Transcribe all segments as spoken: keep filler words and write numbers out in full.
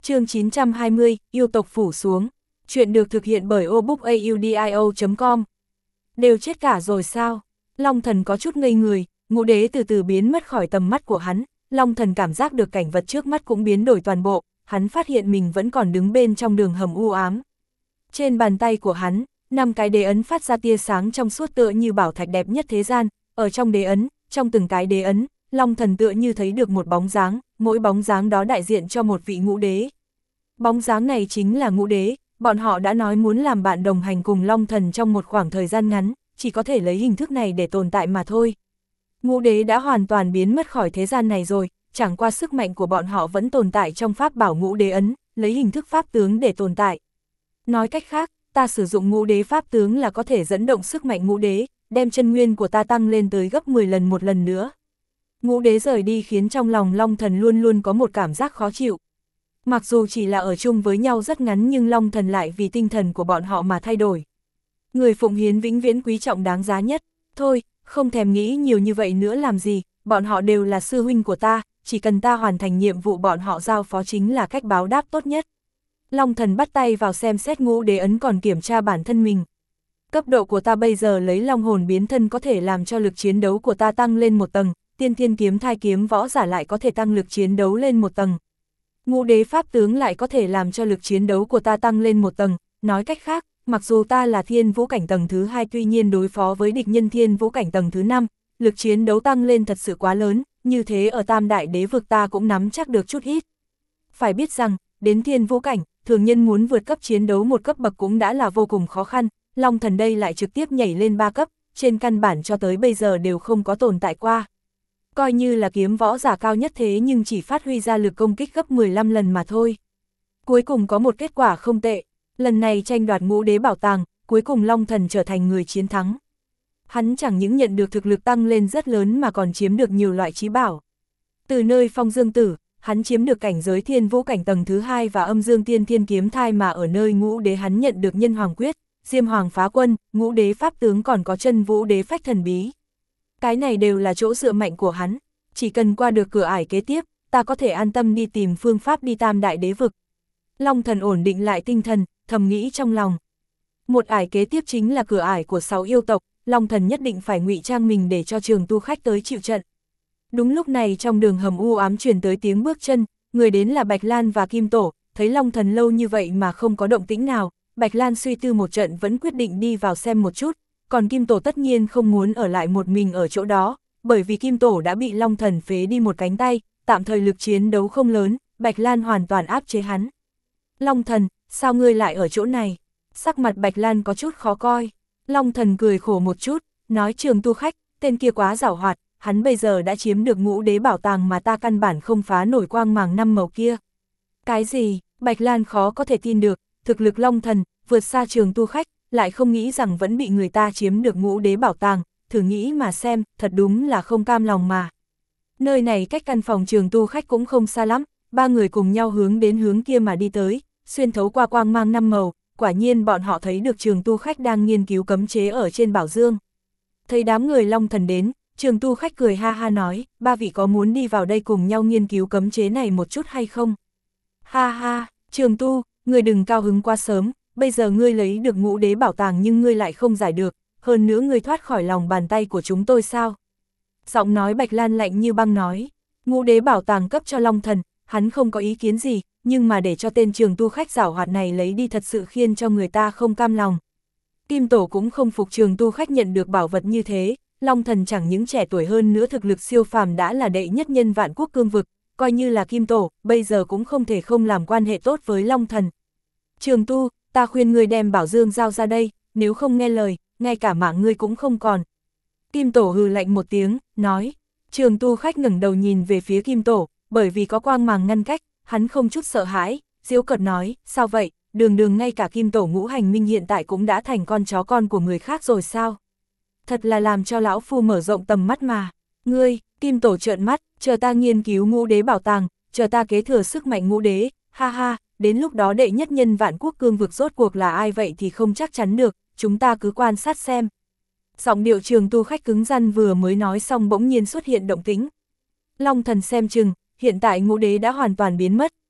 Chương chín trăm hai mươi, yêu tộc phủ xuống. Chuyện được thực hiện bởi obookaudio chấm com. Đều chết cả rồi sao? Long Thần có chút ngây người, ngũ đế từ từ biến mất khỏi tầm mắt của hắn. Long Thần cảm giác được cảnh vật trước mắt cũng biến đổi toàn bộ, hắn phát hiện mình vẫn còn đứng bên trong đường hầm u ám. Trên bàn tay của hắn, năm cái đế ấn phát ra tia sáng trong suốt tựa như bảo thạch đẹp nhất thế gian. Ở trong đế ấn, trong từng cái đế ấn, Long Thần tựa như thấy được một bóng dáng, mỗi bóng dáng đó đại diện cho một vị ngũ đế. Bóng dáng này chính là ngũ đế, bọn họ đã nói muốn làm bạn đồng hành cùng Long Thần trong một khoảng thời gian ngắn, chỉ có thể lấy hình thức này để tồn tại mà thôi. Ngũ đế đã hoàn toàn biến mất khỏi thế gian này rồi, chẳng qua sức mạnh của bọn họ vẫn tồn tại trong pháp bảo ngũ đế ấn, lấy hình thức pháp tướng để tồn tại. Nói cách khác, ta sử dụng ngũ đế pháp tướng là có thể dẫn động sức mạnh ngũ đế, đem chân nguyên của ta tăng lên tới gấp mười lần một lần nữa. Ngũ đế rời đi khiến trong lòng Long Thần luôn luôn có một cảm giác khó chịu. Mặc dù chỉ là ở chung với nhau rất ngắn nhưng Long Thần lại vì tinh thần của bọn họ mà thay đổi. Người phụng hiến vĩnh viễn quý trọng đáng giá nhất. Thôi, không thèm nghĩ nhiều như vậy nữa làm gì, bọn họ đều là sư huynh của ta, chỉ cần ta hoàn thành nhiệm vụ bọn họ giao phó chính là cách báo đáp tốt nhất. Long Thần bắt tay vào xem xét ngũ đế ấn còn kiểm tra bản thân mình. Cấp độ của ta bây giờ lấy long hồn biến thân có thể làm cho lực chiến đấu của ta tăng lên một tầng, tiên thiên kiếm thai kiếm võ giả lại có thể tăng lực chiến đấu lên một tầng. Ngũ đế pháp tướng lại có thể làm cho lực chiến đấu của ta tăng lên một tầng, nói cách khác, mặc dù ta là thiên vũ cảnh tầng thứ hai tuy nhiên đối phó với địch nhân thiên vũ cảnh tầng thứ năm, lực chiến đấu tăng lên thật sự quá lớn, như thế ở tam đại đế vực ta cũng nắm chắc được chút ít. Phải biết rằng, đến thiên vũ cảnh, thường nhân muốn vượt cấp chiến đấu một cấp bậc cũng đã là vô cùng khó khăn, Long Thần đây lại trực tiếp nhảy lên ba cấp, trên căn bản cho tới bây giờ đều không có tồn tại qua. Coi như là kiếm võ giả cao nhất thế nhưng chỉ phát huy ra lực công kích gấp mười lăm lần mà thôi. Cuối cùng có một kết quả không tệ, lần này tranh đoạt ngũ đế bảo tàng, cuối cùng Long Thần trở thành người chiến thắng. Hắn chẳng những nhận được thực lực tăng lên rất lớn mà còn chiếm được nhiều loại trí bảo. Từ nơi Phong Dương Tử, hắn chiếm được cảnh giới thiên vũ cảnh tầng thứ hai và âm dương tiên thiên kiếm thai, mà ở nơi ngũ đế hắn nhận được nhân hoàng quyết, diêm hoàng phá quân, ngũ đế pháp tướng còn có chân vũ đế phách thần bí. Cái này đều là chỗ dựa mạnh của hắn, chỉ cần qua được cửa ải kế tiếp, ta có thể an tâm đi tìm phương pháp đi tam đại đế vực. Long Thần ổn định lại tinh thần, thầm nghĩ trong lòng. Một ải kế tiếp chính là cửa ải của sáu yêu tộc, Long Thần nhất định phải ngụy trang mình để cho Trường Tu Khách tới chịu trận. Đúng lúc này trong đường hầm u ám truyền tới tiếng bước chân, người đến là Bạch Lan và Kim Tổ, thấy Long Thần lâu như vậy mà không có động tĩnh nào, Bạch Lan suy tư một trận vẫn quyết định đi vào xem một chút, còn Kim Tổ tất nhiên không muốn ở lại một mình ở chỗ đó, bởi vì Kim Tổ đã bị Long Thần phế đi một cánh tay, tạm thời lực chiến đấu không lớn, Bạch Lan hoàn toàn áp chế hắn. Long Thần, sao ngươi lại ở chỗ này? Sắc mặt Bạch Lan có chút khó coi. Long Thần cười khổ một chút, nói Trường Tu Khách, tên kia quá giảo hoạt, hắn bây giờ đã chiếm được ngũ đế bảo tàng mà ta căn bản không phá nổi quang màng năm màu kia. Cái gì? Bạch Lan khó có thể tin được, thực lực Long Thần vượt xa Trường Tu Khách, lại không nghĩ rằng vẫn bị người ta chiếm được ngũ đế bảo tàng, thử nghĩ mà xem, thật đúng là không cam lòng mà. Nơi này cách căn phòng Trường Tu Khách cũng không xa lắm, ba người cùng nhau hướng đến hướng kia mà đi tới, xuyên thấu qua quang mang năm màu, quả nhiên bọn họ thấy được Trường Tu Khách đang nghiên cứu cấm chế ở trên bảo dương. Thấy đám người Long Thần đến, Trường Tu Khách cười ha ha nói, ba vị có muốn đi vào đây cùng nhau nghiên cứu cấm chế này một chút hay không? Ha ha, Trường Tu, ngươi đừng cao hứng quá sớm, bây giờ ngươi lấy được ngũ đế bảo tàng nhưng ngươi lại không giải được, hơn nữa ngươi thoát khỏi lòng bàn tay của chúng tôi sao? Giọng nói Bạch Lan lạnh như băng nói, ngũ đế bảo tàng cấp cho Long Thần, hắn không có ý kiến gì, nhưng mà để cho tên Trường Tu Khách giảo hoạt này lấy đi thật sự khiến cho người ta không cam lòng. Kim Tổ cũng không phục Trường Tu Khách nhận được bảo vật như thế, Long Thần chẳng những trẻ tuổi hơn nữa thực lực siêu phàm đã là đệ nhất nhân vạn quốc cương vực, coi như là Kim Tổ, bây giờ cũng không thể không làm quan hệ tốt với Long Thần. Trường Tu, ta khuyên ngươi đem bảo dương giao ra đây, nếu không nghe lời, ngay cả mạng ngươi cũng không còn. Kim Tổ hừ lạnh một tiếng, nói. Trường Tu Khách ngẩng đầu nhìn về phía Kim Tổ, bởi vì có quang màng ngăn cách, hắn không chút sợ hãi, giễu cợt nói, sao vậy, đường đường ngay cả Kim Tổ ngũ hành minh hiện tại cũng đã thành con chó con của người khác rồi sao? Thật là làm cho lão phu mở rộng tầm mắt mà. Ngươi, Kim Tổ trợn mắt, chờ ta nghiên cứu ngũ đế bảo tàng, chờ ta kế thừa sức mạnh ngũ đế, ha ha, đến lúc đó đệ nhất nhân vạn quốc cương vực rốt cuộc là ai vậy thì không chắc chắn được, chúng ta cứ quan sát xem. Giọng điệu Trường Tu Khách cứng rắn vừa mới nói xong bỗng nhiên xuất hiện động tĩnh. Long Thần xem chừng, hiện tại ngũ đế đã hoàn toàn biến mất,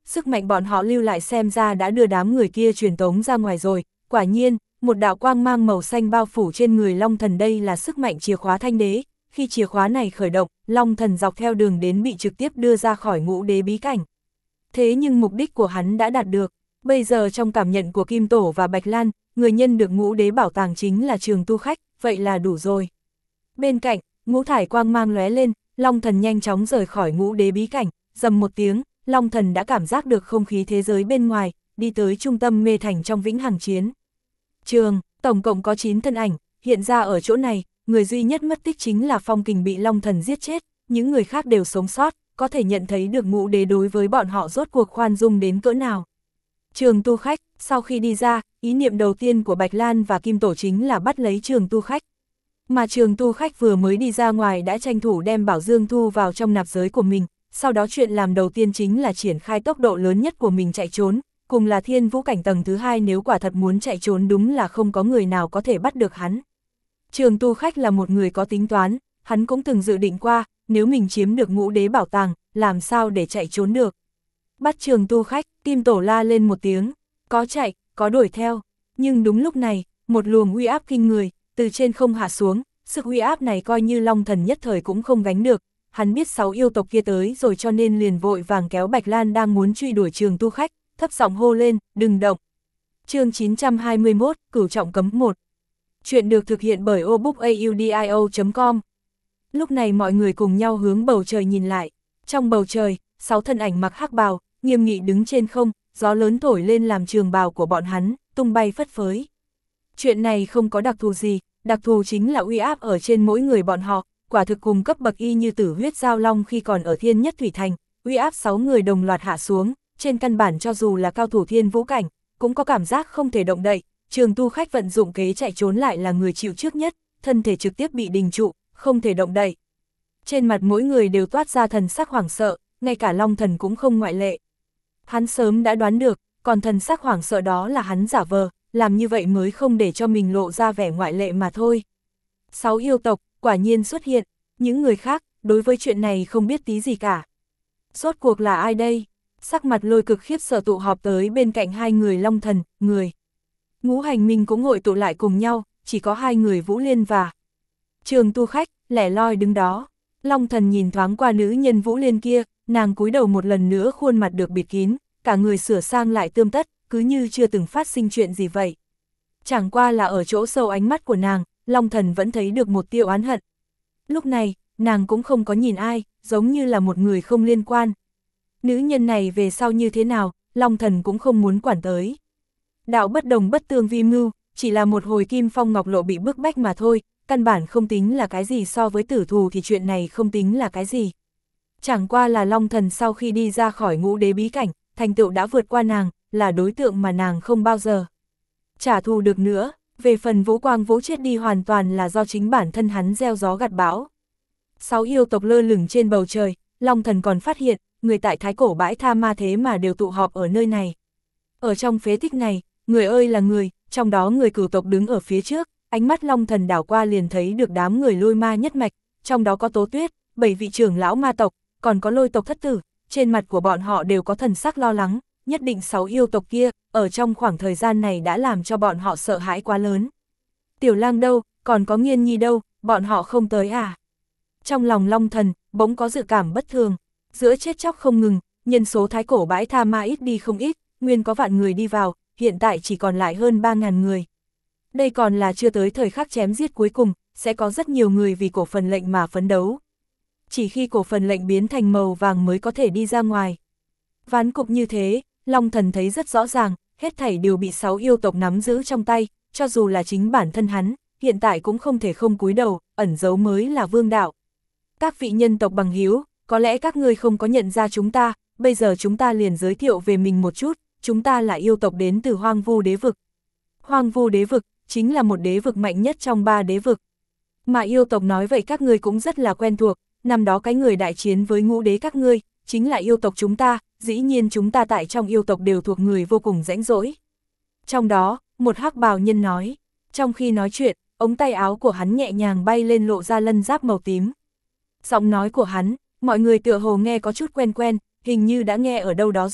sức mạnh bọn họ lưu lại xem ra đã đưa đám người kia truyền tống ra ngoài rồi, quả nhiên, một đạo quang mang màu xanh bao phủ trên người Long Thần, đây là sức mạnh chìa khóa thanh đế, khi chìa khóa này khởi động, Long Thần dọc theo đường đến bị trực tiếp đưa ra khỏi ngũ đế bí cảnh. Thế nhưng mục đích của hắn đã đạt được, bây giờ trong cảm nhận của Kim Tổ và Bạch Lan, người nhân được ngũ đế bảo tàng chính là Trường Tu Khách, vậy là đủ rồi. Bên cạnh, ngũ thải quang mang lóe lên, Long Thần nhanh chóng rời khỏi ngũ đế bí cảnh, rầm một tiếng, Long Thần đã cảm giác được không khí thế giới bên ngoài, đi tới trung tâm mê thành trong vĩnh hằng chiến trường, tổng cộng có chín thân ảnh, hiện ra ở chỗ này, người duy nhất mất tích chính là Phong Kình bị Long Thần giết chết, những người khác đều sống sót, có thể nhận thấy được ngũ đế đối với bọn họ rốt cuộc khoan dung đến cỡ nào. Trường Tu Khách, sau khi đi ra, ý niệm đầu tiên của Bạch Lan và Kim Tổ chính là bắt lấy Trường Tu Khách. Mà Trường Tu Khách vừa mới đi ra ngoài đã tranh thủ đem Bảo Dương thu vào trong nạp giới của mình, sau đó chuyện làm đầu tiên chính là triển khai tốc độ lớn nhất của mình chạy trốn, cùng là thiên vũ cảnh tầng thứ hai, nếu quả thật muốn chạy trốn đúng là không có người nào có thể bắt được hắn. Trường Tu Khách là một người có tính toán, hắn cũng từng dự định qua, nếu mình chiếm được ngũ đế bảo tàng, làm sao để chạy trốn được. Bắt Trường Tu Khách, Kim Tổ la lên một tiếng, có chạy, có đuổi theo, nhưng đúng lúc này, một luồng uy áp kinh người, từ trên không hạ xuống, sự uy áp này coi như Long Thần nhất thời cũng không gánh được, hắn biết sáu yêu tộc kia tới rồi cho nên liền vội vàng kéo Bạch Lan đang muốn truy đuổi Trường Tu Khách, thấp giọng hô lên, đừng động. Chương chín trăm hai mươi mốt, Cửu Trọng Cấm một. Chuyện được thực hiện bởi obookaudio chấm com. Lúc này mọi người cùng nhau hướng bầu trời nhìn lại, trong bầu trời, sáu thân ảnh mặc hắc bào, nghiêm nghị đứng trên không, gió lớn thổi lên làm trường bào của bọn hắn tung bay phất phới. Chuyện này không có đặc thù gì, đặc thù chính là uy áp ở trên mỗi người bọn họ, quả thực cùng cấp bậc y như Tử Huyết Giao Long khi còn ở Thiên Nhất Thủy Thành, uy áp sáu người đồng loạt hạ xuống, trên căn bản cho dù là cao thủ thiên vũ cảnh, cũng có cảm giác không thể động đậy. Trường Tu Khách vận dụng kế chạy trốn lại là người chịu trước nhất, thân thể trực tiếp bị đình trụ, không thể động đậy. Trên mặt mỗi người đều toát ra thần sắc hoảng sợ, ngay cả Long Thần cũng không ngoại lệ. Hắn sớm đã đoán được, còn thần sắc hoảng sợ đó là hắn giả vờ, làm như vậy mới không để cho mình lộ ra vẻ ngoại lệ mà thôi. Sáu yêu tộc, quả nhiên xuất hiện, những người khác, đối với chuyện này không biết tí gì cả. Rốt cuộc là ai đây? Sắc mặt Lôi Cực khiếp sợ tụ họp tới bên cạnh hai người Long Thần, người. Ngũ Hành Minh cũng hội tụ lại cùng nhau, chỉ có hai người Vũ Liên và Trường Tu Khách, lẻ loi đứng đó. Long Thần nhìn thoáng qua nữ nhân Vũ Liên kia, nàng cúi đầu một lần nữa, khuôn mặt được bịt kín, cả người sửa sang lại tươm tất, cứ như chưa từng phát sinh chuyện gì vậy. Chẳng qua là ở chỗ sâu ánh mắt của nàng, Long Thần vẫn thấy được một tia oán hận. Lúc này, nàng cũng không có nhìn ai, giống như là một người không liên quan. Nữ nhân này về sau như thế nào, Long Thần cũng không muốn quản tới. Đạo bất đồng bất tương vi mưu, chỉ là một hồi kim phong ngọc lộ bị bức bách mà thôi, căn bản không tính là cái gì, so với tử thù thì chuyện này không tính là cái gì. Chẳng qua là Long Thần sau khi đi ra khỏi ngũ đế bí cảnh, thành tựu đã vượt qua nàng, là đối tượng mà nàng không bao giờ trả thù được nữa. Về phần Vũ Quang Vũ chết đi hoàn toàn là do chính bản thân hắn gieo gió gặt bão. Sáu yêu tộc lơ lửng trên bầu trời, Long Thần còn phát hiện, người tại Thái Cổ Bãi Tha Ma thế mà đều tụ họp ở nơi này. Ở trong phế tích này, người ơi là người, trong đó người Cửu tộc đứng ở phía trước, ánh mắt Long Thần đảo qua liền thấy được đám người Lôi Ma nhất mạch, trong đó có Tố Tuyết, bảy vị trưởng lão ma tộc, còn có Lôi tộc thất tử, trên mặt của bọn họ đều có thần sắc lo lắng, nhất định sáu yêu tộc kia, ở trong khoảng thời gian này đã làm cho bọn họ sợ hãi quá lớn. Tiểu Lang đâu, còn có Nghiên Nhi đâu, bọn họ không tới à? Trong lòng Long Thần, bỗng có dự cảm bất thường, giữa chết chóc không ngừng, nhân số Thái Cổ Bãi Tha Ma ít đi không ít, nguyên có vạn người đi vào, hiện tại chỉ còn lại hơn ba ngàn người. Đây còn là chưa tới thời khắc chém giết cuối cùng, sẽ có rất nhiều người vì cổ phần lệnh mà phấn đấu. Chỉ khi cổ phần lệnh biến thành màu vàng mới có thể đi ra ngoài. Ván cục như thế, Long Thần thấy rất rõ ràng, hết thảy đều bị sáu yêu tộc nắm giữ trong tay, cho dù là chính bản thân hắn, hiện tại cũng không thể không cúi đầu, ẩn giấu mới là vương đạo. Các vị nhân tộc bằng hữu, có lẽ các ngươi không có nhận ra chúng ta, bây giờ chúng ta liền giới thiệu về mình một chút, chúng ta là yêu tộc đến từ Hoang Vu Đế Vực. Hoang Vu Đế Vực, chính là một đế vực mạnh nhất trong ba đế vực. Mà yêu tộc nói vậy các ngươi cũng rất là quen thuộc, năm đó cái người đại chiến với ngũ đế các ngươi, chính là yêu tộc chúng ta, dĩ nhiên chúng ta tại trong yêu tộc đều thuộc người vô cùng rãnh rỗi. Trong đó, một hắc bào nhân nói, trong khi nói chuyện, ống tay áo của hắn nhẹ nhàng bay lên lộ ra lân giáp màu tím. Giọng nói của hắn, mọi người tựa hồ nghe có chút quen quen, hình như đã nghe ở đâu đó rồi,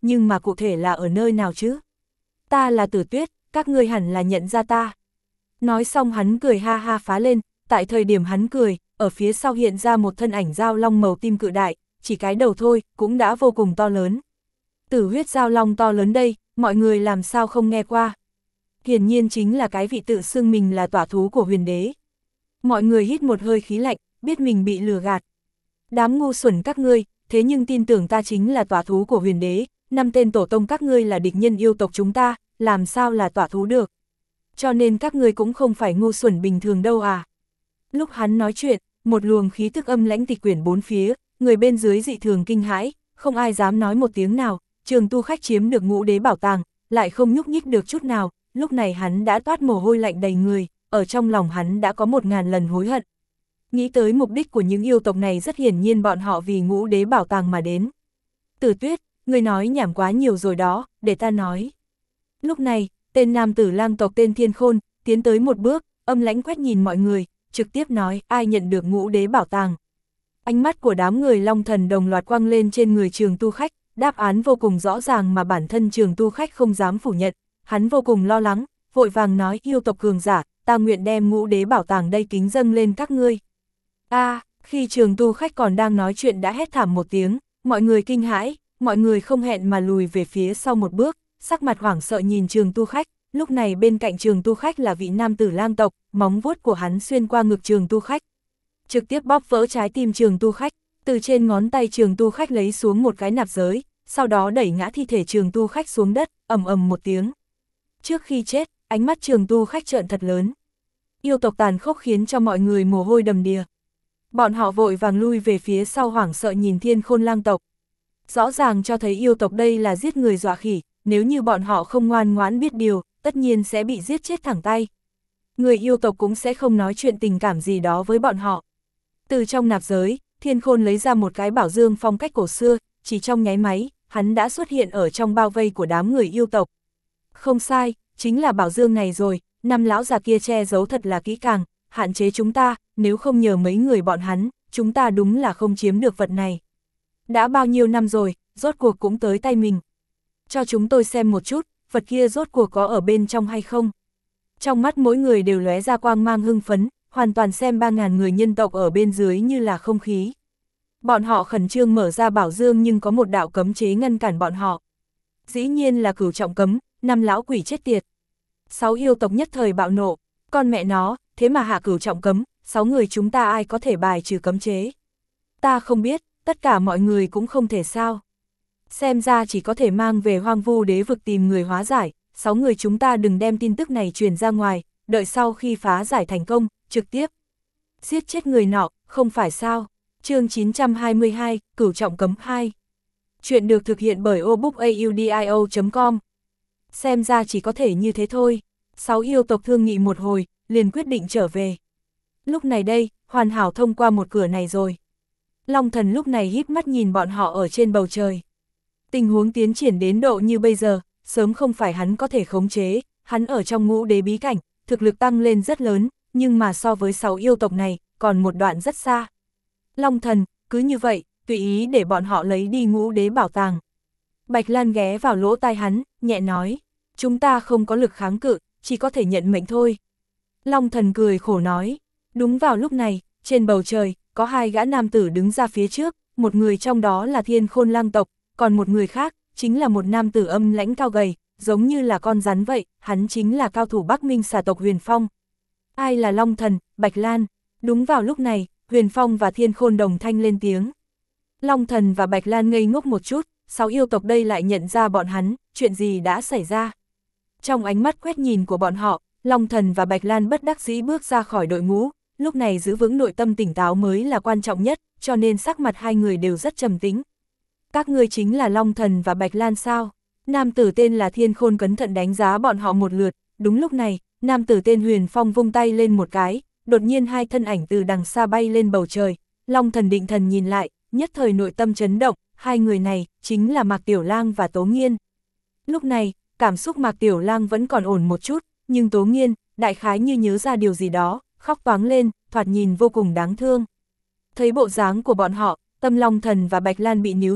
nhưng mà cụ thể là ở nơi nào chứ? Ta là Tử Tuyết, các ngươi hẳn là nhận ra ta. Nói xong hắn cười ha ha phá lên, tại thời điểm hắn cười, ở phía sau hiện ra một thân ảnh dao long màu tim cự đại, chỉ cái đầu thôi, cũng đã vô cùng to lớn. Tử huyết dao long to lớn đây, mọi người làm sao không nghe qua. Hiển nhiên chính là cái vị tự xưng mình là tỏa thú của huyền đế. Mọi người hít một hơi khí lạnh, biết mình bị lừa gạt. Đám ngu xuẩn các ngươi, thế nhưng tin tưởng ta chính là tỏa thú của huyền đế, năm tên tổ tông các ngươi là địch nhân yêu tộc chúng ta, làm sao là tỏa thú được. Cho nên các ngươi cũng không phải ngu xuẩn bình thường đâu à. Lúc hắn nói chuyện, một luồng khí tức âm lãnh tịch quyển bốn phía, người bên dưới dị thường kinh hãi, không ai dám nói một tiếng nào, Trường Tu Khách chiếm được ngũ đế bảo tàng, lại không nhúc nhích được chút nào, lúc này hắn đã toát mồ hôi lạnh đầy người, ở trong lòng hắn đã có một ngàn lần hối hận. Nghĩ tới mục đích của những yêu tộc này rất hiển nhiên bọn họ vì ngũ đế bảo tàng mà đến. Tử Tuyết, ngươi nói nhảm quá nhiều rồi đó, để ta nói. Lúc này, tên nam tử lang tộc tên Thiên Khôn, tiến tới một bước, âm lãnh quét nhìn mọi người, trực tiếp nói ai nhận được ngũ đế bảo tàng. Ánh mắt của đám người Long Thần đồng loạt quăng lên trên người Trường Tu Khách, đáp án vô cùng rõ ràng mà bản thân Trường Tu Khách không dám phủ nhận, hắn vô cùng lo lắng, vội vàng nói yêu tộc cường giả, ta nguyện đem ngũ đế bảo tàng đây kính dâng lên các ngươi. A, à, khi Trường Tu Khách còn đang nói chuyện đã hét thảm một tiếng, mọi người kinh hãi, mọi người không hẹn mà lùi về phía sau một bước, sắc mặt hoảng sợ nhìn Trường Tu Khách, lúc này bên cạnh Trường Tu Khách là vị nam tử lang tộc, móng vuốt của hắn xuyên qua ngực Trường Tu Khách, trực tiếp bóp vỡ trái tim Trường Tu Khách, từ trên ngón tay Trường Tu Khách lấy xuống một cái nạp giới, sau đó đẩy ngã thi thể Trường Tu Khách xuống đất, ầm ầm một tiếng. Trước khi chết, ánh mắt Trường Tu Khách trợn thật lớn. Yêu tộc tàn khốc khiến cho mọi người mồ hôi đầm đìa. Bọn họ vội vàng lui về phía sau hoảng sợ nhìn Thiên Khôn lang tộc. Rõ ràng cho thấy yêu tộc đây là giết người dọa khỉ, nếu như bọn họ không ngoan ngoãn biết điều, tất nhiên sẽ bị giết chết thẳng tay. Người yêu tộc cũng sẽ không nói chuyện tình cảm gì đó với bọn họ. Từ trong nạp giới, Thiên Khôn lấy ra một cái bảo dương phong cách cổ xưa, chỉ trong nháy máy, hắn đã xuất hiện ở trong bao vây của đám người yêu tộc. Không sai, chính là bảo dương này rồi, năm lão già kia che giấu thật là kỹ càng, hạn chế chúng ta, nếu không nhờ mấy người bọn hắn, chúng ta đúng là không chiếm được vật này. Đã bao nhiêu năm rồi, rốt cuộc cũng tới tay mình. Cho chúng tôi xem một chút, vật kia rốt cuộc có ở bên trong hay không. Trong mắt mỗi người đều lóe ra quang mang hưng phấn, hoàn toàn xem ba ngàn người nhân tộc ở bên dưới như là không khí. Bọn họ khẩn trương mở ra bảo dương nhưng có một đạo cấm chế ngăn cản bọn họ. Dĩ nhiên là cửu trọng cấm, năm lão quỷ chết tiệt. Sáu yêu tộc nhất thời bạo nộ, con mẹ nó, thế mà hạ cửu trọng cấm, sáu người chúng ta ai có thể bài trừ cấm chế. Ta không biết, tất cả mọi người cũng không thể sao. Xem ra chỉ có thể mang về Hoang Vu Đế vực tìm người hóa giải, sáu người chúng ta đừng đem tin tức này truyền ra ngoài, đợi sau khi phá giải thành công, trực tiếp giết chết người nọ, không phải sao. Chương chín trăm hai mươi hai, Cửu trọng cấm hai. Chuyện được thực hiện bởi obookaudio chấm com. Xem ra chỉ có thể như thế thôi. Sáu yêu tộc thương nghị một hồi, liền quyết định trở về. Lúc này đây, hoàn hảo thông qua một cửa này rồi. Long Thần lúc này híp mắt nhìn bọn họ ở trên bầu trời. Tình huống tiến triển đến độ như bây giờ, sớm không phải hắn có thể khống chế, hắn ở trong ngũ đế bí cảnh, thực lực tăng lên rất lớn, nhưng mà so với sáu yêu tộc này, còn một đoạn rất xa. Long Thần, cứ như vậy, tùy ý để bọn họ lấy đi ngũ đế bảo tàng. Bạch Lan ghé vào lỗ tai hắn, nhẹ nói, chúng ta không có lực kháng cự, chỉ có thể nhận mệnh thôi. Long Thần cười khổ nói, đúng vào lúc này, trên bầu trời, có hai gã nam tử đứng ra phía trước, một người trong đó là Thiên Khôn lang tộc, còn một người khác, chính là một nam tử âm lãnh cao gầy, giống như là con rắn vậy, hắn chính là cao thủ Bắc Minh xà tộc Huyền Phong. Ai là Long Thần, Bạch Lan? Đúng vào lúc này, Huyền Phong và Thiên Khôn đồng thanh lên tiếng. Long Thần và Bạch Lan ngây ngốc một chút, sáu yêu tộc đây lại nhận ra bọn hắn, chuyện gì đã xảy ra. Trong ánh mắt quét nhìn của bọn họ, Long Thần và Bạch Lan bất đắc dĩ bước ra khỏi đội ngũ, lúc này giữ vững nội tâm tỉnh táo mới là quan trọng nhất, cho nên sắc mặt hai người đều rất trầm tĩnh. Các ngươi chính là Long Thần và Bạch Lan sao? Nam tử tên là Thiên Khôn cẩn thận đánh giá bọn họ một lượt, đúng lúc này, nam tử tên Huyền Phong vung tay lên một cái, đột nhiên hai thân ảnh từ đằng xa bay lên bầu trời, Long Thần định thần nhìn lại, nhất thời nội tâm chấn động, hai người này chính là Mạc Tiểu Lang và Tố Nghiên. Lúc này, cảm xúc Mạc Tiểu Lang vẫn còn ổn một chút, nhưng Tố Nghiên, đại khái như nhớ ra điều gì đó, khóc toáng lên, thoạt nhìn vô cùng đáng thương. Thấy bộ dáng của bọn họ, tâm Long Thần và Bạch Lan bị níu chặt,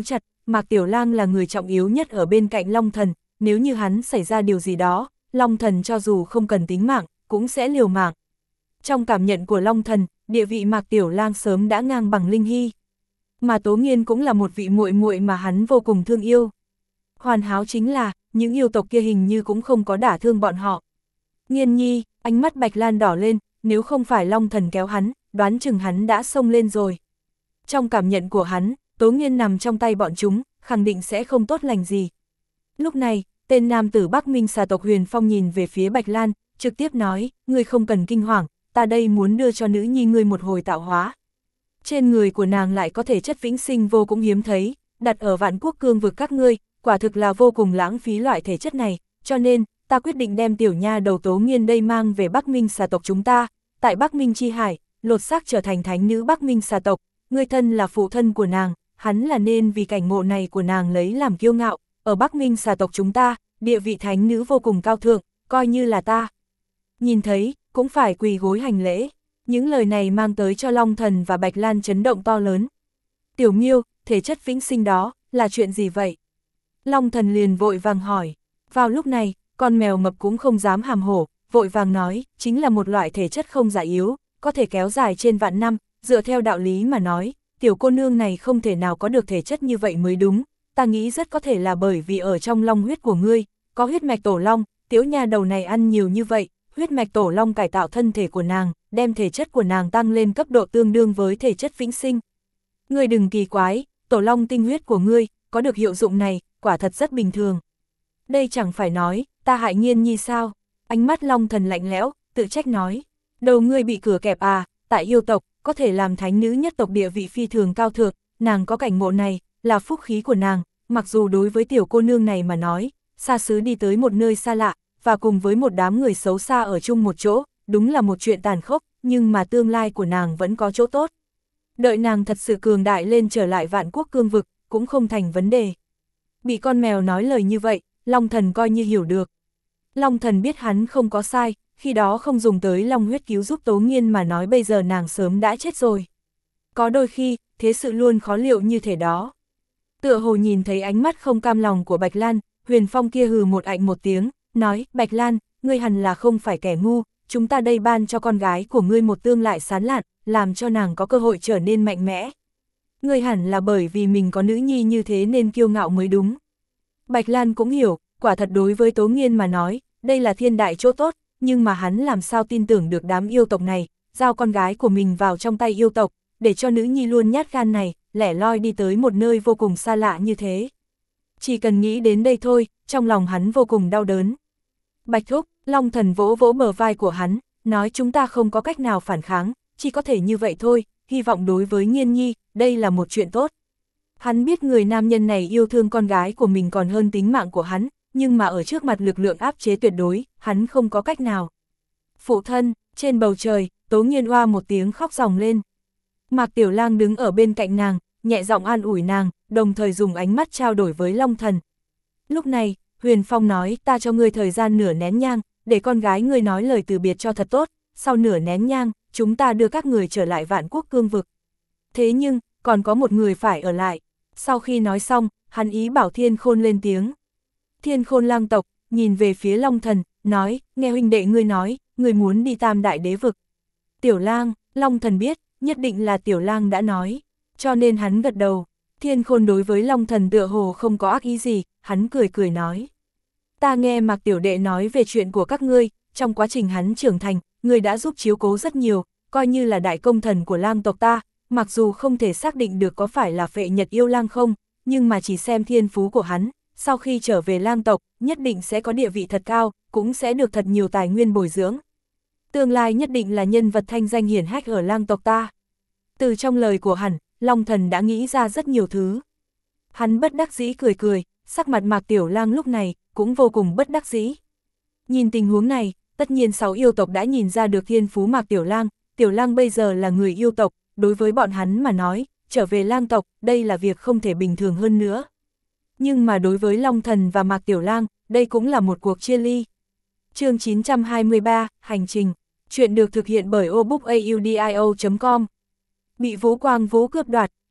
Mạc Tiểu Lang là người trọng yếu nhất ở bên cạnh Long Thần, nếu như hắn xảy ra điều gì đó, Long Thần cho dù không cần tính mạng, cũng sẽ liều mạng. Trong cảm nhận của Long Thần, địa vị Mạc Tiểu Lang sớm đã ngang bằng Linh Hy. Mà Tố Nghiên cũng là một vị muội muội mà hắn vô cùng thương yêu. Hoàn hảo chính là, những yêu tộc kia hình như cũng không có đả thương bọn họ. Nghiên nhi, ánh mắt Bạch Lan đỏ lên, nếu không phải Long Thần kéo hắn, đoán chừng hắn đã xông lên rồi. Trong cảm nhận của hắn, Tố Nghiên nằm trong tay bọn chúng, khẳng định sẽ không tốt lành gì. Lúc này, tên nam tử Bắc Minh xà tộc Huyền Phong nhìn về phía Bạch Lan, trực tiếp nói, ngươi không cần kinh hoàng, ta đây muốn đưa cho nữ nhi ngươi một hồi tạo hóa. Trên người của nàng lại có thể chất vĩnh sinh vô cũng hiếm thấy, đặt ở Vạn Quốc cương vực các ngươi, quả thực là vô cùng lãng phí loại thể chất này, cho nên, ta quyết định đem tiểu nha đầu Tố Nghiên đây mang về Bắc Minh xà tộc chúng ta, tại Bắc Minh chi hải, lột xác trở thành thánh nữ Bắc Minh xà tộc, ngươi thân là phụ thân của nàng, hắn là nên vì cảnh ngộ này của nàng lấy làm kiêu ngạo, ở Bắc Minh xà tộc chúng ta, địa vị thánh nữ vô cùng cao thượng, coi như là ta. Nhìn thấy, cũng phải quỳ gối hành lễ. Những lời này mang tới cho Long Thần và Bạch Lan chấn động to lớn. Tiểu Miêu, thể chất vĩnh sinh đó, là chuyện gì vậy? Long Thần liền vội vàng hỏi. Vào lúc này, con mèo mập cũng không dám hàm hổ, vội vàng nói, chính là một loại thể chất không già yếu, có thể kéo dài trên vạn năm, dựa theo đạo lý mà nói, tiểu cô nương này không thể nào có được thể chất như vậy mới đúng, ta nghĩ rất có thể là bởi vì ở trong long huyết của ngươi, có huyết mạch tổ long, tiểu nha đầu này ăn nhiều như vậy, huyết mạch tổ long cải tạo thân thể của nàng, đem thể chất của nàng tăng lên cấp độ tương đương với thể chất vĩnh sinh. Ngươi đừng kỳ quái, tổ long tinh huyết của ngươi, có được hiệu dụng này, quả thật rất bình thường. Đây chẳng phải nói, ta hại Nghiên nhi sao? Ánh mắt Long Thần lạnh lẽo, tự trách nói. Đầu ngươi bị cửa kẹp à, tại yêu tộc, có thể làm thánh nữ nhất tộc địa vị phi thường cao thượng, nàng có cảnh ngộ này, là phúc khí của nàng, mặc dù đối với tiểu cô nương này mà nói, xa xứ đi tới một nơi xa lạ, và cùng với một đám người xấu xa ở chung một chỗ, đúng là một chuyện tàn khốc, nhưng mà tương lai của nàng vẫn có chỗ tốt. Đợi nàng thật sự cường đại lên trở lại Vạn Quốc cương vực, cũng không thành vấn đề. Bị con mèo nói lời như vậy, Long Thần coi như hiểu được. Long Thần biết hắn không có sai, khi đó không dùng tới long huyết cứu giúp Tố Nghiên mà nói bây giờ nàng sớm đã chết rồi. Có đôi khi, thế sự luôn khó liệu như thế đó. Tựa hồ nhìn thấy ánh mắt không cam lòng của Bạch Lan, Huyền Phong kia hừ một ạnh một tiếng, nói, Bạch Lan, ngươi hẳn là không phải kẻ ngu, chúng ta đây ban cho con gái của ngươi một tương lại sán lạn, làm cho nàng có cơ hội trở nên mạnh mẽ. Ngươi hẳn là bởi vì mình có nữ nhi như thế nên kiêu ngạo mới đúng. Bạch Lan cũng hiểu, quả thật đối với Tố Nghiên mà nói, đây là thiên đại chỗ tốt, nhưng mà hắn làm sao tin tưởng được đám yêu tộc này, giao con gái của mình vào trong tay yêu tộc, để cho nữ nhi luôn nhát gan này, lẻ loi đi tới một nơi vô cùng xa lạ như thế. Chỉ cần nghĩ đến đây thôi, trong lòng hắn vô cùng đau đớn. Bạch Thúc, Long Thần vỗ vỗ bờ vai của hắn, nói chúng ta không có cách nào phản kháng, chỉ có thể như vậy thôi, hy vọng đối với Nghiên nhi, đây là một chuyện tốt. Hắn biết người nam nhân này yêu thương con gái của mình còn hơn tính mạng của hắn, nhưng mà ở trước mặt lực lượng áp chế tuyệt đối, hắn không có cách nào. Phụ thân, trên bầu trời, Tố Nghiên oa một tiếng khóc ròng lên. Mạc Tiểu Lang đứng ở bên cạnh nàng, nhẹ giọng an ủi nàng, đồng thời dùng ánh mắt trao đổi với Long Thần. Lúc này, Huyền Phong nói, ta cho ngươi thời gian nửa nén nhang, để con gái ngươi nói lời từ biệt cho thật tốt, sau nửa nén nhang, chúng ta đưa các người trở lại Vạn Quốc cương vực. Thế nhưng, còn có một người phải ở lại. Sau khi nói xong, hắn ý bảo Thiên Khôn lên tiếng. Thiên Khôn lang tộc, nhìn về phía Long Thần, nói, nghe huynh đệ ngươi nói, ngươi muốn đi Tam Đại Đế vực. Tiểu Lang, Long Thần biết, nhất định là Tiểu Lang đã nói, cho nên hắn gật đầu. Thiên Khôn đối với Long Thần tựa hồ không có ác ý gì, hắn cười cười nói. Ta nghe Mạc Tiểu Đệ nói về chuyện của các ngươi, trong quá trình hắn trưởng thành, ngươi đã giúp chiếu cố rất nhiều, coi như là đại công thần của lang tộc ta, mặc dù không thể xác định được có phải là Phệ Nhật yêu lang không, nhưng mà chỉ xem thiên phú của hắn, sau khi trở về lang tộc, nhất định sẽ có địa vị thật cao, cũng sẽ được thật nhiều tài nguyên bồi dưỡng. Tương lai nhất định là nhân vật thanh danh hiển hách ở lang tộc ta. Từ trong lời của hắn, Long Thần đã nghĩ ra rất nhiều thứ. Hắn bất đắc dĩ cười cười, sắc mặt Mạc Tiểu Lang lúc này cũng vô cùng bất đắc dĩ. Nhìn tình huống này, tất nhiên sáu yêu tộc đã nhìn ra được thiên phú Mạc Tiểu Lang, Tiểu Lang bây giờ là người yêu tộc, đối với bọn hắn mà nói, trở về lang tộc, đây là việc không thể bình thường hơn nữa. Nhưng mà đối với Long Thần và Mạc Tiểu Lang, đây cũng là một cuộc chia ly. Chương chín trăm hai mươi ba, Hành trình. Chuyện được thực hiện bởi obook audio chấm com. Bị Vũ Quang Vũ cướp đoạt,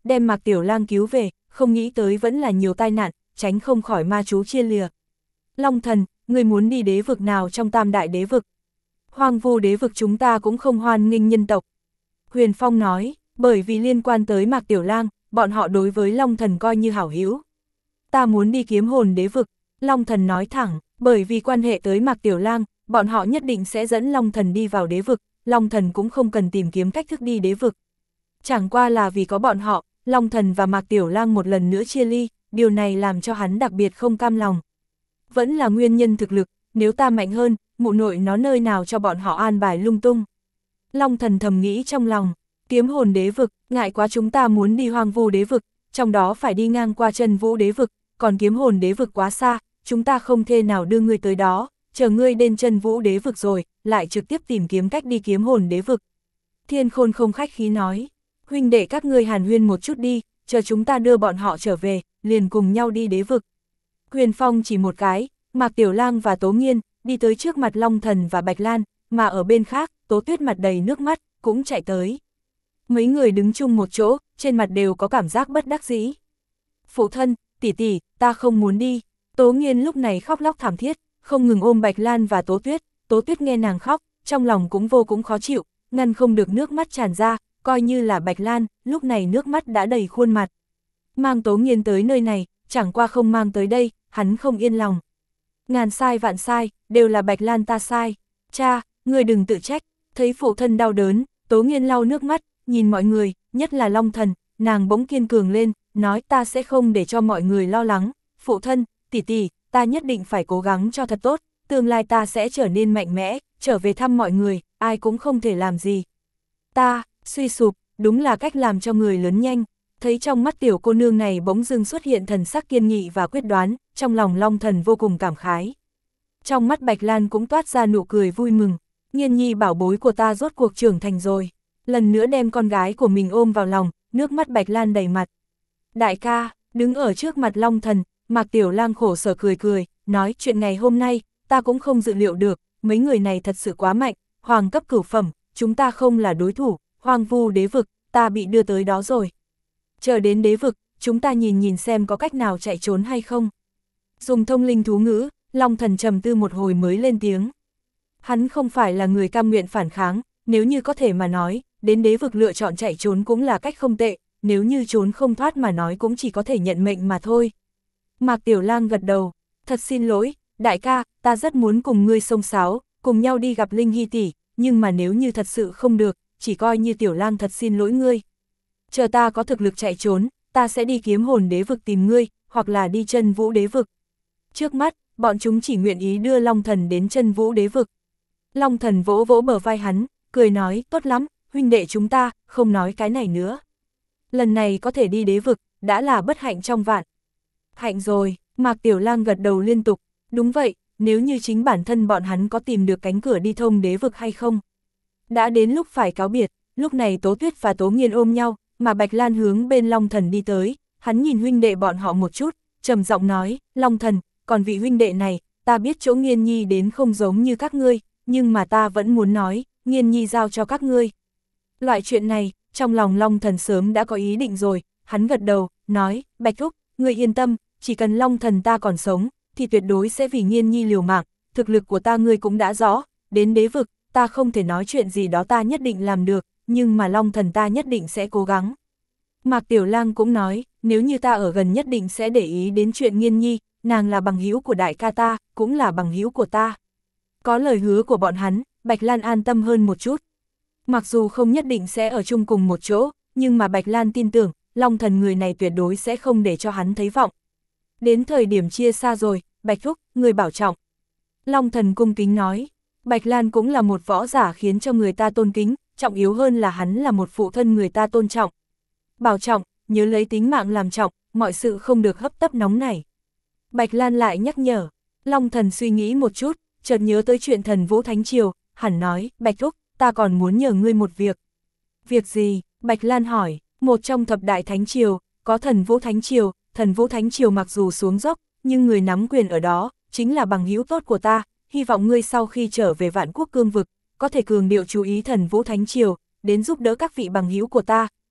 đem Mạc Tiểu Lang cứu về, không nghĩ tới vẫn là nhiều tai nạn, tránh không khỏi ma chú chia lìa. Long thần, người muốn đi đế vực nào trong tam đại đế vực? Hoang vu đế vực chúng ta cũng không hoan nghênh nhân tộc. Huyền Phong nói, bởi vì liên quan tới Mạc Tiểu Lang, bọn họ đối với Long thần coi như hảo hữu. Ta muốn đi kiếm hồn đế vực, Long thần nói thẳng, bởi vì quan hệ tới Mạc Tiểu Lang, bọn họ nhất định sẽ dẫn Long thần đi vào đế vực, Long thần cũng không cần tìm kiếm cách thức đi đế vực. Chẳng qua là vì có bọn họ, Long thần và Mạc Tiểu Lang một lần nữa chia ly, điều này làm cho hắn đặc biệt không cam lòng. Vẫn là nguyên nhân thực lực, nếu ta mạnh hơn, mụ nội nó nơi nào cho bọn họ an bài lung tung. Long thần thầm nghĩ trong lòng, kiếm hồn đế vực, ngại quá chúng ta muốn đi hoang vu đế vực, trong đó phải đi ngang qua chân vũ đế vực, còn kiếm hồn đế vực quá xa, chúng ta không thể nào đưa ngươi tới đó, chờ ngươi đến chân vũ đế vực rồi, lại trực tiếp tìm kiếm cách đi kiếm hồn đế vực. Thiên Khôn không khách khí nói, huynh đệ các ngươi hàn huyên một chút đi, chờ chúng ta đưa bọn họ trở về, liền cùng nhau đi đế vực. Huyền Phong chỉ một cái, Mạc Tiểu Lang và Tố Nghiên, đi tới trước mặt Long thần và Bạch Lan, mà ở bên khác, Tố Tuyết mặt đầy nước mắt, cũng chạy tới. Mấy người đứng chung một chỗ, trên mặt đều có cảm giác bất đắc dĩ. Phụ thân, tỷ tỷ, ta không muốn đi. Tố Nghiên lúc này khóc lóc thảm thiết, không ngừng ôm Bạch Lan và Tố Tuyết. Tố Tuyết nghe nàng khóc, trong lòng cũng vô cũng khó chịu, ngăn không được nước mắt tràn ra, coi như là Bạch Lan, lúc này nước mắt đã đầy khuôn mặt. Mang Tố Nghiên tới nơi này, chẳng qua không mang tới đây, hắn không yên lòng. Ngàn sai vạn sai, đều là Bạch Lan ta sai. Cha, người đừng tự trách. Thấy phụ thân đau đớn, Tố Nghiên lau nước mắt, nhìn mọi người, nhất là Long thần, nàng bỗng kiên cường lên, nói ta sẽ không để cho mọi người lo lắng. Phụ thân, tỷ tỷ, ta nhất định phải cố gắng cho thật tốt, tương lai ta sẽ trở nên mạnh mẽ, trở về thăm mọi người, ai cũng không thể làm gì. Ta, suy sụp, đúng là cách làm cho người lớn nhanh. Thấy trong mắt tiểu cô nương này bỗng dưng xuất hiện thần sắc kiên nghị và quyết đoán, trong lòng Long thần vô cùng cảm khái. Trong mắt Bạch Lan cũng toát ra nụ cười vui mừng, Nghiên nhi bảo bối của ta rốt cuộc trưởng thành rồi. Lần nữa đem con gái của mình ôm vào lòng, nước mắt Bạch Lan đầy mặt. Đại ca, đứng ở trước mặt Long thần, Mạc Tiểu Lang khổ sở cười cười, nói chuyện ngày hôm nay, ta cũng không dự liệu được, mấy người này thật sự quá mạnh, hoàng cấp cửu phẩm, chúng ta không là đối thủ, hoang vu đế vực, ta bị đưa tới đó rồi. Chờ đến đế vực, chúng ta nhìn nhìn xem có cách nào chạy trốn hay không. Dùng thông linh thú ngữ, Long thần trầm tư một hồi mới lên tiếng. Hắn không phải là người cam nguyện phản kháng, nếu như có thể mà nói, đến đế vực lựa chọn chạy trốn cũng là cách không tệ, nếu như trốn không thoát mà nói cũng chỉ có thể nhận mệnh mà thôi. Mạc Tiểu Lang gật đầu, thật xin lỗi, đại ca, ta rất muốn cùng ngươi xông xáo, cùng nhau đi gặp Linh Hy tỷ, nhưng mà nếu như thật sự không được, chỉ coi như Tiểu Lang thật xin lỗi ngươi. Chờ ta có thực lực chạy trốn, ta sẽ đi kiếm hồn đế vực tìm ngươi, hoặc là đi chân vũ đế vực. Trước mắt, bọn chúng chỉ nguyện ý đưa Long thần đến chân vũ đế vực. Long thần vỗ vỗ bờ vai hắn, cười nói, tốt lắm, huynh đệ chúng ta, không nói cái này nữa. Lần này có thể đi đế vực, đã là bất hạnh trong vạn. Hạnh rồi, Mạc Tiểu Lang gật đầu liên tục, đúng vậy, nếu như chính bản thân bọn hắn có tìm được cánh cửa đi thông đế vực hay không. Đã đến lúc phải cáo biệt, lúc này Tố Tuyết và Tố Nghiên ôm nhau, mà Bạch Lan hướng bên Long thần đi tới, hắn nhìn huynh đệ bọn họ một chút, trầm giọng nói, Long thần, còn vị huynh đệ này, ta biết chỗ Nghiên nhi đến không giống như các ngươi, nhưng mà ta vẫn muốn nói, Nghiên nhi giao cho các ngươi. Loại chuyện này, trong lòng Long thần sớm đã có ý định rồi, hắn gật đầu, nói, Bạch Thúc, ngươi yên tâm, chỉ cần Long thần ta còn sống, thì tuyệt đối sẽ vì Nghiên nhi liều mạng, thực lực của ta ngươi cũng đã rõ, đến đế vực, ta không thể nói chuyện gì đó ta nhất định làm được, nhưng mà Long thần ta nhất định sẽ cố gắng. Mạc Tiểu Lang cũng nói, nếu như ta ở gần nhất định sẽ để ý đến chuyện Nghiên nhi, nàng là bằng hữu của đại ca ta, cũng là bằng hữu của ta. Có lời hứa của bọn hắn, Bạch Lan an tâm hơn một chút. Mặc dù không nhất định sẽ ở chung cùng một chỗ, nhưng mà Bạch Lan tin tưởng, Long thần người này tuyệt đối sẽ không để cho hắn thấy vọng. Đến thời điểm chia xa rồi, Bạch Thúc, người bảo trọng. Long thần cung kính nói, Bạch Lan cũng là một võ giả khiến cho người ta tôn kính, trọng yếu hơn là hắn là một phụ thân người ta tôn trọng. Bảo trọng, nhớ lấy tính mạng làm trọng, mọi sự không được hấp tấp nóng nảy. Bạch Lan lại nhắc nhở, Long thần suy nghĩ một chút, chợt nhớ tới chuyện Thần Vũ Thánh Triều, hẳn nói, Bạch Thúc, ta còn muốn nhờ ngươi một việc. Việc gì? Bạch Lan hỏi, một trong thập đại Thánh Triều, có Thần Vũ Thánh Triều, Thần Vũ Thánh Triều mặc dù xuống dốc, nhưng người nắm quyền ở đó, chính là bằng hữu tốt của ta, hy vọng ngươi sau khi trở về Vạn Quốc Cương vực, có thể cường điệu chú ý Thần Vũ Thánh Triều, đến giúp đỡ các vị bằng hữu của ta,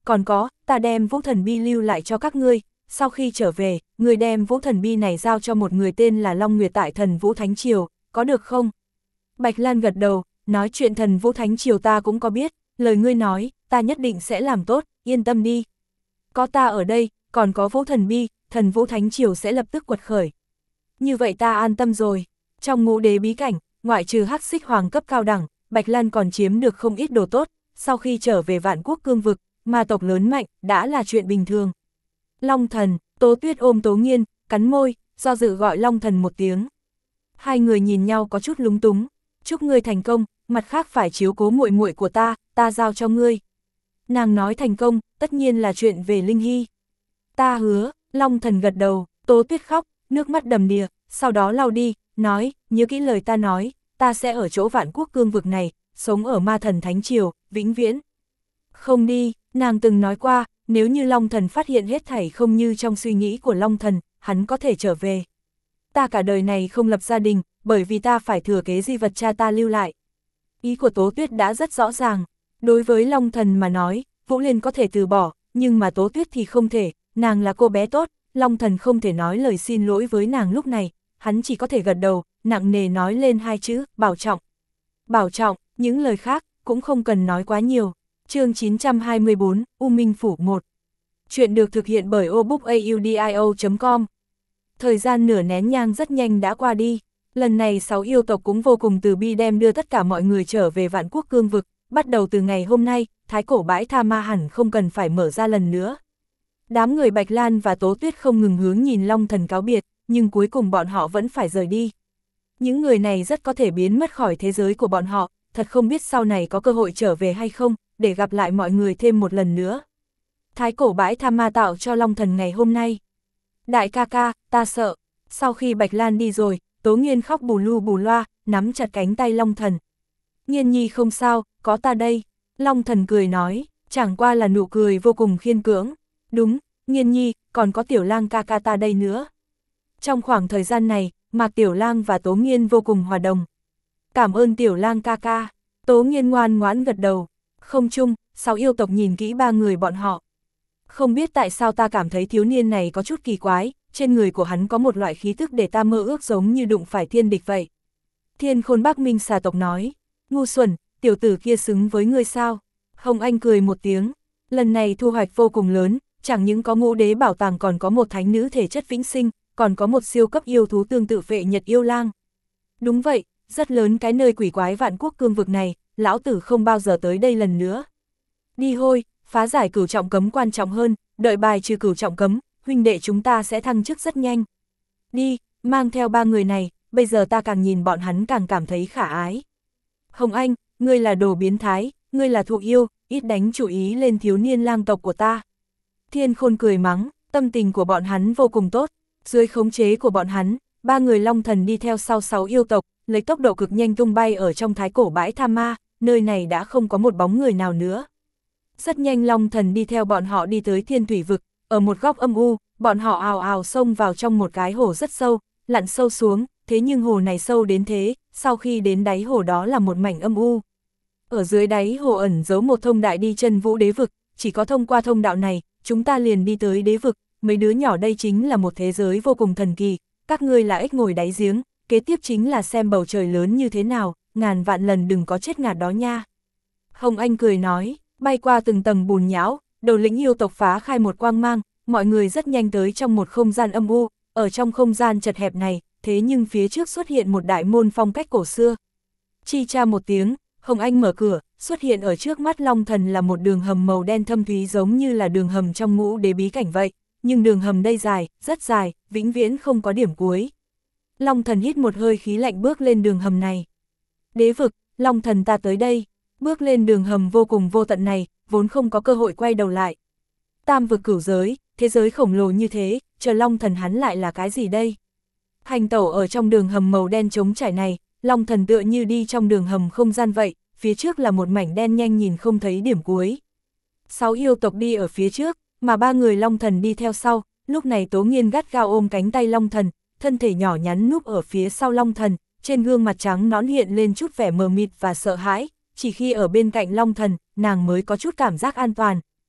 còn có, ta đem Vũ Thần Bi lưu lại cho các ngươi, sau khi trở về, người đem Vũ Thần Bi này giao cho một người tên là Long Nguyệt tại Thần Vũ Thánh Triều, có được không? Bạch Lan gật đầu, nói chuyện Thần Vũ Thánh Triều ta cũng có biết, lời ngươi nói, ta nhất định sẽ làm tốt, yên tâm đi. Có ta ở đây, còn có Vũ Thần Bi, Thần Vũ Thánh Triều sẽ lập tức quật khởi. Như vậy ta an tâm rồi. Trong ngũ đế bí cảnh, ngoại trừ hắc xích hoàng cấp cao đẳng, Bạch Lan còn chiếm được không ít đồ tốt, sau khi trở về Vạn Quốc cương vực, ma tộc lớn mạnh, đã là chuyện bình thường. Long Thần, Tố Tuyết ôm Tố Nghiên, cắn môi, do dự gọi Long Thần một tiếng. Hai người nhìn nhau có chút lúng túng, chúc ngươi thành công, mặt khác phải chiếu cố muội muội của ta, ta giao cho ngươi. Nàng nói thành công, tất nhiên là chuyện về Linh Hy. Ta hứa, Long Thần gật đầu, Tố Tuyết khóc, nước mắt đầm đìa, sau đó lau đi, nói, nhớ kỹ lời ta nói, ta sẽ ở chỗ Vạn Quốc cương vực này, sống ở Ma Thần Thánh Triều, vĩnh viễn. Không đi, nàng từng nói qua, nếu như Long Thần phát hiện hết thảy không như trong suy nghĩ của Long Thần, hắn có thể trở về. Ta cả đời này không lập gia đình, bởi vì ta phải thừa kế di vật cha ta lưu lại. Ý của Tố Tuyết đã rất rõ ràng, đối với Long Thần mà nói, Vũ Liên có thể từ bỏ, nhưng mà Tố Tuyết thì không thể, nàng là cô bé tốt, Long Thần không thể nói lời xin lỗi với nàng lúc này, hắn chỉ có thể gật đầu, nặng nề nói lên hai chữ, bảo trọng. Bảo trọng, những lời khác, cũng không cần nói quá nhiều. Chương chín trăm hai mươi bốn, U Minh Phủ một. Chuyện được thực hiện bởi obookaudio chấm com. Thời gian nửa nén nhang rất nhanh đã qua đi. Lần này sáu yêu tộc cũng vô cùng từ bi đem đưa tất cả mọi người trở về Vạn Quốc cương vực. Bắt đầu từ ngày hôm nay, Thái Cổ Bãi Tha Ma hẳn không cần phải mở ra lần nữa. Đám người Bạch Lan và Tố Tuyết không ngừng hướng nhìn Long Thần cáo biệt, nhưng cuối cùng bọn họ vẫn phải rời đi. Những người này rất có thể biến mất khỏi thế giới của bọn họ, thật không biết sau này có cơ hội trở về hay không, để gặp lại mọi người thêm một lần nữa. Thái Cổ Bãi Tha Ma tạo cho Long Thần ngày hôm nay. Đại ca ca, ta sợ. Sau khi Bạch Lan đi rồi, Tố Nghiên khóc bù lu bù loa, nắm chặt cánh tay Long Thần. Nghiên nhi không sao, có ta đây. Long Thần cười nói, chẳng qua là nụ cười vô cùng khiên cưỡng. Đúng, Nghiên nhi, còn có Tiểu Lang ca ca ta đây nữa. Trong khoảng thời gian này, Mạc Tiểu Lang và Tố Nghiên vô cùng hòa đồng. Cảm ơn Tiểu Lang ca ca. Tố Nghiên ngoan ngoãn gật đầu. Không chung, sáu yêu tộc nhìn kỹ ba người bọn họ. Không biết tại sao ta cảm thấy thiếu niên này có chút kỳ quái, trên người của hắn có một loại khí tức để ta mơ ước giống như đụng phải thiên địch vậy. Thiên Khôn Bắc Minh xà tộc nói, ngu xuẩn, tiểu tử kia xứng với ngươi sao? Hồng Anh cười một tiếng, lần này thu hoạch vô cùng lớn, chẳng những có ngũ đế bảo tàng còn có một thánh nữ thể chất vĩnh sinh, còn có một siêu cấp yêu thú tương tự Vệ Nhật Yêu Lang. Đúng vậy, rất lớn cái nơi quỷ quái Vạn Quốc cương vực này, lão tử không bao giờ tới đây lần nữa. Đi hôi, phá giải cửu trọng cấm quan trọng hơn, đợi bài trừ cửu trọng cấm, huynh đệ chúng ta sẽ thăng chức rất nhanh. Đi, mang theo ba người này, bây giờ ta càng nhìn bọn hắn càng cảm thấy khả ái. Hồng Anh, ngươi là đồ biến thái, ngươi là thụ yêu, ít đánh chủ ý lên thiếu niên lang tộc của ta. Thiên Khôn cười mắng, tâm tình của bọn hắn vô cùng tốt, dưới khống chế của bọn hắn, ba người Long Thần đi theo sau sáu yêu tộc, lấy tốc độ cực nhanh tung bay ở trong Thái Cổ Bãi Tha Ma, nơi này đã không có một bóng người nào nữa. Rất nhanh Long Thần đi theo bọn họ đi tới Thiên Thủy Vực, ở một góc âm u, bọn họ ào ào xông vào trong một cái hồ rất sâu, lặn sâu xuống, thế nhưng hồ này sâu đến thế, sau khi đến đáy hồ đó là một mảnh âm u. Ở dưới đáy hồ ẩn giấu một thông đại đi chân vũ đế vực, chỉ có thông qua thông đạo này, chúng ta liền đi tới đế vực, mấy đứa nhỏ đây chính là một thế giới vô cùng thần kỳ, các ngươi là ếch ngồi đáy giếng, kế tiếp chính là xem bầu trời lớn như thế nào, ngàn vạn lần đừng có chết ngạt đó nha. Hồng Anh cười nói, bay qua từng tầng bùn nhão, đầu lĩnh yêu tộc phá khai một quang mang, mọi người rất nhanh tới trong một không gian âm u, ở trong không gian chật hẹp này, thế nhưng phía trước xuất hiện một đại môn phong cách cổ xưa. Chi cha một tiếng, Hồng Anh mở cửa, xuất hiện ở trước mắt Long Thần là một đường hầm màu đen thâm thúy giống như là đường hầm trong ngũ đế bí cảnh vậy, nhưng đường hầm đây dài, rất dài, vĩnh viễn không có điểm cuối. Long Thần hít một hơi khí lạnh bước lên đường hầm này. Đế vực, Long Thần ta tới đây, bước lên đường hầm vô cùng vô tận này, vốn không có cơ hội quay đầu lại. Tam vực cửu giới, thế giới khổng lồ như thế, chờ Long Thần hắn lại là cái gì đây? Hành tẩu ở trong đường hầm màu đen trống trải này, Long Thần tựa như đi trong đường hầm không gian vậy, phía trước là một mảnh đen nhanh nhìn không thấy điểm cuối. Sáu yêu tộc đi ở phía trước, mà ba người Long Thần đi theo sau, lúc này Tố Nghiên gắt gao ôm cánh tay Long Thần, thân thể nhỏ nhắn núp ở phía sau Long Thần, trên gương mặt trắng nõn hiện lên chút vẻ mờ mịt và sợ hãi, chỉ khi ở bên cạnh Long Thần, nàng mới có chút cảm giác an toàn.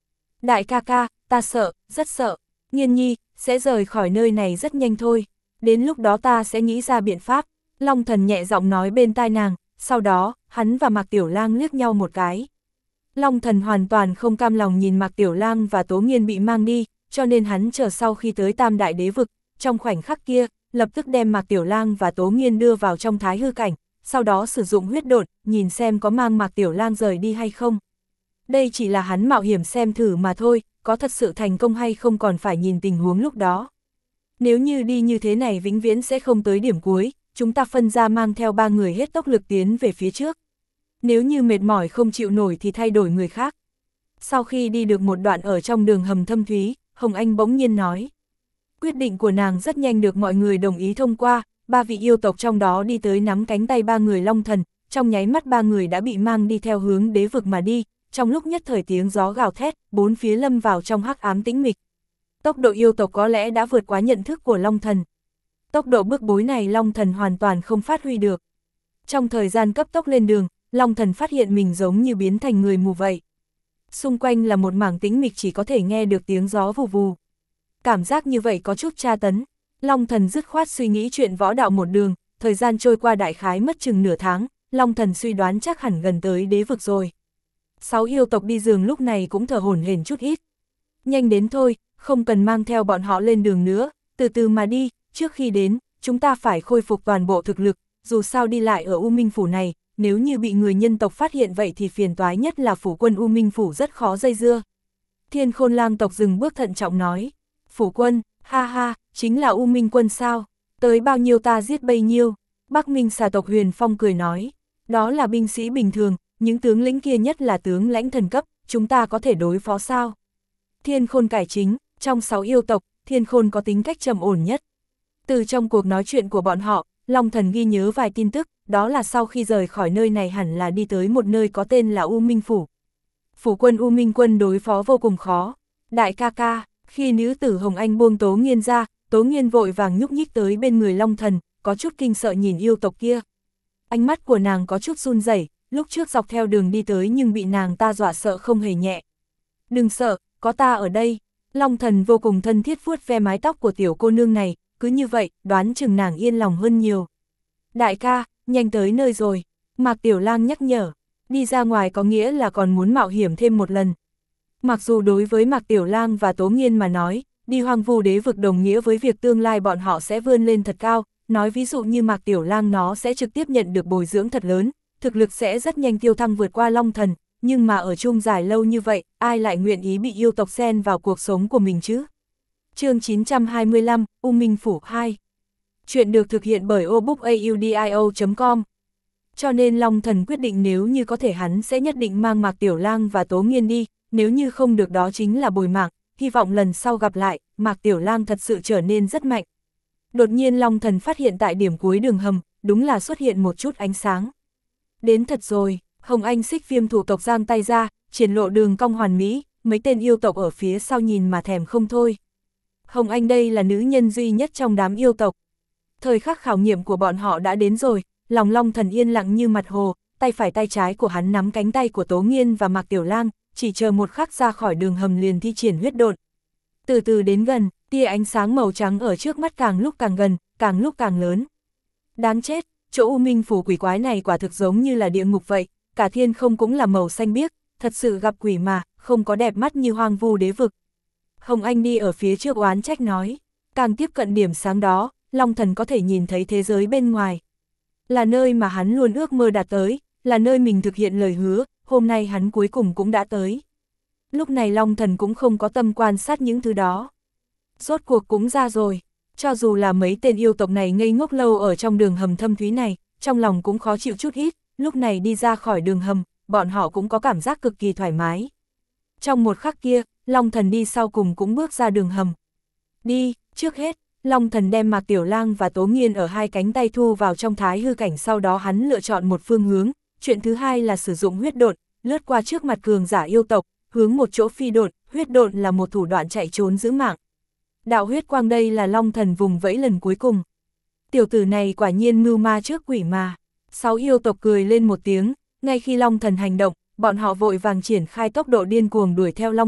Đại ca ca, ta sợ, rất sợ. Nghiên nhi, sẽ rời khỏi nơi này rất nhanh thôi. Đến lúc đó ta sẽ nghĩ ra biện pháp. Long Thần nhẹ giọng nói bên tai nàng, sau đó, hắn và Mạc Tiểu Lang liếc nhau một cái. Long Thần hoàn toàn không cam lòng nhìn Mạc Tiểu Lang và Tố Nghiên bị mang đi, cho nên hắn chờ sau khi tới Tam Đại Đế Vực, trong khoảnh khắc kia, lập tức đem Mạc Tiểu Lang và Tố Nghiên đưa vào trong thái hư cảnh, sau đó sử dụng huyết độn, nhìn xem có mang Mạc Tiểu Lang rời đi hay không. Đây chỉ là hắn mạo hiểm xem thử mà thôi, có thật sự thành công hay không còn phải nhìn tình huống lúc đó. Nếu như đi như thế này vĩnh viễn sẽ không tới điểm cuối, chúng ta phân ra mang theo ba người hết tốc lực tiến về phía trước. Nếu như mệt mỏi không chịu nổi thì thay đổi người khác. Sau khi đi được một đoạn ở trong đường hầm thâm thúy, Hồng Anh bỗng nhiên nói. Quyết định của nàng rất nhanh được mọi người đồng ý thông qua, ba vị yêu tộc trong đó đi tới nắm cánh tay ba người Long Thần, trong nháy mắt ba người đã bị mang đi theo hướng đế vực mà đi, trong lúc nhất thời tiếng gió gào thét, bốn phía lâm vào trong hắc ám tĩnh mịch. Tốc độ yêu tộc có lẽ đã vượt quá nhận thức của Long Thần. Tốc độ bước bối này Long Thần hoàn toàn không phát huy được. Trong thời gian cấp tốc lên đường, Long Thần phát hiện mình giống như biến thành người mù vậy. Xung quanh là một mảng tĩnh mịch chỉ có thể nghe được tiếng gió vù vù. Cảm giác như vậy có chút tra tấn. Long Thần dứt khoát suy nghĩ chuyện võ đạo một đường, thời gian trôi qua đại khái mất chừng nửa tháng, Long Thần suy đoán chắc hẳn gần tới đế vực rồi. Sáu yêu tộc đi giường lúc này cũng thở hổn hển chút ít. Nhanh đến thôi, không cần mang theo bọn họ lên đường nữa, từ từ mà đi, trước khi đến, chúng ta phải khôi phục toàn bộ thực lực, dù sao đi lại ở U Minh Phủ này, nếu như bị người nhân tộc phát hiện vậy thì phiền toái nhất là phủ quân U Minh Phủ rất khó dây dưa. Thiên Khôn Lang tộc dừng bước thận trọng nói, phủ quân, ha ha, chính là U Minh quân sao, tới bao nhiêu ta giết bấy nhiêu. Bắc Minh xà tộc Huyền Phong cười nói, đó là binh sĩ bình thường, những tướng lĩnh kia nhất là tướng lãnh thần cấp, chúng ta có thể đối phó sao? Thiên Khôn cải chính, trong sáu yêu tộc, Thiên Khôn có tính cách trầm ổn nhất. Từ trong cuộc nói chuyện của bọn họ, Long Thần ghi nhớ vài tin tức, đó là sau khi rời khỏi nơi này hẳn là đi tới một nơi có tên là U Minh Phủ. Phủ quân U Minh quân đối phó vô cùng khó. Đại ca ca, khi nữ tử Hồng Anh buông Tố Nghiên ra, Tố Nghiên vội vàng nhúc nhích tới bên người Long Thần, có chút kinh sợ nhìn yêu tộc kia. Ánh mắt của nàng có chút run rẩy, lúc trước dọc theo đường đi tới nhưng bị nàng ta dọa sợ không hề nhẹ. Đừng sợ, có ta ở đây. Long Thần vô cùng thân thiết vuốt ve mái tóc của tiểu cô nương này, cứ như vậy, đoán chừng nàng yên lòng hơn nhiều. Đại ca, nhanh tới nơi rồi. Mạc Tiểu Lang nhắc nhở, đi ra ngoài có nghĩa là còn muốn mạo hiểm thêm một lần. Mặc dù đối với Mạc Tiểu Lang và Tố Nghiên mà nói, đi hoang vu đế vực đồng nghĩa với việc tương lai bọn họ sẽ vươn lên thật cao, nói ví dụ như Mạc Tiểu Lang nó sẽ trực tiếp nhận được bồi dưỡng thật lớn, thực lực sẽ rất nhanh tiêu thăng vượt qua Long Thần, nhưng mà ở chung dài lâu như vậy, ai lại nguyện ý bị yêu tộc xen vào cuộc sống của mình chứ? Chương chín trăm hai mươi lăm, U Minh Phủ hai. Chuyện được thực hiện bởi obookaudio chấm com. Cho nên Long Thần quyết định nếu như có thể hắn sẽ nhất định mang Mạc Tiểu Lang và Tố Nghiên đi, nếu như không được đó chính là bồi mạng, hy vọng lần sau gặp lại, Mạc Tiểu Lang thật sự trở nên rất mạnh. Đột nhiên Long Thần phát hiện tại điểm cuối đường hầm, đúng là xuất hiện một chút ánh sáng. Đến thật rồi, Hồng Anh Xích Viêm thủ tộc giang tay ra, triển lộ đường cong hoàn mỹ, mấy tên yêu tộc ở phía sau nhìn mà thèm không thôi. Hồng Anh đây là nữ nhân duy nhất trong đám yêu tộc. Thời khắc khảo nghiệm của bọn họ đã đến rồi, lòng Long Thần yên lặng như mặt hồ, tay phải tay trái của hắn nắm cánh tay của Tố Nghiên và Mạc Tiểu Lang, chỉ chờ một khắc ra khỏi đường hầm liền thi triển huyết độn. Từ từ đến gần, tia ánh sáng màu trắng ở trước mắt càng lúc càng gần, càng lúc càng lớn. Đáng chết, chỗ U Minh Phủ quỷ quái này quả thực giống như là địa ngục vậy, cả thiên không cũng là màu xanh biếc, thật sự gặp quỷ mà, không có đẹp mắt như hoang vu đế vực. Hồng Anh đi ở phía trước oán trách nói, càng tiếp cận điểm sáng đó, Long Thần có thể nhìn thấy thế giới bên ngoài. Là nơi mà hắn luôn ước mơ đạt tới, là nơi mình thực hiện lời hứa, hôm nay hắn cuối cùng cũng đã tới. Lúc này Long Thần cũng không có tâm quan sát những thứ đó. Rốt cuộc cũng ra rồi, cho dù là mấy tên yêu tộc này ngây ngốc lâu ở trong đường hầm thâm thúy này, trong lòng cũng khó chịu chút ít, lúc này đi ra khỏi đường hầm, bọn họ cũng có cảm giác cực kỳ thoải mái. Trong một khắc kia, Long Thần đi sau cùng cũng bước ra đường hầm. Đi, trước hết, Long Thần đem Mạc Tiểu Lang và Tố Nghiên ở hai cánh tay thu vào trong thái hư cảnh, sau đó hắn lựa chọn một phương hướng, chuyện thứ hai là sử dụng huyết độn, lướt qua trước mặt cường giả yêu tộc, hướng một chỗ phi độn, huyết độn là một thủ đoạn chạy trốn giữ mạng. Đạo huyết quang đây là Long Thần vùng vẫy lần cuối cùng. Tiểu tử này quả nhiên mưu ma trước quỷ mà. Sáu yêu tộc cười lên một tiếng, ngay khi Long Thần hành động, bọn họ vội vàng triển khai tốc độ điên cuồng đuổi theo Long Thần,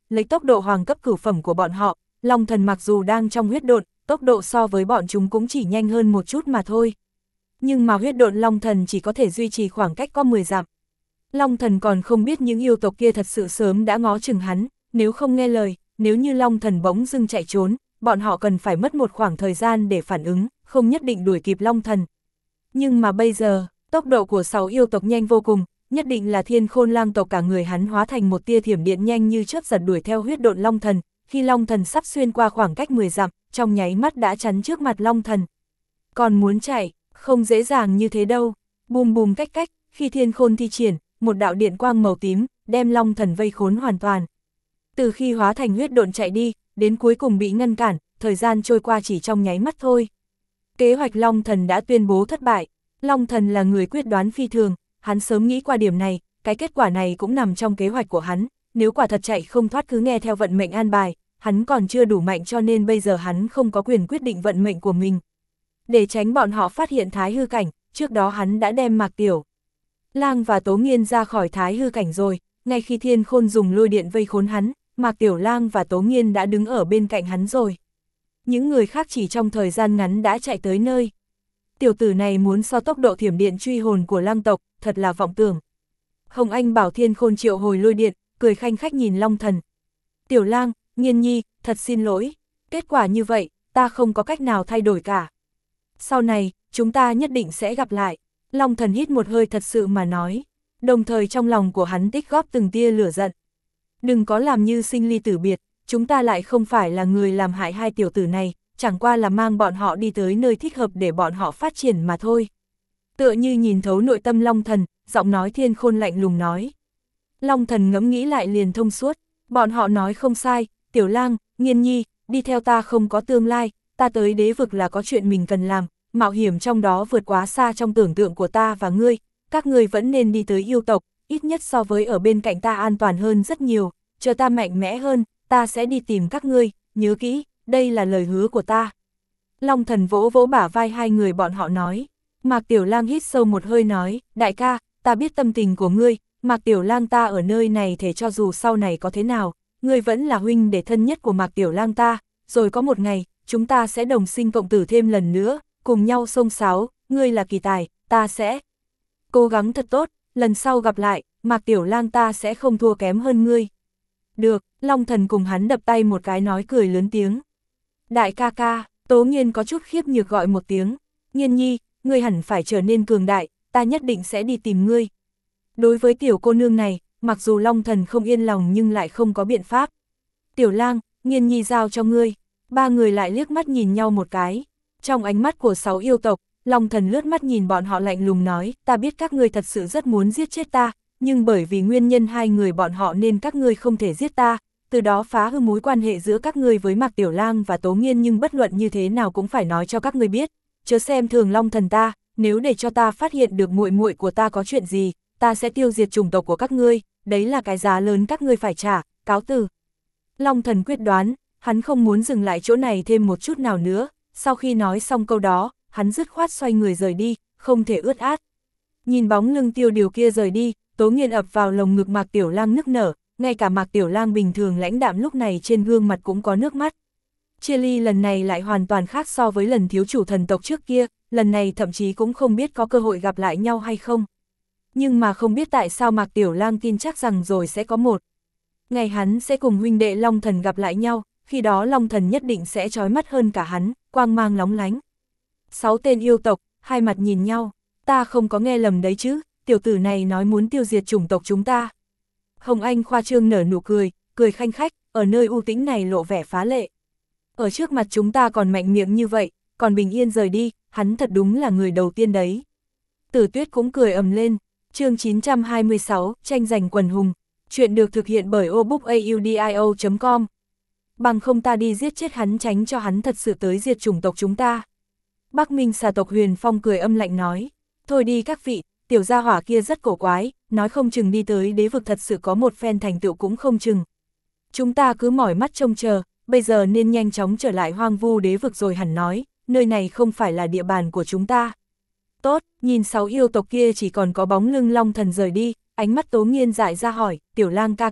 lấy tốc độ hoàng cấp cửu phẩm của bọn họ, Long Thần mặc dù đang trong huyết độn, tốc độ so với bọn chúng cũng chỉ nhanh hơn một chút mà thôi. Nhưng mà huyết độn Long Thần chỉ có thể duy trì khoảng cách có mười dặm. Long Thần còn không biết những yêu tộc kia thật sự sớm đã ngó chừng hắn, nếu không nghe lời, nếu như Long Thần bỗng dưng chạy trốn, bọn họ cần phải mất một khoảng thời gian để phản ứng, không nhất định đuổi kịp Long Thần. Nhưng mà bây giờ, tốc độ của sáu yêu tộc nhanh vô cùng, nhất định là Thiên Khôn Lang tộc cả người hắn hóa thành một tia thiểm điện nhanh như chớp giật đuổi theo huyết độn Long Thần, khi Long Thần sắp xuyên qua khoảng cách mười dặm, trong nháy mắt đã chắn trước mặt Long Thần. Còn muốn chạy, không dễ dàng như thế đâu. Bùm bùm cách cách, khi Thiên Khôn thi triển, một đạo điện quang màu tím, đem Long Thần vây khốn hoàn toàn. Từ khi hóa thành huyết độn chạy đi, đến cuối cùng bị ngăn cản, thời gian trôi qua chỉ trong nháy mắt thôi. Kế hoạch Long Thần đã tuyên bố thất bại. Long Thần là người quyết đoán phi thường, hắn sớm nghĩ qua điểm này, cái kết quả này cũng nằm trong kế hoạch của hắn, nếu quả thật chạy không thoát cứ nghe theo vận mệnh an bài, hắn còn chưa đủ mạnh cho nên bây giờ hắn không có quyền quyết định vận mệnh của mình. Để tránh bọn họ phát hiện thái hư cảnh, trước đó hắn đã đem Mạc Tiểu Lang và Tố Nghiên ra khỏi thái hư cảnh rồi, ngay khi Thiên Khôn dùng lôi điện vây khốn hắn, Mạc Tiểu Lang và Tố Nghiên đã đứng ở bên cạnh hắn rồi. Những người khác chỉ trong thời gian ngắn đã chạy tới nơi. Tiểu tử này muốn so tốc độ thiểm điện truy hồn của Lang tộc, thật là vọng tưởng. Hồng Anh bảo Thiên Khôn triệu hồi lôi điện, cười khanh khách nhìn Long Thần. Tiểu Lang, Nghiên Nhi, thật xin lỗi. Kết quả như vậy, ta không có cách nào thay đổi cả. Sau này, chúng ta nhất định sẽ gặp lại. Long Thần hít một hơi thật sự mà nói. Đồng thời trong lòng của hắn tích góp từng tia lửa giận. Đừng có làm như sinh ly tử biệt, chúng ta lại không phải là người làm hại hai tiểu tử này, chẳng qua là mang bọn họ đi tới nơi thích hợp để bọn họ phát triển mà thôi. Tựa như nhìn thấu nội tâm Long Thần, giọng nói Thiên Khôn lạnh lùng nói. Long Thần ngẫm nghĩ lại liền thông suốt, bọn họ nói không sai, Tiểu Lang, Nghiên Nhi, đi theo ta không có tương lai, ta tới đế vực là có chuyện mình cần làm, mạo hiểm trong đó vượt quá xa trong tưởng tượng của ta và ngươi, các ngươi vẫn nên đi tới yêu tộc, ít nhất so với ở bên cạnh ta an toàn hơn rất nhiều, chờ ta mạnh mẽ hơn, ta sẽ đi tìm các ngươi, nhớ kỹ, đây là lời hứa của ta. Long Thần vỗ vỗ bả vai hai người bọn họ nói. Mạc Tiểu Lang hít sâu một hơi nói, đại ca, ta biết tâm tình của ngươi, Mạc Tiểu Lang ta ở nơi này thể cho dù sau này có thế nào, ngươi vẫn là huynh để thân nhất của Mạc Tiểu Lang ta, rồi có một ngày, chúng ta sẽ đồng sinh cộng tử thêm lần nữa, cùng nhau xông xáo, ngươi là kỳ tài, ta sẽ cố gắng thật tốt, lần sau gặp lại, Mạc Tiểu Lang ta sẽ không thua kém hơn ngươi. Được, Long Thần cùng hắn đập tay một cái nói cười lớn tiếng. Đại ca ca, Tố Nghiên có chút khiếp nhược gọi một tiếng, Nghiên Nhi, ngươi hẳn phải trở nên cường đại, ta nhất định sẽ đi tìm ngươi. Đối với tiểu cô nương này, mặc dù Long Thần không yên lòng nhưng lại không có biện pháp. Tiểu Lang, Nghiên Nhi giao cho ngươi. Ba người lại liếc mắt nhìn nhau một cái. Trong ánh mắt của sáu yêu tộc, Long Thần lướt mắt nhìn bọn họ lạnh lùng nói, ta biết các ngươi thật sự rất muốn giết chết ta, nhưng bởi vì nguyên nhân hai người bọn họ nên các ngươi không thể giết ta, từ đó phá hư mối quan hệ giữa các ngươi với Mạc Tiểu Lang và Tố Nghiên, nhưng bất luận như thế nào cũng phải nói cho các ngươi biết, chớ xem thường Long Thần ta, nếu để cho ta phát hiện được muội muội của ta có chuyện gì, ta sẽ tiêu diệt chủng tộc của các ngươi, đấy là cái giá lớn các ngươi phải trả, cáo từ. Long Thần quyết đoán, hắn không muốn dừng lại chỗ này thêm một chút nào nữa, sau khi nói xong câu đó, hắn dứt khoát xoay người rời đi, không thể ướt át. Nhìn bóng lưng tiêu điều kia rời đi, Tố Nghiên ập vào lồng ngực Mạc Tiểu Lang nức nở, ngay cả Mạc Tiểu Lang bình thường lãnh đạm lúc này trên gương mặt cũng có nước mắt. Chia ly lần này lại hoàn toàn khác so với lần thiếu chủ thần tộc trước kia, lần này thậm chí cũng không biết có cơ hội gặp lại nhau hay không. Nhưng mà không biết tại sao Mạc Tiểu Lang tin chắc rằng rồi sẽ có một ngày hắn sẽ cùng huynh đệ Long Thần gặp lại nhau, khi đó Long Thần nhất định sẽ chói mắt hơn cả hắn, quang mang lóng lánh. Sáu tên yêu tộc, hai mặt nhìn nhau, ta không có nghe lầm đấy chứ, tiểu tử này nói muốn tiêu diệt chủng tộc chúng ta. Hồng Anh khoa trương nở nụ cười, cười khanh khách, ở nơi u tĩnh này lộ vẻ phá lệ. Ở trước mặt chúng ta còn mạnh miệng như vậy, còn bình yên rời đi, hắn thật đúng là người đầu tiên đấy. Tử Tuyết cũng cười ầm lên. Chương chín trăm hai mươi sáu, tranh giành quần hùng. Chuyện được thực hiện bởi obookaudio chấm com. Bằng không ta đi giết chết hắn, tránh cho hắn thật sự tới diệt chủng tộc chúng ta. Bắc Minh xà tộc Huyền Phong cười âm lạnh nói. Thôi đi các vị, tiểu gia hỏa kia rất cổ quái, nói không chừng đi tới đế vực thật sự có một phen thành tựu cũng không chừng. Chúng ta cứ mỏi mắt trông chờ, bây giờ nên nhanh chóng trở lại hoang vu đế vực rồi hẳn nói, nơi này không phải là địa bàn của chúng ta. Tốt, nhìn sáu yêu tộc kia chỉ còn có bóng lưng Long Thần rời đi, ánh mắt Tố Nghiên dại ra hỏi, Tiểu Lang ca ca,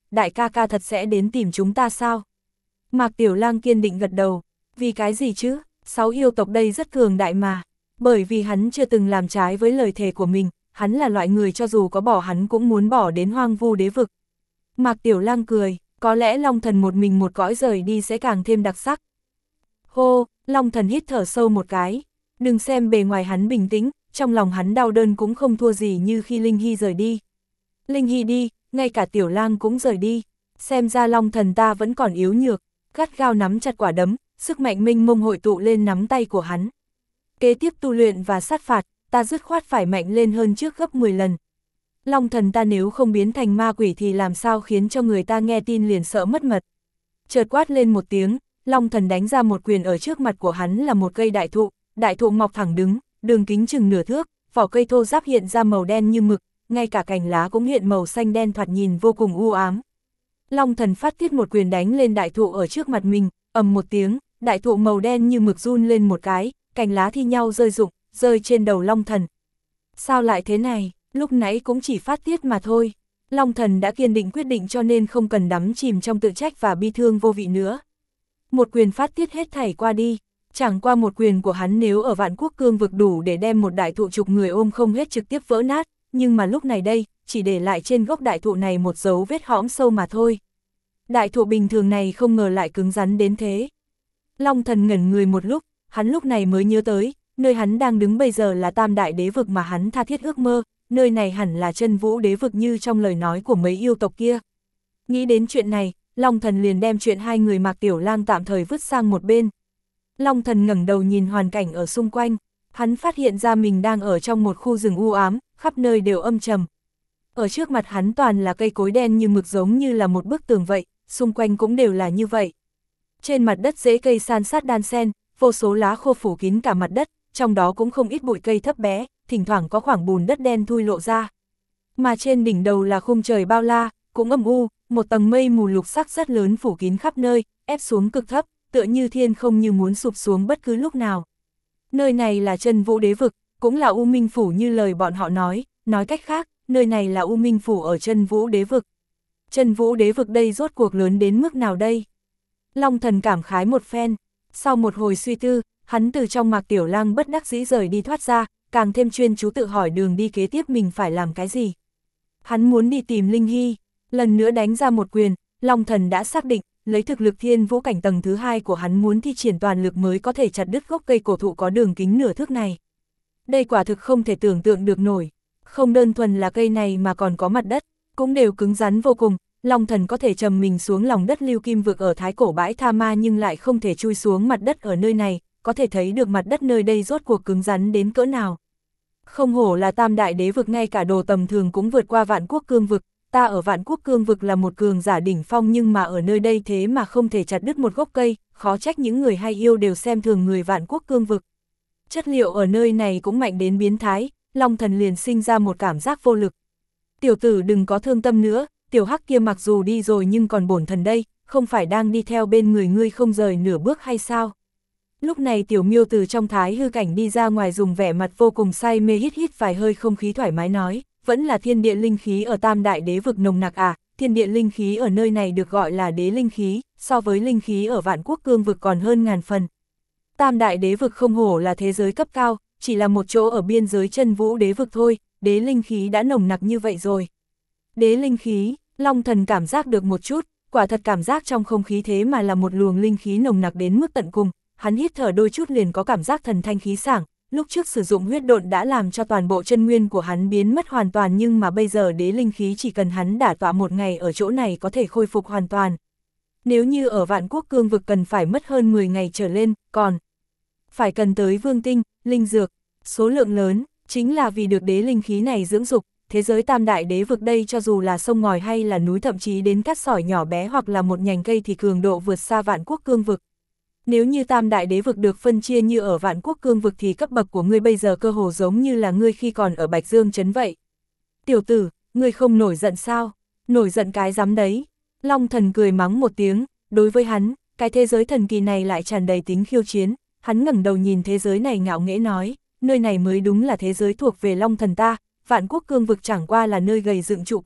đại ca ca thật sẽ đến tìm chúng ta sao? Mạc Tiểu Lang kiên định gật đầu, vì cái gì chứ, sáu yêu tộc đây rất cường đại mà, bởi vì hắn chưa từng làm trái với lời thề của mình, hắn là loại người cho dù có bỏ hắn cũng muốn bỏ đến hoang vu đế vực. Mạc Tiểu Lang cười, có lẽ Long Thần một mình một cõi rời đi sẽ càng thêm đặc sắc. Hô, Long Thần hít thở sâu một cái, đừng xem bề ngoài hắn bình tĩnh, trong lòng hắn đau đớn cũng không thua gì như khi Linh Hy rời đi. Linh Hy đi, ngay cả Tiểu Lang cũng rời đi, xem ra Long Thần ta vẫn còn yếu nhược, gắt gao nắm chặt quả đấm, sức mạnh minh mông hội tụ lên nắm tay của hắn. Kế tiếp tu luyện và sát phạt, ta dứt khoát phải mạnh lên hơn trước gấp mười lần. Long Thần ta nếu không biến thành ma quỷ thì làm sao khiến cho người ta nghe tin liền sợ mất mật. Chợt quát lên một tiếng, Long Thần đánh ra một quyền, ở trước mặt của hắn là một cây đại thụ, đại thụ mọc thẳng đứng, đường kính chừng nửa thước, vỏ cây thô ráp hiện ra màu đen như mực, ngay cả cành lá cũng hiện màu xanh đen thoạt nhìn vô cùng u ám. Long Thần phát tiết một quyền đánh lên đại thụ ở trước mặt mình, ầm một tiếng, đại thụ màu đen như mực run lên một cái, cành lá thi nhau rơi rụng, rơi trên đầu Long Thần. Sao lại thế này, lúc nãy cũng chỉ phát tiết mà thôi. Long Thần đã kiên định quyết định cho nên không cần đắm chìm trong tự trách và bi thương vô vị nữa. Một quyền phát tiết hết thảy qua đi, chẳng qua một quyền của hắn nếu ở Vạn Quốc Cương vực đủ để đem một đại thụ chục người ôm không hết trực tiếp vỡ nát, nhưng mà lúc này đây, chỉ để lại trên gốc đại thụ này một dấu vết hõm sâu mà thôi. Đại thụ bình thường này không ngờ lại cứng rắn đến thế. Long Thần ngẩn người một lúc, hắn lúc này mới nhớ tới, nơi hắn đang đứng bây giờ là Tam Đại Đế vực mà hắn tha thiết ước mơ, nơi này hẳn là Chân Vũ Đế vực như trong lời nói của mấy yêu tộc kia. Nghĩ đến chuyện này, Long Thần liền đem chuyện hai người Mạc Tiểu Lang tạm thời vứt sang một bên. Long Thần ngẩng đầu nhìn hoàn cảnh ở xung quanh, hắn phát hiện ra mình đang ở trong một khu rừng u ám, khắp nơi đều âm trầm. Ở trước mặt hắn toàn là cây cối đen như mực giống như là một bức tường vậy, xung quanh cũng đều là như vậy. Trên mặt đất rễ cây san sát đan xen, vô số lá khô phủ kín cả mặt đất, trong đó cũng không ít bụi cây thấp bé, thỉnh thoảng có khoảng bùn đất đen thui lộ ra. Mà trên đỉnh đầu là khung trời bao la, cũng âm u, một tầng mây mù lục sắc rất lớn phủ kín khắp nơi, ép xuống cực thấp, tựa như thiên không như muốn sụp xuống bất cứ lúc nào. Nơi này là Chân Vũ Đế vực, cũng là U Minh Phủ như lời bọn họ nói, nói cách khác, nơi này là U Minh Phủ ở Chân Vũ Đế vực. Chân Vũ Đế vực đây rốt cuộc lớn đến mức nào đây? Long Thần cảm khái một phen, sau một hồi suy tư, hắn từ trong Mạc Tiểu Lang bất đắc dĩ rời đi thoát ra, càng thêm chuyên chú tự hỏi đường đi kế tiếp mình phải làm cái gì. Hắn muốn đi tìm Linh Hy, lần nữa đánh ra một quyền, Long Thần đã xác định, lấy thực lực thiên vũ cảnh tầng thứ hai của hắn muốn thi triển toàn lực mới có thể chặt đứt gốc cây cổ thụ có đường kính nửa thước này. Đây quả thực không thể tưởng tượng được nổi, không đơn thuần là cây này mà còn có mặt đất, cũng đều cứng rắn vô cùng. Long Thần có thể trầm mình xuống lòng đất lưu kim vực ở thái cổ bãi Tha Ma nhưng lại không thể chui xuống mặt đất ở nơi này, có thể thấy được mặt đất nơi đây rốt cuộc cứng rắn đến cỡ nào. Không hổ là Tam Đại Đế vực, ngay cả đồ tầm thường cũng vượt qua Vạn Quốc Cương vực, ta ở Vạn Quốc Cương vực là một cường giả đỉnh phong nhưng mà ở nơi đây thế mà không thể chặt đứt một gốc cây, khó trách những người hay yêu đều xem thường người Vạn Quốc Cương vực. Chất liệu ở nơi này cũng mạnh đến biến thái, Long Thần liền sinh ra một cảm giác vô lực. Tiểu tử đừng có thương tâm nữa, tiểu hắc kia mặc dù đi rồi nhưng còn bổn thần đây, không phải đang đi theo bên người ngươi không rời nửa bước hay sao? Lúc này tiểu miêu từ trong thái hư cảnh đi ra ngoài dùng vẻ mặt vô cùng say mê hít hít vài hơi không khí thoải mái nói, vẫn là thiên địa linh khí ở Tam Đại Đế vực nồng nặc à, thiên địa linh khí ở nơi này được gọi là đế linh khí, so với linh khí ở Vạn Quốc Cương vực còn hơn ngàn phần. Tam Đại Đế vực không hổ là thế giới cấp cao, chỉ là một chỗ ở biên giới Chân Vũ Đế vực thôi, đế linh khí đã nồng nặc như vậy rồi. Đế linh khí, Long Thần cảm giác được một chút, quả thật cảm giác trong không khí thế mà là một luồng linh khí nồng nặc đến mức tận cùng, hắn hít thở đôi chút liền có cảm giác thần thanh khí sảng, lúc trước sử dụng huyết độn đã làm cho toàn bộ chân nguyên của hắn biến mất hoàn toàn nhưng mà bây giờ đế linh khí chỉ cần hắn đả tọa một ngày ở chỗ này có thể khôi phục hoàn toàn. Nếu như ở Vạn Quốc Cương vực cần phải mất hơn mười ngày trở lên, còn phải cần tới vương tinh, linh dược, số lượng lớn, chính là vì được đế linh khí này dưỡng dục. Thế giới Tam Đại Đế vực đây cho dù là sông ngòi hay là núi thậm chí đến cát sỏi nhỏ bé hoặc là một nhành cây thì cường độ vượt xa Vạn Quốc Cương vực. Nếu như Tam Đại Đế vực được phân chia như ở Vạn Quốc Cương vực thì cấp bậc của ngươi bây giờ cơ hồ giống như là ngươi khi còn ở Bạch Dương Trấn vậy. Tiểu tử, ngươi không nổi giận sao? Nổi giận cái dám đấy. Long Thần cười mắng một tiếng, đối với hắn, cái thế giới thần kỳ này lại tràn đầy tính khiêu chiến, hắn ngẩng đầu nhìn thế giới này ngạo nghễ nói, nơi này mới đúng là thế giới thuộc về Long Thần ta. Vạn Quốc Cương vực chẳng qua là nơi gầy dựng trụ cột,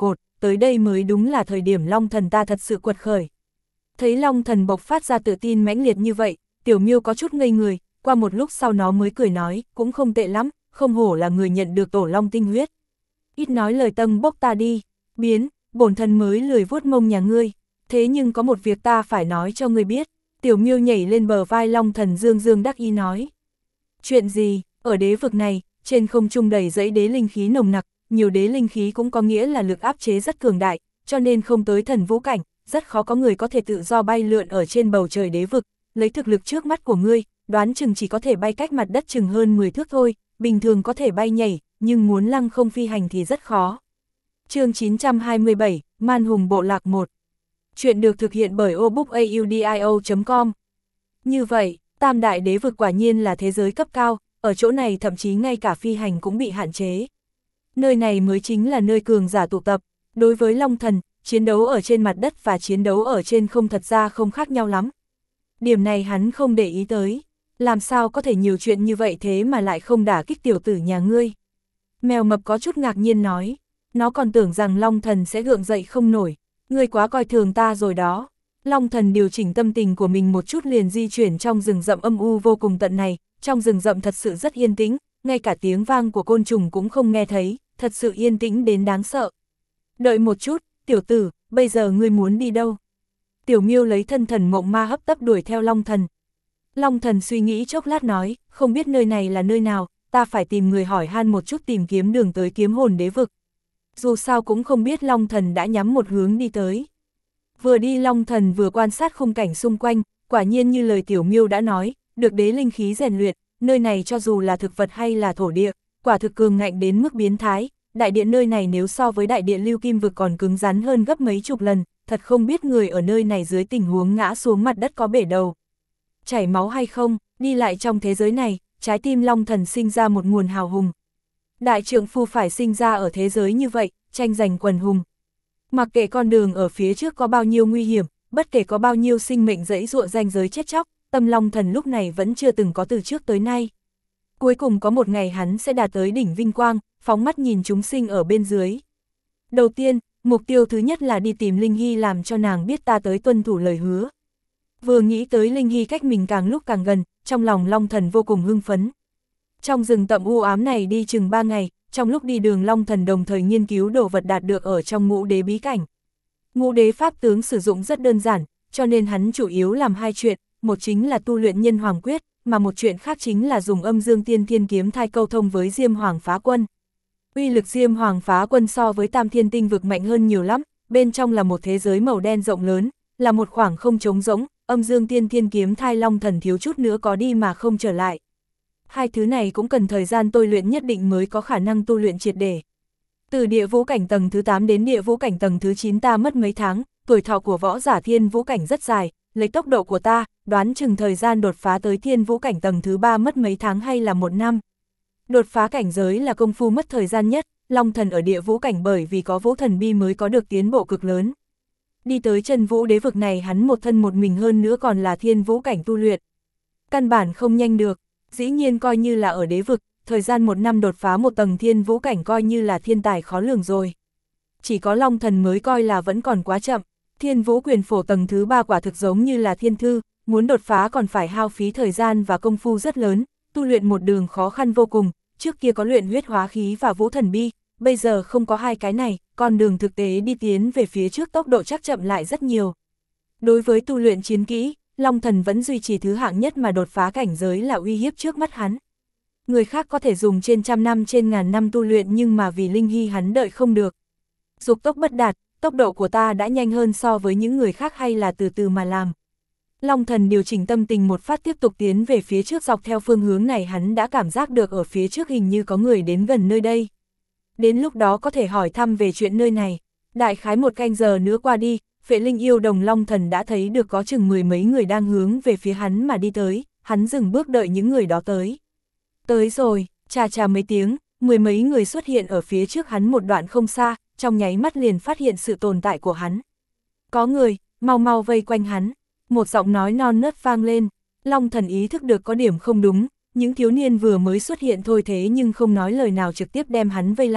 tới đây mới đúng là thời điểm Long Thần ta thật sự quật khởi. Thấy Long Thần bộc phát ra tự tin mãnh liệt như vậy, Tiểu Miêu có chút ngây người, qua một lúc sau nó mới cười nói, cũng không tệ lắm, không hổ là người nhận được tổ long tinh huyết. Ít nói lời tâm bốc ta đi, biến, bổn thần mới lười vuốt mông nhà ngươi, thế nhưng có một việc ta phải nói cho ngươi biết. Tiểu Miêu nhảy lên bờ vai Long Thần dương dương đắc ý nói. Chuyện gì, ở đế vực này, trên không trung đầy dãy đế linh khí nồng nặc, nhiều đế linh khí cũng có nghĩa là lực áp chế rất cường đại, cho nên không tới thần vũ cảnh, rất khó có người có thể tự do bay lượn ở trên bầu trời đế vực, lấy thực lực trước mắt của ngươi, đoán chừng chỉ có thể bay cách mặt đất chừng hơn mười thước thôi, bình thường có thể bay nhảy, nhưng muốn lăng không phi hành thì rất khó. Chương chín trăm hai mươi bảy, Man Hùng Bộ Lạc một. Chuyện được thực hiện bởi obookaudio chấm com. Như vậy, tam đại đế vực quả nhiên là thế giới cấp cao, ở chỗ này thậm chí ngay cả phi hành cũng bị hạn chế. Nơi này mới chính là nơi cường giả tụ tập, đối với Long Thần, chiến đấu ở trên mặt đất và chiến đấu ở trên không thật ra không khác nhau lắm. Điểm này hắn không để ý tới, làm sao có thể nhiều chuyện như vậy thế mà lại không đả kích tiểu tử nhà ngươi. Mèo mập có chút ngạc nhiên nói, nó còn tưởng rằng Long Thần sẽ gượng dậy không nổi, ngươi quá coi thường ta rồi đó. Long Thần điều chỉnh tâm tình của mình một chút liền di chuyển trong rừng rậm âm u vô cùng tận này, trong rừng rậm thật sự rất yên tĩnh, ngay cả tiếng vang của côn trùng cũng không nghe thấy, thật sự yên tĩnh đến đáng sợ. Đợi một chút, tiểu tử, bây giờ ngươi muốn đi đâu? Tiểu Miêu lấy thân thần mộng ma hấp tấp đuổi theo Long Thần. Long Thần suy nghĩ chốc lát nói, không biết nơi này là nơi nào, ta phải tìm người hỏi han một chút tìm kiếm đường tới kiếm hồn đế vực. Dù sao cũng không biết Long Thần đã nhắm một hướng đi tới. Vừa đi Long Thần vừa quan sát khung cảnh xung quanh, quả nhiên như lời Tiểu Miêu đã nói, được đế linh khí rèn luyện, nơi này cho dù là thực vật hay là thổ địa, quả thực cường ngạnh đến mức biến thái. Đại điện nơi này nếu so với đại điện lưu kim vực còn cứng rắn hơn gấp mấy chục lần, thật không biết người ở nơi này dưới tình huống ngã xuống mặt đất có bể đầu, chảy máu hay không, đi lại trong thế giới này, trái tim Long Thần sinh ra một nguồn hào hùng. Đại trượng phu phải sinh ra ở thế giới như vậy, tranh giành quần hùng. Mặc kệ con đường ở phía trước có bao nhiêu nguy hiểm, bất kể có bao nhiêu sinh mệnh dẫy dụa ranh giới chết chóc, tâm Long Thần lúc này vẫn chưa từng có từ trước tới nay. Cuối cùng có một ngày hắn sẽ đạt tới đỉnh vinh quang, phóng mắt nhìn chúng sinh ở bên dưới. Đầu tiên, mục tiêu thứ nhất là đi tìm Linh Hy làm cho nàng biết ta tới tuân thủ lời hứa. Vừa nghĩ tới Linh Hy cách mình càng lúc càng gần, trong lòng Long Thần vô cùng hưng phấn. Trong rừng tậm u ám này đi chừng ba ngày, trong lúc đi đường Long Thần đồng thời nghiên cứu đồ vật đạt được ở trong ngũ đế bí cảnh. Ngũ đế pháp tướng sử dụng rất đơn giản, cho nên hắn chủ yếu làm hai chuyện, một chính là tu luyện nhân hoàng quyết, mà một chuyện khác chính là dùng âm dương tiên thiên kiếm thai câu thông với Diêm Hoàng Phá Quân. Uy lực Diêm Hoàng Phá Quân so với Tam Thiên Tinh vực mạnh hơn nhiều lắm, bên trong là một thế giới màu đen rộng lớn, là một khoảng không trống rỗng, âm dương tiên thiên kiếm thai Long Thần thiếu chút nữa có đi mà không trở lại. Hai thứ này cũng cần thời gian tôi luyện nhất định mới có khả năng tu luyện triệt để. Từ địa vũ cảnh tầng thứ tám đến địa vũ cảnh tầng thứ chín ta mất mấy tháng, tuổi thọ của võ giả thiên vũ cảnh rất dài, lấy tốc độ của ta, đoán chừng thời gian đột phá tới thiên vũ cảnh tầng thứ ba mất mấy tháng hay là một năm. Đột phá cảnh giới là công phu mất thời gian nhất, Long Thần ở địa vũ cảnh bởi vì có vũ thần bi mới có được tiến bộ cực lớn. Đi tới chân vũ đế vực này hắn một thân một mình hơn nữa còn là thiên vũ cảnh tu luyện. Căn bản không nhanh được, dĩ nhiên coi như là ở đế vực, thời gian một năm đột phá một tầng thiên vũ cảnh coi như là thiên tài khó lường rồi. Chỉ có Long Thần mới coi là vẫn còn quá chậm, thiên vũ quyền phổ tầng thứ ba quả thực giống như là thiên thư, muốn đột phá còn phải hao phí thời gian và công phu rất lớn, tu luyện một đường khó khăn vô cùng, trước kia có luyện huyết hóa khí và vũ thần bi, bây giờ không có hai cái này, con đường thực tế đi tiến về phía trước tốc độ chắc chậm lại rất nhiều. Đối với tu luyện chiến kỹ, Long Thần vẫn duy trì thứ hạng nhất mà đột phá cảnh giới là uy hiếp trước mắt hắn. Người khác có thể dùng trên trăm năm trên ngàn năm tu luyện nhưng mà vì Linh Hy hắn đợi không được. Dục tốc bất đạt, tốc độ của ta đã nhanh hơn so với những người khác hay là từ từ mà làm. Long Thần điều chỉnh tâm tình một phát tiếp tục tiến về phía trước dọc theo phương hướng này hắn đã cảm giác được ở phía trước hình như có người đến gần nơi đây. Đến lúc đó có thể hỏi thăm về chuyện nơi này. Đại khái một canh giờ nữa qua đi, Phệ Linh yêu đồng Long Thần đã thấy được có chừng mười mấy người đang hướng về phía hắn mà đi tới, hắn dừng bước đợi những người đó tới. Tới rồi, chà chà mấy tiếng, mười mấy người xuất hiện ở phía trước hắn một đoạn không xa, trong nháy mắt liền phát hiện sự tồn tại của hắn. Có người, mau mau vây quanh hắn, một giọng nói non nớt vang lên, Long Thần ý thức được có điểm không đúng, những thiếu niên vừa mới xuất hiện thôi thế nhưng không nói lời nào trực tiếp đem hắn vây lại,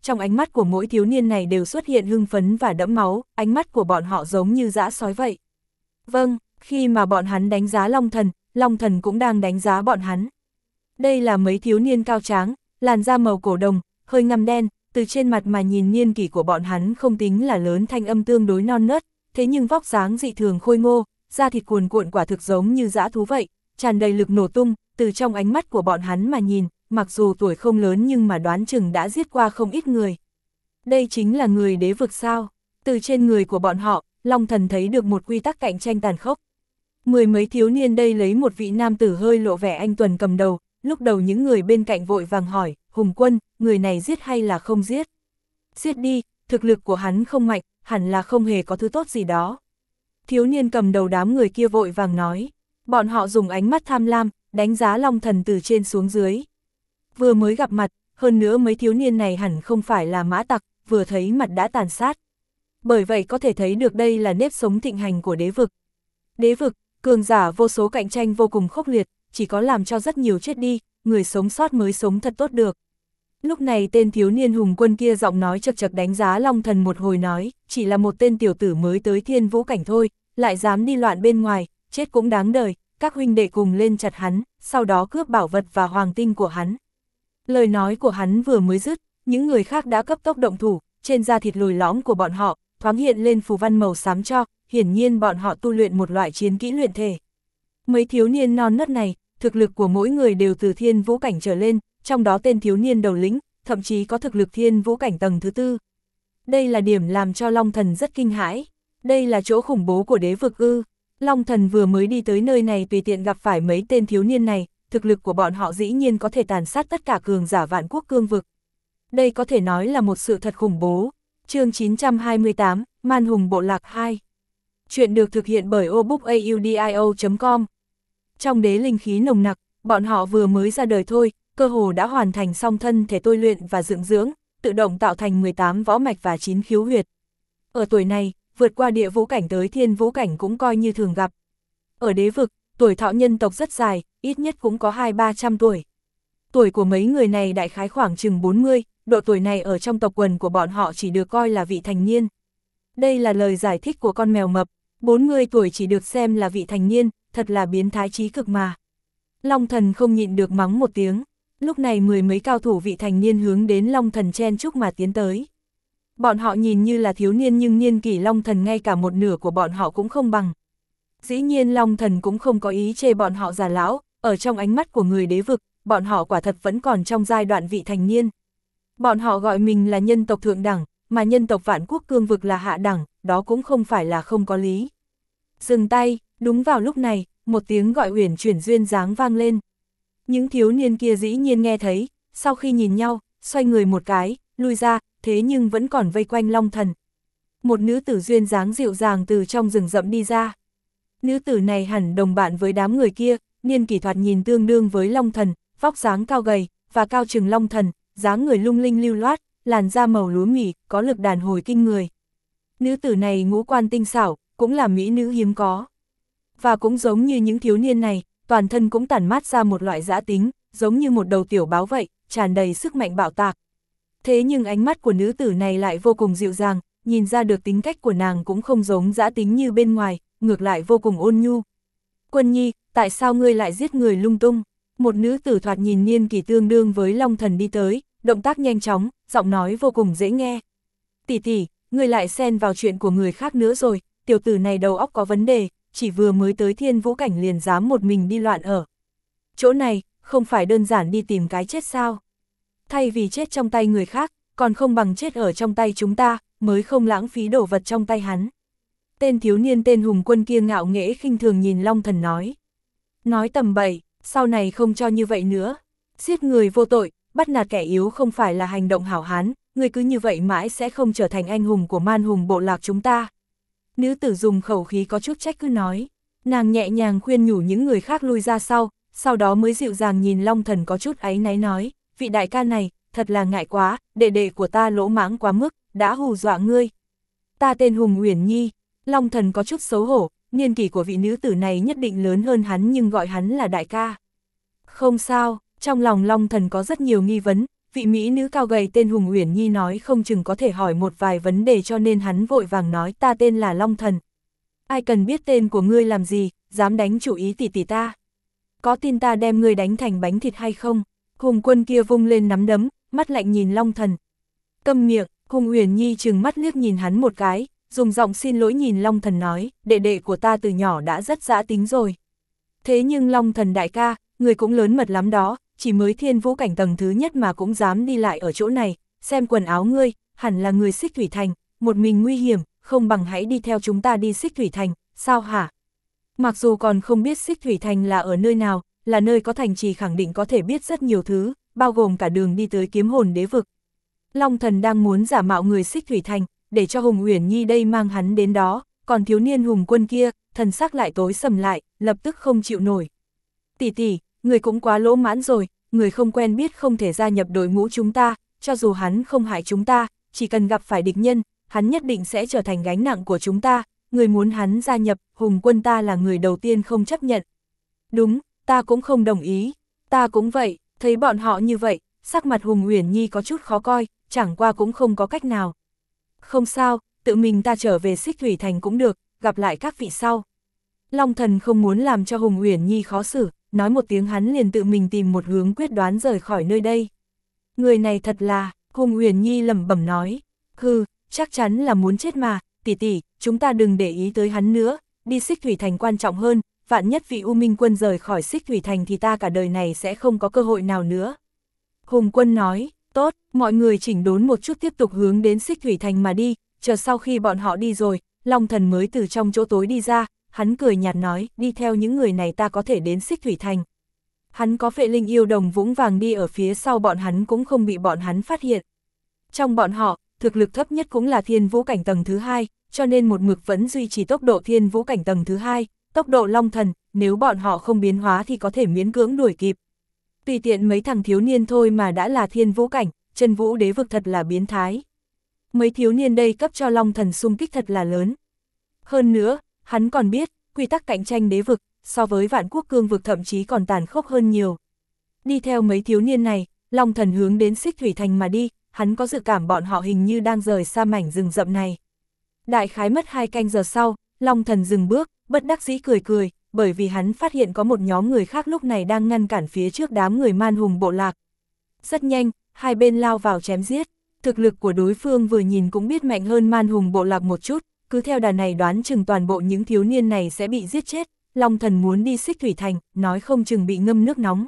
trong ánh mắt của mỗi thiếu niên này đều xuất hiện hưng phấn và đẫm máu, ánh mắt của bọn họ giống như dã sói vậy. Vâng, khi mà bọn hắn đánh giá Long Thần, Long Thần cũng đang đánh giá bọn hắn. Đây là mấy thiếu niên cao tráng, làn da màu cổ đồng, hơi ngăm đen, từ trên mặt mà nhìn niên kỷ của bọn hắn không tính là lớn, thanh âm tương đối non nớt, thế nhưng vóc dáng dị thường khôi ngô, da thịt cuồn cuộn quả thực giống như dã thú vậy, tràn đầy lực nổ tung, từ trong ánh mắt của bọn hắn mà nhìn, mặc dù tuổi không lớn nhưng mà đoán chừng đã giết qua không ít người. Đây chính là người đế vực sao? Từ trên người của bọn họ, Long Thần thấy được một quy tắc cạnh tranh tàn khốc. Mười mấy thiếu niên đây lấy một vị nam tử hơi lộ vẻ anh tuần cầm đầu, lúc đầu những người bên cạnh vội vàng hỏi, Hùng Quân, người này giết hay là không giết? Giết đi, thực lực của hắn không mạnh, hẳn là không hề có thứ tốt gì đó. Thiếu niên cầm đầu đám người kia vội vàng nói, bọn họ dùng ánh mắt tham lam, đánh giá Long Thần từ trên xuống dưới. Vừa mới gặp mặt, hơn nữa mấy thiếu niên này hẳn không phải là mã tặc, vừa thấy mặt đã tàn sát. Bởi vậy có thể thấy được đây là nếp sống thịnh hành của đế vực. Đế vực, cường giả vô số, cạnh tranh vô cùng khốc liệt, chỉ có làm cho rất nhiều chết đi, người sống sót mới sống thật tốt được. Lúc này tên thiếu niên Hùng Quân kia giọng nói chật chật đánh giá Long Thần một hồi nói, chỉ là một tên tiểu tử mới tới thiên vũ cảnh thôi, lại dám đi loạn bên ngoài, chết cũng đáng đời, các huynh đệ cùng lên chặt hắn, sau đó cướp bảo vật và hoàng tinh của hắn. Lời nói của hắn vừa mới dứt, những người khác đã cấp tốc động thủ, trên da thịt lồi lõm của bọn họ, thoáng hiện lên phù văn màu xám cho, hiển nhiên bọn họ tu luyện một loại chiến kỹ luyện thể. Mấy thiếu niên non nớt này, thực lực của mỗi người đều từ thiên vũ cảnh trở lên, trong đó tên thiếu niên đầu lĩnh, thậm chí có thực lực thiên vũ cảnh tầng thứ tư. Đây là điểm làm cho Long Thần rất kinh hãi. Đây là chỗ khủng bố của đế vực ư. Long Thần vừa mới đi tới nơi này tùy tiện gặp phải mấy tên thiếu niên này, thực lực của bọn họ dĩ nhiên có thể tàn sát tất cả cường giả vạn quốc cương vực. Đây có thể nói là một sự thật khủng bố. Chương chín trăm hai mươi tám, Man Hùng Bộ Lạc hai. Chuyện được thực hiện bởi obookaudio chấm com. Trong đế linh khí nồng nặc, bọn họ vừa mới ra đời thôi, cơ hồ đã hoàn thành xong thân thể tôi luyện và dưỡng dưỡng, tự động tạo thành mười tám võ mạch và chín khiếu huyệt. Ở tuổi này, vượt qua địa vũ cảnh tới thiên vũ cảnh cũng coi như thường gặp. Ở đế vực, tuổi thọ nhân tộc rất dài, ít nhất cũng có hai ba trăm tuổi. Tuổi của mấy người này đại khái khoảng chừng bốn mươi, độ tuổi này ở trong tộc quần của bọn họ chỉ được coi là vị thành niên. Đây là lời giải thích của con mèo mập, bốn mươi tuổi chỉ được xem là vị thành niên, thật là biến thái trí cực mà. Long Thần không nhịn được mắng một tiếng, lúc này mười mấy cao thủ vị thành niên hướng đến Long Thần chen chúc mà tiến tới. Bọn họ nhìn như là thiếu niên nhưng niên kỷ Long Thần ngay cả một nửa của bọn họ cũng không bằng. Dĩ nhiên Long Thần cũng không có ý chê bọn họ già lão, ở trong ánh mắt của người đế vực, bọn họ quả thật vẫn còn trong giai đoạn vị thành niên. Bọn họ gọi mình là nhân tộc thượng đẳng, mà nhân tộc vạn quốc cương vực là hạ đẳng, đó cũng không phải là không có lý. Dừng tay, đúng vào lúc này, một tiếng gọi uyển chuyển duyên dáng vang lên. Những thiếu niên kia dĩ nhiên nghe thấy, sau khi nhìn nhau, xoay người một cái, lui ra, thế nhưng vẫn còn vây quanh Long Thần. Một nữ tử duyên dáng dịu dàng từ trong rừng rậm đi ra. Nữ tử này hẳn đồng bạn với đám người kia, niên kỷ thoạt nhìn tương đương với Long Thần, vóc dáng cao gầy, và cao chừng Long Thần, dáng người lung linh lưu loát, làn da màu lúa mì, có lực đàn hồi kinh người. Nữ tử này ngũ quan tinh xảo, cũng là mỹ nữ hiếm có. Và cũng giống như những thiếu niên này, toàn thân cũng tản mát ra một loại dã tính, giống như một đầu tiểu báo vậy, tràn đầy sức mạnh bạo tạc. Thế nhưng ánh mắt của nữ tử này lại vô cùng dịu dàng, nhìn ra được tính cách của nàng cũng không giống dã tính như bên ngoài, ngược lại vô cùng ôn nhu. Quân Nhi, tại sao ngươi lại giết người lung tung? Một nữ tử thoạt nhìn niên kỷ tương đương với Long Thần đi tới, động tác nhanh chóng, giọng nói vô cùng dễ nghe. Tỷ tỷ, ngươi lại xen vào chuyện của người khác nữa rồi, tiểu tử này đầu óc có vấn đề, chỉ vừa mới tới thiên vũ cảnh liền dám một mình đi loạn ở chỗ này, không phải đơn giản đi tìm cái chết sao? Thay vì chết trong tay người khác, còn không bằng chết ở trong tay chúng ta, mới không lãng phí đồ vật trong tay hắn. Tên thiếu niên tên Hùng Quân kia ngạo nghễ khinh thường nhìn Long Thần nói. Nói tầm bậy, sau này không cho như vậy nữa. Giết người vô tội, bắt nạt kẻ yếu không phải là hành động hảo hán, người cứ như vậy mãi sẽ không trở thành anh hùng của Man Hùng bộ lạc chúng ta. Nữ tử dùng khẩu khí có chút trách cứ nói. Nàng nhẹ nhàng khuyên nhủ những người khác lui ra sau, sau đó mới dịu dàng nhìn Long Thần có chút áy náy nói, vị đại ca này, thật là ngại quá, đệ đệ của ta lỗ mãng quá mức, đã hù dọa ngươi. Ta tên Hùng Uyển Nhi. Long Thần có chút xấu hổ, niên kỷ của vị nữ tử này nhất định lớn hơn hắn nhưng gọi hắn là đại ca. Không sao, trong lòng Long Thần có rất nhiều nghi vấn, vị mỹ nữ cao gầy tên Hùng Uyển Nhi nói không chừng có thể hỏi một vài vấn đề cho nên hắn vội vàng nói ta tên là Long Thần. Ai cần biết tên của ngươi làm gì, dám đánh chủ ý tỷ tỷ ta. Có tin ta đem ngươi đánh thành bánh thịt hay không? Hùng Quân kia vung lên nắm đấm, mắt lạnh nhìn Long Thần. Câm miệng, Hùng Uyển Nhi trừng mắt liếc nhìn hắn một cái, dùng giọng xin lỗi nhìn Long Thần nói, đệ đệ của ta từ nhỏ đã rất dã tính rồi. Thế nhưng Long Thần đại ca, người cũng lớn mật lắm đó, chỉ mới thiên vũ cảnh tầng thứ nhất mà cũng dám đi lại ở chỗ này, xem quần áo ngươi, hẳn là người Xích Thủy Thành, một mình nguy hiểm, không bằng hãy đi theo chúng ta đi Xích Thủy Thành, sao hả? Mặc dù còn không biết Xích Thủy Thành là ở nơi nào, là nơi có thành trì khẳng định có thể biết rất nhiều thứ, bao gồm cả đường đi tới Kiếm Hồn Đế vực. Long Thần đang muốn giả mạo người Xích Thủy Thành, để cho Hùng Uyển Nhi đây mang hắn đến đó, còn thiếu niên Hùng Quân kia, thần sắc lại tối sầm lại, lập tức không chịu nổi. Tỷ tỷ, người cũng quá lỗ mãn rồi, người không quen biết không thể gia nhập đội ngũ chúng ta, cho dù hắn không hại chúng ta, chỉ cần gặp phải địch nhân, hắn nhất định sẽ trở thành gánh nặng của chúng ta, người muốn hắn gia nhập, Hùng Quân ta là người đầu tiên không chấp nhận. Đúng, ta cũng không đồng ý, ta cũng vậy, thấy bọn họ như vậy, sắc mặt Hùng Uyển Nhi có chút khó coi, chẳng qua cũng không có cách nào. Không sao, tự mình ta trở về Xích Thủy Thành cũng được, gặp lại các vị sau. Long Thần không muốn làm cho Hùng Uyển Nhi khó xử, nói một tiếng hắn liền tự mình tìm một hướng quyết đoán rời khỏi nơi đây. Người này thật là, Hùng Uyển Nhi lẩm bẩm nói, hừ, chắc chắn là muốn chết mà, tỷ tỷ, chúng ta đừng để ý tới hắn nữa, đi Xích Thủy Thành quan trọng hơn, vạn nhất vị U Minh Quân rời khỏi Xích Thủy Thành thì ta cả đời này sẽ không có cơ hội nào nữa. Hùng Quân nói, tốt, mọi người chỉnh đốn một chút tiếp tục hướng đến Xích Thủy Thành mà đi, chờ sau khi bọn họ đi rồi, Long Thần mới từ trong chỗ tối đi ra, hắn cười nhạt nói, đi theo những người này ta có thể đến Xích Thủy Thành. Hắn có Phệ Linh yêu đồng vũng vàng đi ở phía sau bọn hắn cũng không bị bọn hắn phát hiện. Trong bọn họ, thực lực thấp nhất cũng là thiên vũ cảnh tầng thứ hai, cho nên một mực vẫn duy trì tốc độ thiên vũ cảnh tầng thứ hai, tốc độ Long Thần, nếu bọn họ không biến hóa thì có thể miễn cưỡng đuổi kịp. Tùy tiện mấy thằng thiếu niên thôi mà đã là thiên vũ cảnh, chân vũ đế vực thật là biến thái. Mấy thiếu niên đây cấp cho Long Thần xung kích thật là lớn. Hơn nữa, hắn còn biết, quy tắc cạnh tranh đế vực, so với Vạn Quốc Cương vực thậm chí còn tàn khốc hơn nhiều. Đi theo mấy thiếu niên này, Long Thần hướng đến Xích Thủy Thành mà đi, hắn có dự cảm bọn họ hình như đang rời xa mảnh rừng rậm này. Đại khái mất hai canh giờ sau, Long Thần dừng bước, bất đắc dĩ cười cười, bởi vì hắn phát hiện có một nhóm người khác lúc này đang ngăn cản phía trước đám người Man Hùng bộ lạc. Rất nhanh, hai bên lao vào chém giết, thực lực của đối phương vừa nhìn cũng biết mạnh hơn Man Hùng bộ lạc một chút, cứ theo đà này đoán chừng toàn bộ những thiếu niên này sẽ bị giết chết. Long Thần muốn đi Xích Thủy Thành, nói không chừng bị ngâm nước nóng.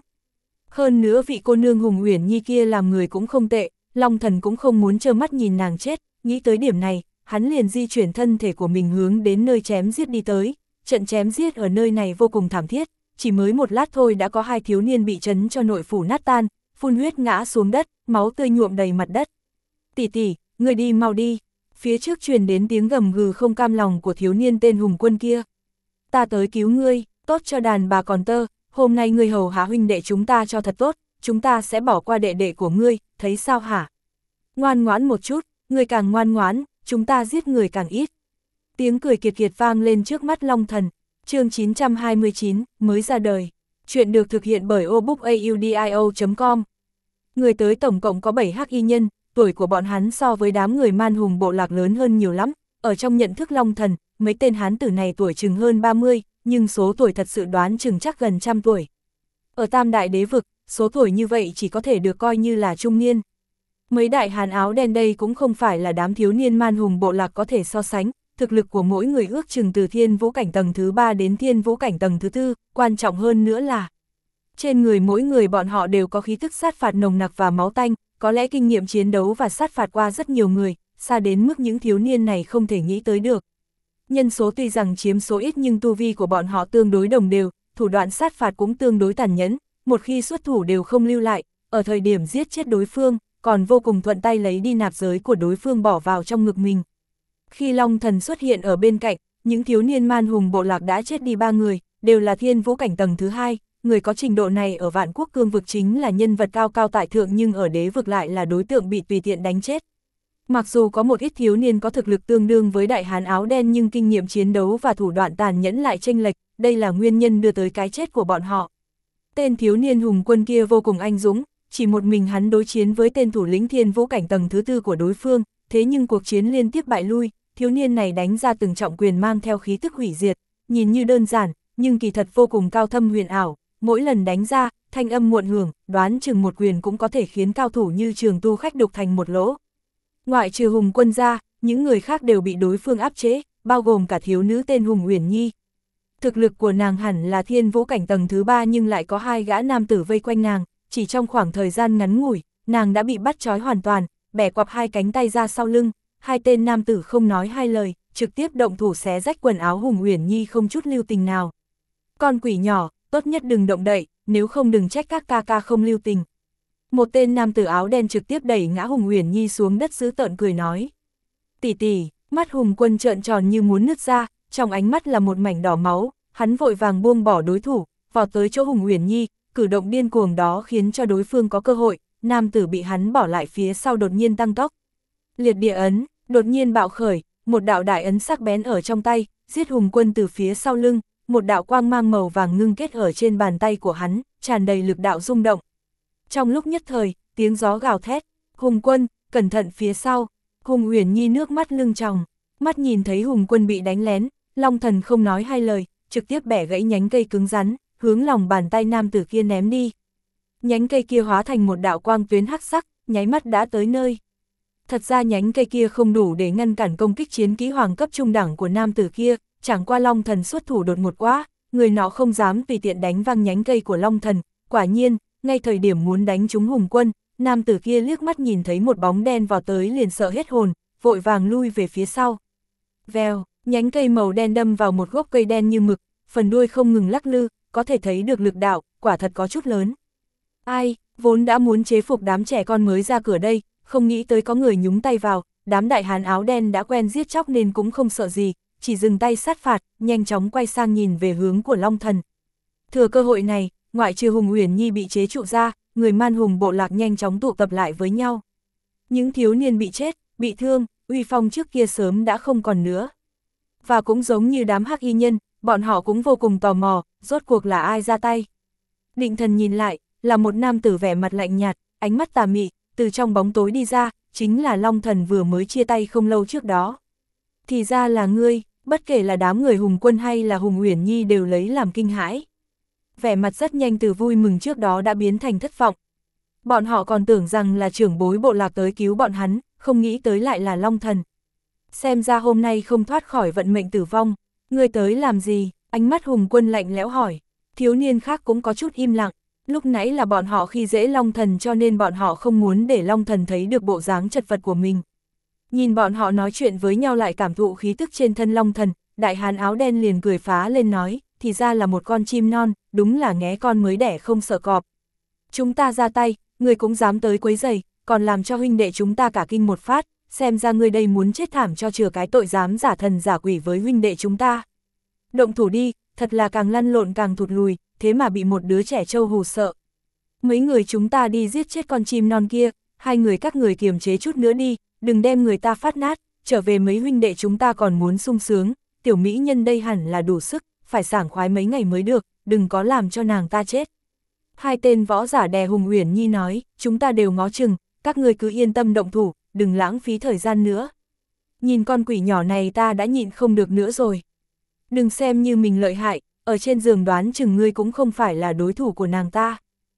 Hơn nữa vị cô nương Hùng Uyển Nhi kia làm người cũng không tệ, Long Thần cũng không muốn trơ mắt nhìn nàng chết, nghĩ tới điểm này, hắn liền di chuyển thân thể của mình hướng đến nơi chém giết đi tới. Trận chém giết ở nơi này vô cùng thảm thiết, chỉ mới một lát thôi đã có hai thiếu niên bị chấn cho nội phủ nát tan, phun huyết ngã xuống đất, máu tươi nhuộm đầy mặt đất. Tỷ tỷ, người đi mau đi. Phía trước truyền đến tiếng gầm gừ không cam lòng của thiếu niên tên Hùng Quân kia. Ta tới cứu ngươi, tốt cho đàn bà còn tơ, hôm nay ngươi hầu hạ huynh đệ chúng ta cho thật tốt, chúng ta sẽ bỏ qua đệ đệ của ngươi, thấy sao hả? Ngoan ngoãn một chút, ngươi càng ngoan ngoãn, chúng ta giết người càng ít. Tiếng cười kiệt kiệt vang lên trước mắt Long Thần, chương chín trăm hai mươi chín, mới ra đời. Chuyện được thực hiện bởi obookaudio chấm com. Người tới tổng cộng có bảy hắc y nhân, tuổi của bọn hắn so với đám người Man Hùng bộ lạc lớn hơn nhiều lắm. Ở trong nhận thức Long Thần, mấy tên hán tử này tuổi chừng hơn ba mươi, nhưng số tuổi thật sự đoán chừng chắc gần trăm tuổi. Ở Tam Đại Đế vực, số tuổi như vậy chỉ có thể được coi như là trung niên. Mấy đại hán áo đen đây cũng không phải là đám thiếu niên Man Hùng bộ lạc có thể so sánh, thực lực của mỗi người ước chừng từ thiên vũ cảnh tầng thứ ba đến thiên vũ cảnh tầng thứ tư, quan trọng hơn nữa là trên người mỗi người bọn họ đều có khí tức sát phạt nồng nặc và máu tanh, có lẽ kinh nghiệm chiến đấu và sát phạt qua rất nhiều người, xa đến mức những thiếu niên này không thể nghĩ tới được. Nhân số tuy rằng chiếm số ít nhưng tu vi của bọn họ tương đối đồng đều, thủ đoạn sát phạt cũng tương đối tàn nhẫn, một khi xuất thủ đều không lưu lại, ở thời điểm giết chết đối phương, còn vô cùng thuận tay lấy đi nạp giới của đối phương bỏ vào trong ngực mình. Khi Long Thần xuất hiện ở bên cạnh, những thiếu niên Man Hùng bộ lạc đã chết đi ba người, đều là thiên vũ cảnh tầng thứ hai, người có trình độ này ở Vạn Quốc Cương vực chính là nhân vật cao cao tại thượng nhưng ở đế vực lại là đối tượng bị tùy tiện đánh chết. Mặc dù có một ít thiếu niên có thực lực tương đương với đại hán áo đen nhưng kinh nghiệm chiến đấu và thủ đoạn tàn nhẫn lại chênh lệch, đây là nguyên nhân đưa tới cái chết của bọn họ. Tên thiếu niên Hùng Quân kia vô cùng anh dũng, chỉ một mình hắn đối chiến với tên thủ lĩnh thiên vũ cảnh tầng thứ tư của đối phương, thế nhưng cuộc chiến liên tiếp bại lui, thiếu niên này đánh ra từng trọng quyền mang theo khí tức hủy diệt, nhìn như đơn giản, nhưng kỳ thật vô cùng cao thâm huyền ảo, mỗi lần đánh ra, thanh âm muộn hưởng, đoán chừng một quyền cũng có thể khiến cao thủ như Trường Tu Khách đục thành một lỗ. Ngoại trừ Hùng Quân ra, những người khác đều bị đối phương áp chế, bao gồm cả thiếu nữ tên Hùng Uyển Nhi. Thực lực của nàng hẳn là thiên vũ cảnh tầng thứ ba nhưng lại có hai gã nam tử vây quanh nàng, chỉ trong khoảng thời gian ngắn ngủi, nàng đã bị bắt trói hoàn toàn, bẻ quặp hai cánh tay ra sau lưng, hai tên nam tử không nói hai lời, trực tiếp động thủ xé rách quần áo Hùng Uyển Nhi không chút lưu tình nào. Con quỷ nhỏ, tốt nhất đừng động đậy, nếu không đừng trách các ca ca không lưu tình. Một tên nam tử áo đen trực tiếp đẩy ngã Hùng Uyển Nhi xuống đất dữ tợn cười nói. Tỷ tỷ, mắt Hùng Quân trợn tròn như muốn nứt ra, trong ánh mắt là một mảnh đỏ máu, hắn vội vàng buông bỏ đối thủ, vọt tới chỗ Hùng Uyển Nhi, cử động điên cuồng đó khiến cho đối phương có cơ hội, nam tử bị hắn bỏ lại phía sau đột nhiên tăng tốc. Liệt địa ấn, đột nhiên bạo khởi, một đạo đại ấn sắc bén ở trong tay, giết Hùng Quân từ phía sau lưng, một đạo quang mang màu vàng ngưng kết ở trên bàn tay của hắn, tràn đầy lực đạo rung động. Trong lúc nhất thời, tiếng gió gào thét, Hùng Quân, cẩn thận phía sau, Hùng Uyển Nhi nước mắt lưng tròng, mắt nhìn thấy Hùng Quân bị đánh lén, Long Thần không nói hai lời, trực tiếp bẻ gãy nhánh cây cứng rắn, hướng lòng bàn tay nam tử kia ném đi. Nhánh cây kia hóa thành một đạo quang tuyến hắc sắc, nháy mắt đã tới nơi. Thật ra nhánh cây kia không đủ để ngăn cản công kích chiến kỹ hoàng cấp trung đẳng của nam tử kia, chẳng qua Long Thần xuất thủ đột ngột quá, người nọ không dám tùy tiện đánh văng nhánh cây của Long Thần, quả nhiên, ngay thời điểm muốn đánh trúng Hùng Quân, nam tử kia liếc mắt nhìn thấy một bóng đen vào tới liền sợ hết hồn, vội vàng lui về phía sau. Vèo, nhánh cây màu đen đâm vào một gốc cây đen như mực, phần đuôi không ngừng lắc lư, có thể thấy được lực đạo, quả thật có chút lớn. Ai, vốn đã muốn chế phục đám trẻ con mới ra cửa đây, không nghĩ tới có người nhúng tay vào, đám đại hán áo đen đã quen giết chóc nên cũng không sợ gì, chỉ dừng tay sát phạt, nhanh chóng quay sang nhìn về hướng của Long Thần. Thừa cơ hội này, ngoại trừ Hùng Uyển Nhi bị chế trụ ra, người man hùng bộ lạc nhanh chóng tụ tập lại với nhau. Những thiếu niên bị chết, bị thương, uy phong trước kia sớm đã không còn nữa. Và cũng giống như đám hắc y nhân, bọn họ cũng vô cùng tò mò, rốt cuộc là ai ra tay. Định Thần nhìn lại, là một nam tử vẻ mặt lạnh nhạt, ánh mắt tà mị, từ trong bóng tối đi ra, chính là Long Thần vừa mới chia tay không lâu trước đó. Thì ra là ngươi, bất kể là đám người Hùng Quân hay là Hùng Uyển Nhi đều lấy làm kinh hãi. Vẻ mặt rất nhanh từ vui mừng trước đó đã biến thành thất vọng. Bọn họ còn tưởng rằng là trưởng bối bộ lạc tới cứu bọn hắn, không nghĩ tới lại là Long Thần. Xem ra hôm nay không thoát khỏi vận mệnh tử vong, ngươi tới làm gì? Ánh mắt Hùng Quân lạnh lẽo hỏi. Thiếu niên khác cũng có chút im lặng, lúc nãy là bọn họ khi dễ Long Thần cho nên bọn họ không muốn để Long Thần thấy được bộ dáng chật vật của mình. Nhìn bọn họ nói chuyện với nhau lại cảm thụ khí tức trên thân Long Thần, đại hán áo đen liền cười phá lên nói, thì ra là một con chim non, đúng là nghé con mới đẻ không sợ cọp. Chúng ta ra tay, ngươi cũng dám tới quấy rầy, còn làm cho huynh đệ chúng ta cả kinh một phát, xem ra ngươi đây muốn chết thảm cho chừa cái tội dám giả thần giả quỷ với huynh đệ chúng ta. Động thủ đi, thật là càng lăn lộn càng thụt lùi, thế mà bị một đứa trẻ trâu hù sợ. Mấy người chúng ta đi giết chết con chim non kia, hai người các người kiềm chế chút nữa đi, đừng đem người ta phát nát, trở về mấy huynh đệ chúng ta còn muốn sung sướng, tiểu mỹ nhân đây hẳn là đủ sức, phải sảng khoái mấy ngày mới được, đừng có làm cho nàng ta chết. Hai tên võ giả đè Hùng Uyển Nhi nói, chúng ta đều ngó chừng, các người cứ yên tâm động thủ, đừng lãng phí thời gian nữa. Nhìn con quỷ nhỏ này ta đã nhịn không được nữa rồi. Đừng xem như mình lợi hại, ở trên giường đoán chừng ngươi cũng không phải là đối thủ của nàng ta.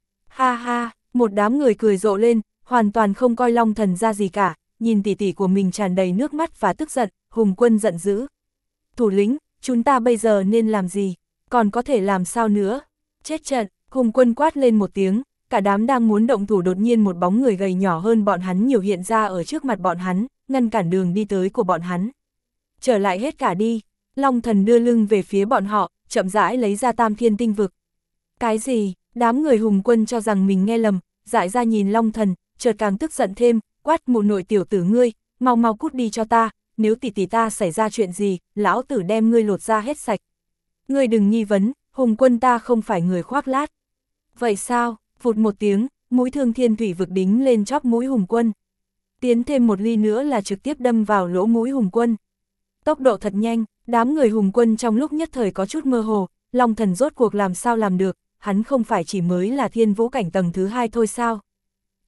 Ha ha, một đám người cười rộ lên, hoàn toàn không coi Long Thần ra gì cả, nhìn tỷ tỷ của mình tràn đầy nước mắt và tức giận, Hùng Quân giận dữ. Thủ lĩnh, chúng ta bây giờ nên làm gì, còn có thể làm sao nữa? Chết trận, Hùng Quân quát lên một tiếng, cả đám đang muốn động thủ đột nhiên một bóng người gầy nhỏ hơn bọn hắn nhiều hiện ra ở trước mặt bọn hắn, ngăn cản đường đi tới của bọn hắn. Trở lại hết cả đi, Long Thần đưa lưng về phía bọn họ, chậm rãi lấy ra Tam Thiên Tinh Vực. Cái gì? Đám người Hùng Quân cho rằng mình nghe lầm, dại ra nhìn Long Thần, chợt càng tức giận thêm, quát mụ nội tiểu tử ngươi, mau mau cút đi cho ta, nếu tỷ tỷ ta xảy ra chuyện gì, lão tử đem ngươi lột ra hết sạch. Ngươi đừng nghi vấn, Hùng Quân ta không phải người khoác lát. Vậy sao? Phụt một tiếng, mũi thương thiên thủy vực đính lên chóp mũi Hùng Quân. Tiến thêm một ly nữa là trực tiếp đâm vào lỗ mũi Hùng Quân. Tốc độ thật nhanh, đám người Hùng Quân trong lúc nhất thời có chút mơ hồ, Long Thần rốt cuộc làm sao làm được, hắn không phải chỉ mới là thiên vũ cảnh tầng thứ hai thôi sao?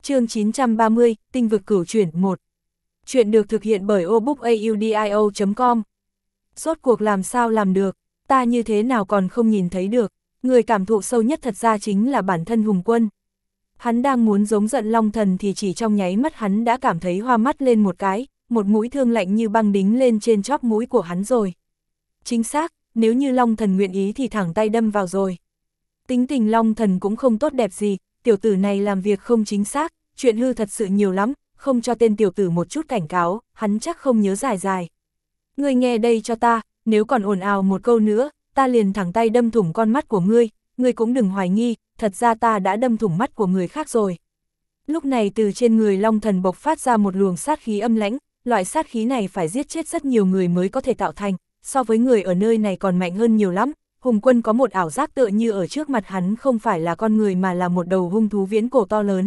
Chương chín trăm ba mươi, Tinh vực cửu chuyển một. Chuyện được thực hiện bởi obookaudio chấm com. Rốt cuộc làm sao làm được, ta như thế nào còn không nhìn thấy được, người cảm thụ sâu nhất thật ra chính là bản thân Hùng Quân. Hắn đang muốn giống giận Long Thần thì chỉ trong nháy mắt hắn đã cảm thấy hoa mắt lên một cái, một mũi thương lạnh như băng đính lên trên chóp mũi của hắn rồi. Chính xác, nếu như Long Thần nguyện ý thì thẳng tay đâm vào rồi. Tính tình Long Thần cũng không tốt đẹp gì, tiểu tử này làm việc không chính xác, chuyện hư thật sự nhiều lắm, không cho tên tiểu tử một chút cảnh cáo, hắn chắc không nhớ dài dài. Ngươi nghe đây cho ta, nếu còn ồn ào một câu nữa, ta liền thẳng tay đâm thủng con mắt của ngươi, ngươi cũng đừng hoài nghi, thật ra ta đã đâm thủng mắt của người khác rồi. Lúc này từ trên người Long Thần bộc phát ra một luồng sát khí âm lãnh, loại sát khí này phải giết chết rất nhiều người mới có thể tạo thành, so với người ở nơi này còn mạnh hơn nhiều lắm. Hùng Quân có một ảo giác tựa như ở trước mặt hắn không phải là con người mà là một đầu hung thú viễn cổ to lớn.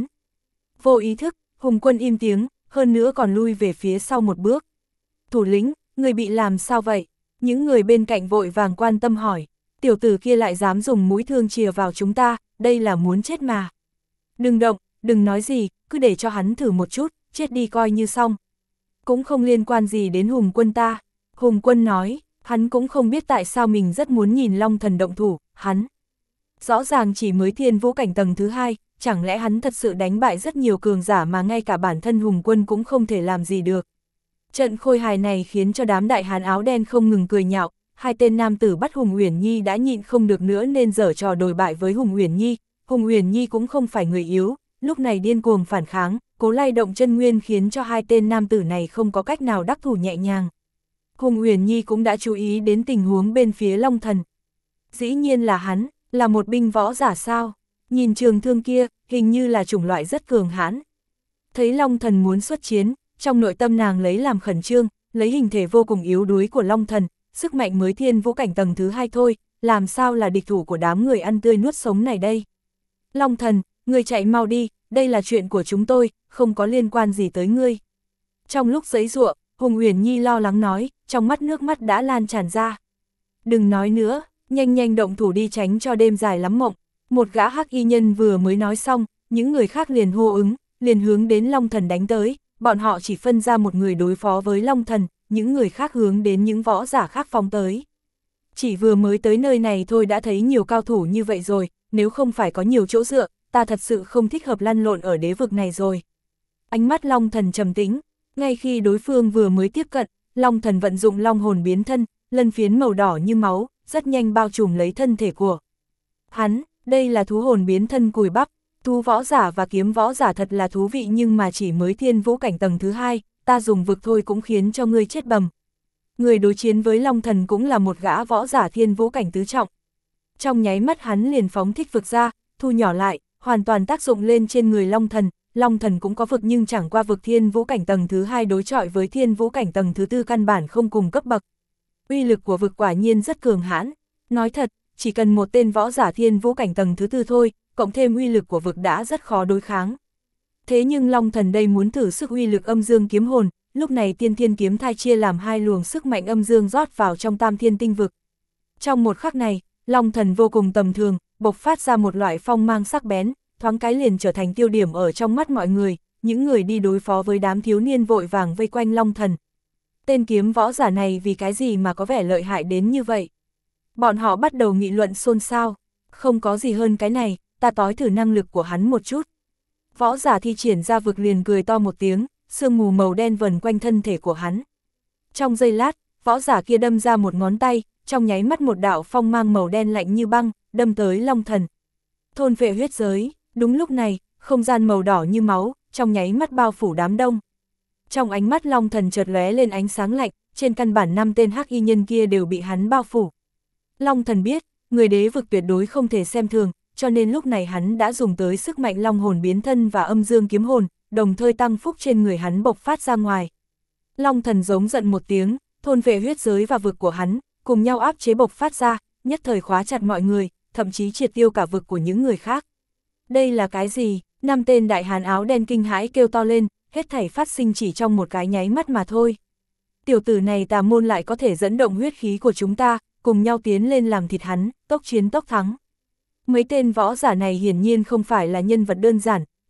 Vô ý thức, Hùng Quân im tiếng, hơn nữa còn lui về phía sau một bước. Thủ lĩnh, người bị làm sao vậy? Những người bên cạnh vội vàng quan tâm hỏi. Tiểu tử kia lại dám dùng mũi thương chìa vào chúng ta, đây là muốn chết mà. Đừng động, đừng nói gì, cứ để cho hắn thử một chút, chết đi coi như xong. Cũng không liên quan gì đến Hùng Quân ta. Hùng Quân nói, hắn cũng không biết tại sao mình rất muốn nhìn Long Thần động thủ, hắn. Rõ ràng chỉ mới thiên vũ cảnh tầng thứ hai, chẳng lẽ hắn thật sự đánh bại rất nhiều cường giả mà ngay cả bản thân Hùng Quân cũng không thể làm gì được. Trận khôi hài này khiến cho đám đại hán áo đen không ngừng cười nhạo, hai tên nam tử bắt Hùng Uyển Nhi đã nhịn không được nữa nên giở trò đồi bại với Hùng Uyển Nhi. Hùng Uyển Nhi cũng không phải người yếu, lúc này điên cuồng phản kháng, cố lay động chân nguyên khiến cho hai tên nam tử này không có cách nào đắc thủ nhẹ nhàng. Hùng Uyển Nhi cũng đã chú ý đến tình huống bên phía Long Thần. Dĩ nhiên là hắn, là một binh võ giả sao, nhìn trường thương kia, hình như là chủng loại rất cường hãn. Thấy Long Thần muốn xuất chiến, trong nội tâm nàng lấy làm khẩn trương, lấy hình thể vô cùng yếu đuối của Long Thần, sức mạnh mới thiên vũ cảnh tầng thứ hai thôi, làm sao là địch thủ của đám người ăn tươi nuốt sống này đây. Long Thần, ngươi chạy mau đi, đây là chuyện của chúng tôi, không có liên quan gì tới ngươi. Trong lúc giãy giụa, Hùng Uyển Nhi lo lắng nói, trong mắt nước mắt đã lan tràn ra. Đừng nói nữa, nhanh nhanh động thủ đi tránh cho đêm dài lắm mộng. Một gã hắc y nhân vừa mới nói xong, những người khác liền hô ứng, liền hướng đến Long Thần đánh tới, bọn họ chỉ phân ra một người đối phó với Long Thần, những người khác hướng đến những võ giả khác phóng tới. Chỉ vừa mới tới nơi này thôi đã thấy nhiều cao thủ như vậy rồi, nếu không phải có nhiều chỗ dựa, ta thật sự không thích hợp lăn lộn ở đế vực này rồi. Ánh mắt Long Thần trầm tĩnh, ngay khi đối phương vừa mới tiếp cận, Long Thần vận dụng long hồn biến thân, lân phiến màu đỏ như máu, rất nhanh bao trùm lấy thân thể của hắn. Đây là thú hồn biến thân cùi bắp, thú võ giả và kiếm võ giả thật là thú vị nhưng mà chỉ mới thiên vũ cảnh tầng thứ hai, ta dùng vực thôi cũng khiến cho ngươi chết bầm. Người đối chiến với Long Thần cũng là một gã võ giả thiên vũ cảnh tứ trọng. Trong nháy mắt hắn liền phóng thích vực ra, thu nhỏ lại, hoàn toàn tác dụng lên trên người Long Thần. Long Thần cũng có vực nhưng chẳng qua vực thiên vũ cảnh tầng thứ hai đối chọi với thiên vũ cảnh tầng thứ tư căn bản không cùng cấp bậc. Uy lực của vực quả nhiên rất cường hãn, nói thật, chỉ cần một tên võ giả thiên vũ cảnh tầng thứ tư thôi, cộng thêm uy lực của vực đã rất khó đối kháng. Thế nhưng Long Thần đây muốn thử sức uy lực âm dương kiếm hồn, lúc này tiên thiên kiếm thai chia làm hai luồng sức mạnh âm dương rót vào trong tam thiên tinh vực. Trong một khắc này, Long Thần vô cùng tầm thường, bộc phát ra một loại phong mang sắc bén, thoáng cái liền trở thành tiêu điểm ở trong mắt mọi người, những người đi đối phó với đám thiếu niên vội vàng vây quanh Long Thần. Tên kiếm võ giả này vì cái gì mà có vẻ lợi hại đến như vậy? Bọn họ bắt đầu nghị luận xôn xao, không có gì hơn cái này, ta tói thử năng lực của hắn một chút. Võ giả thi triển ra vực liền cười to một tiếng, sương mù màu đen vần quanh thân thể của hắn. Trong giây lát, võ giả kia đâm ra một ngón tay, trong nháy mắt một đạo phong mang màu đen lạnh như băng, đâm tới Long Thần. Thôn phệ huyết giới, đúng lúc này, không gian màu đỏ như máu, trong nháy mắt bao phủ đám đông. Trong ánh mắt Long Thần chợt lóe lên ánh sáng lạnh, trên căn bản năm tên hắc y nhân kia đều bị hắn bao phủ. Long Thần biết, người đế vực tuyệt đối không thể xem thường, cho nên lúc này hắn đã dùng tới sức mạnh long hồn biến thân và âm dương kiếm hồn, đồng thời tăng phúc trên người hắn bộc phát ra ngoài. Long Thần giống giận một tiếng, thôn vệ huyết giới và vực của hắn, cùng nhau áp chế bộc phát ra, nhất thời khóa chặt mọi người, thậm chí triệt tiêu cả vực của những người khác. Đây là cái gì? Năm tên đại hán áo đen kinh hãi kêu to lên, hết thảy phát sinh chỉ trong một cái nháy mắt mà thôi. Tiểu tử này tà môn lại có thể dẫn động huyết khí của chúng ta, cùng nhau tiến lên làm thịt hắn, tốc chiến tốc thắng. Mấy tên võ giả này hiển nhiên không phải là nhân vật đơn giản,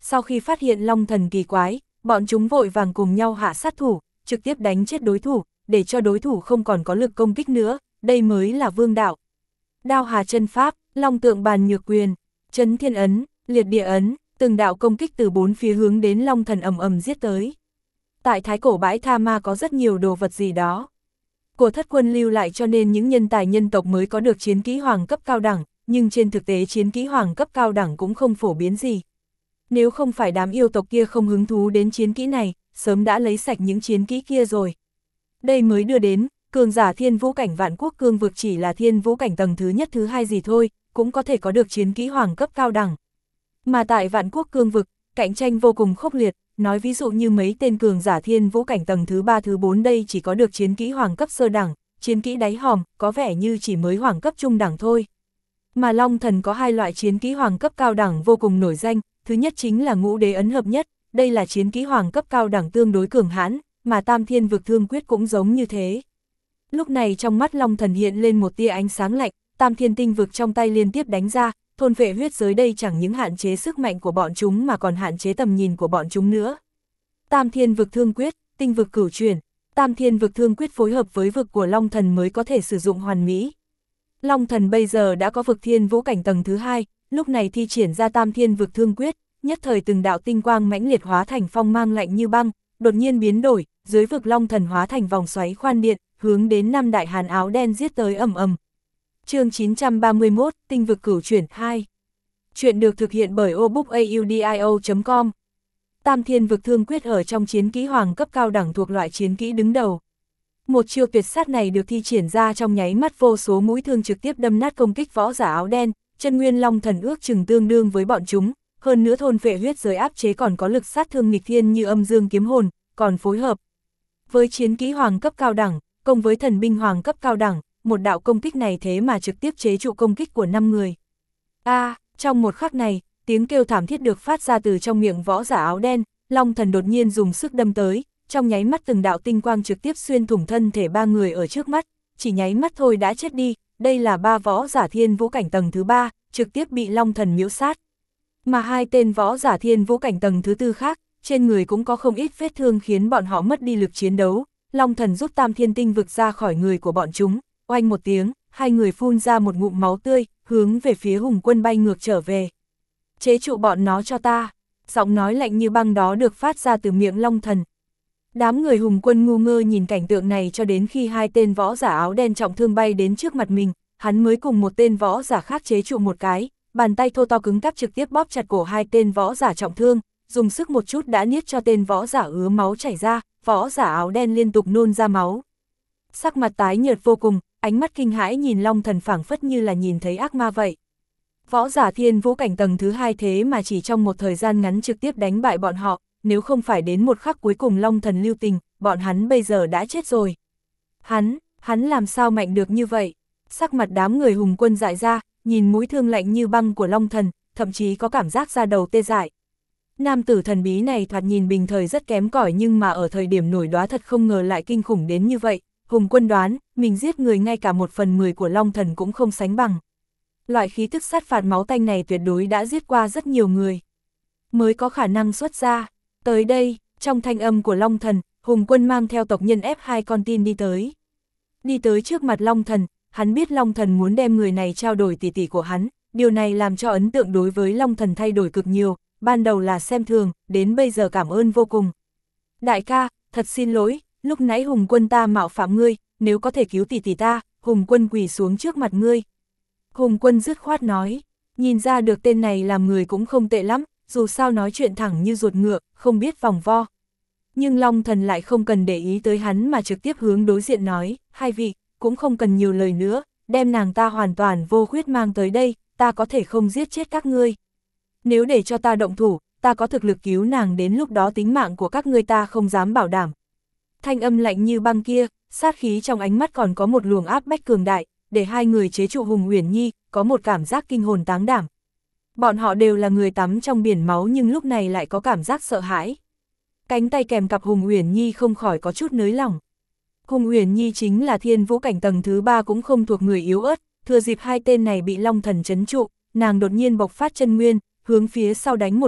sau khi phát hiện Long Thần kỳ quái, bọn chúng vội vàng cùng nhau hạ sát thủ, trực tiếp đánh chết đối thủ, để cho đối thủ không còn có lực công kích nữa, đây mới là vương đạo. Đao Hà chân pháp, Long Tượng Bàn Nhược Quyền, Chấn Thiên Ấn, Liệt Địa Ấn, từng đạo công kích từ bốn phía hướng đến Long Thần ầm ầm giết tới. Tại Thái Cổ bãi tha ma có rất nhiều đồ vật gì đó. Của thất quân lưu lại cho nên những nhân tài nhân tộc mới có được chiến kỹ hoàng cấp cao đẳng, nhưng trên thực tế chiến kỹ hoàng cấp cao đẳng cũng không phổ biến gì. Nếu không phải đám yêu tộc kia không hứng thú đến chiến kỹ này, sớm đã lấy sạch những chiến kỹ kia rồi. Đây mới đưa đến, cường giả thiên vũ cảnh vạn quốc cương vực chỉ là thiên vũ cảnh tầng thứ nhất thứ hai gì thôi, cũng có thể có được chiến kỹ hoàng cấp cao đẳng. Mà tại vạn quốc cương vực, cạnh tranh vô cùng khốc liệt, nói ví dụ như mấy tên cường giả thiên vũ cảnh tầng thứ ba thứ bốn đây chỉ có được chiến kỹ hoàng cấp sơ đẳng, chiến kỹ đáy hòm, có vẻ như chỉ mới hoàng cấp trung đẳng thôi. Mà Long Thần có hai loại chiến kỹ hoàng cấp cao đẳng vô cùng nổi danh, thứ nhất chính là Ngũ Đế Ấn hợp nhất, đây là chiến kỹ hoàng cấp cao đẳng tương đối cường hãn, mà Tam Thiên Vực Thương Quyết cũng giống như thế. Lúc này trong mắt Long Thần hiện lên một tia ánh sáng lạnh, Tam Thiên Tinh Vực trong tay liên tiếp đánh ra, thôn vệ huyết giới đây chẳng những hạn chế sức mạnh của bọn chúng mà còn hạn chế tầm nhìn của bọn chúng nữa. Tam Thiên Vực Thương Quyết, Tinh Vực Cửu Chuyển, Tam Thiên Vực Thương Quyết phối hợp với vực của Long Thần mới có thể sử dụng hoàn mỹ. Long Thần bây giờ đã có vực thiên vũ cảnh tầng thứ hai, lúc này thi triển ra Tam Thiên Vực Thương Quyết, nhất thời từng đạo tinh quang mãnh liệt hóa thành phong mang lạnh như băng, đột nhiên biến đổi, dưới vực Long Thần hóa thành vòng xoáy khoan điện, hướng đến năm đại hàn áo đen giết tới ầm ầm. Chương chín trăm ba mươi mốt, Tinh Vực Cửu Chuyển hai. Chuyện được thực hiện bởi obookaudio chấm com. Tam Thiên Vực Thương Quyết ở trong chiến kỹ hoàng cấp cao đẳng thuộc loại chiến kỹ đứng đầu. Một chiêu tuyệt sát này được thi triển ra trong nháy mắt, vô số mũi thương trực tiếp đâm nát công kích võ giả áo đen, chân nguyên Long Thần ước chừng tương đương với bọn chúng, hơn nữa thôn phệ huyết giới áp chế còn có lực sát thương nghịch thiên như Âm Dương Kiếm Hồn, còn phối hợp với chiến kỹ hoàng cấp cao đẳng, cộng với thần binh hoàng cấp cao đẳng, một đạo công kích này thế mà trực tiếp chế trụ công kích của năm người. A, à, trong một khắc này, tiếng kêu thảm thiết được phát ra từ trong miệng võ giả áo đen, Long Thần đột nhiên dùng sức đâm tới, trong nháy mắt từng đạo tinh quang trực tiếp xuyên thủng thân thể ba người ở trước mắt, chỉ nháy mắt thôi đã chết đi, đây là ba võ giả thiên vũ cảnh tầng thứ ba, trực tiếp bị Long Thần miễu sát. Mà hai tên võ giả thiên vũ cảnh tầng thứ tư khác, trên người cũng có không ít vết thương khiến bọn họ mất đi lực chiến đấu, Long Thần rút Tam Thiên Tinh Vực ra khỏi người của bọn chúng, oanh một tiếng, hai người phun ra một ngụm máu tươi, hướng về phía Hùng Quân bay ngược trở về. Chế trụ bọn nó cho ta, giọng nói lạnh như băng đó được phát ra từ miệng Long Thần. Đám người Hùng Quân ngu ngơ nhìn cảnh tượng này cho đến khi hai tên võ giả áo đen trọng thương bay đến trước mặt mình, hắn mới cùng một tên võ giả khác chế trụ một cái, bàn tay thô to cứng cáp trực tiếp bóp chặt cổ hai tên võ giả trọng thương, dùng sức một chút đã niết cho tên võ giả ứa máu chảy ra, võ giả áo đen liên tục nôn ra máu. Sắc mặt tái nhợt vô cùng, ánh mắt kinh hãi nhìn Long Thần phảng phất như là nhìn thấy ác ma vậy. Võ giả thiên vũ cảnh tầng thứ hai thế mà chỉ trong một thời gian ngắn trực tiếp đánh bại bọn họ, nếu không phải đến một khắc cuối cùng Long Thần lưu tình, bọn hắn bây giờ đã chết rồi. Hắn, hắn làm sao mạnh được như vậy? Sắc mặt đám người Hùng Quân dại ra, nhìn mũi thương lạnh như băng của Long Thần, thậm chí có cảm giác da đầu tê dại. Nam tử thần bí này thoạt nhìn bình thời rất kém cỏi nhưng mà ở thời điểm nổi đoá thật không ngờ lại kinh khủng đến như vậy. Hùng Quân đoán, mình giết người ngay cả một phần mười của Long Thần cũng không sánh bằng. Loại khí tức sát phạt máu tanh này tuyệt đối đã giết qua rất nhiều người, mới có khả năng xuất ra. Tới đây, trong thanh âm của Long Thần, Hùng Quân mang theo tộc nhân ép hai con tin đi tới. Đi tới trước mặt Long Thần, hắn biết Long Thần muốn đem người này trao đổi tỷ tỷ của hắn, điều này làm cho ấn tượng đối với Long Thần thay đổi cực nhiều, ban đầu là xem thường, đến bây giờ cảm ơn vô cùng. Đại ca, thật xin lỗi, lúc nãy Hùng Quân ta mạo phạm ngươi, nếu có thể cứu tỷ tỷ ta, Hùng Quân quỳ xuống trước mặt ngươi. Hùng Quân dứt khoát nói, nhìn ra được tên này làm người cũng không tệ lắm, dù sao nói chuyện thẳng như ruột ngựa, không biết vòng vo. Nhưng Long Thần lại không cần để ý tới hắn mà trực tiếp hướng đối diện nói, hai vị, cũng không cần nhiều lời nữa, đem nàng ta hoàn toàn vô khuyết mang tới đây, ta có thể không giết chết các ngươi. Nếu để cho ta động thủ, ta có thực lực cứu nàng, đến lúc đó tính mạng của các ngươi ta không dám bảo đảm. Thanh âm lạnh như băng kia, sát khí trong ánh mắt còn có một luồng áp bách cường đại, để hai người chế trụ Hùng Uyển Nhi, có một cảm giác kinh hồn táng đảm. Bọn họ đều là người tắm trong biển máu nhưng lúc này lại có cảm giác sợ hãi. Cánh tay kèm cặp Hùng Uyển Nhi không khỏi có chút nới lỏng. Hùng Uyển Nhi chính là thiên vũ cảnh tầng thứ ba cũng không thuộc người yếu ớt, thừa dịp hai tên này bị Long Thần trấn trụ, nàng đột nhiên bộc phát chân nguyên, hướng phía sau đánh một quyền,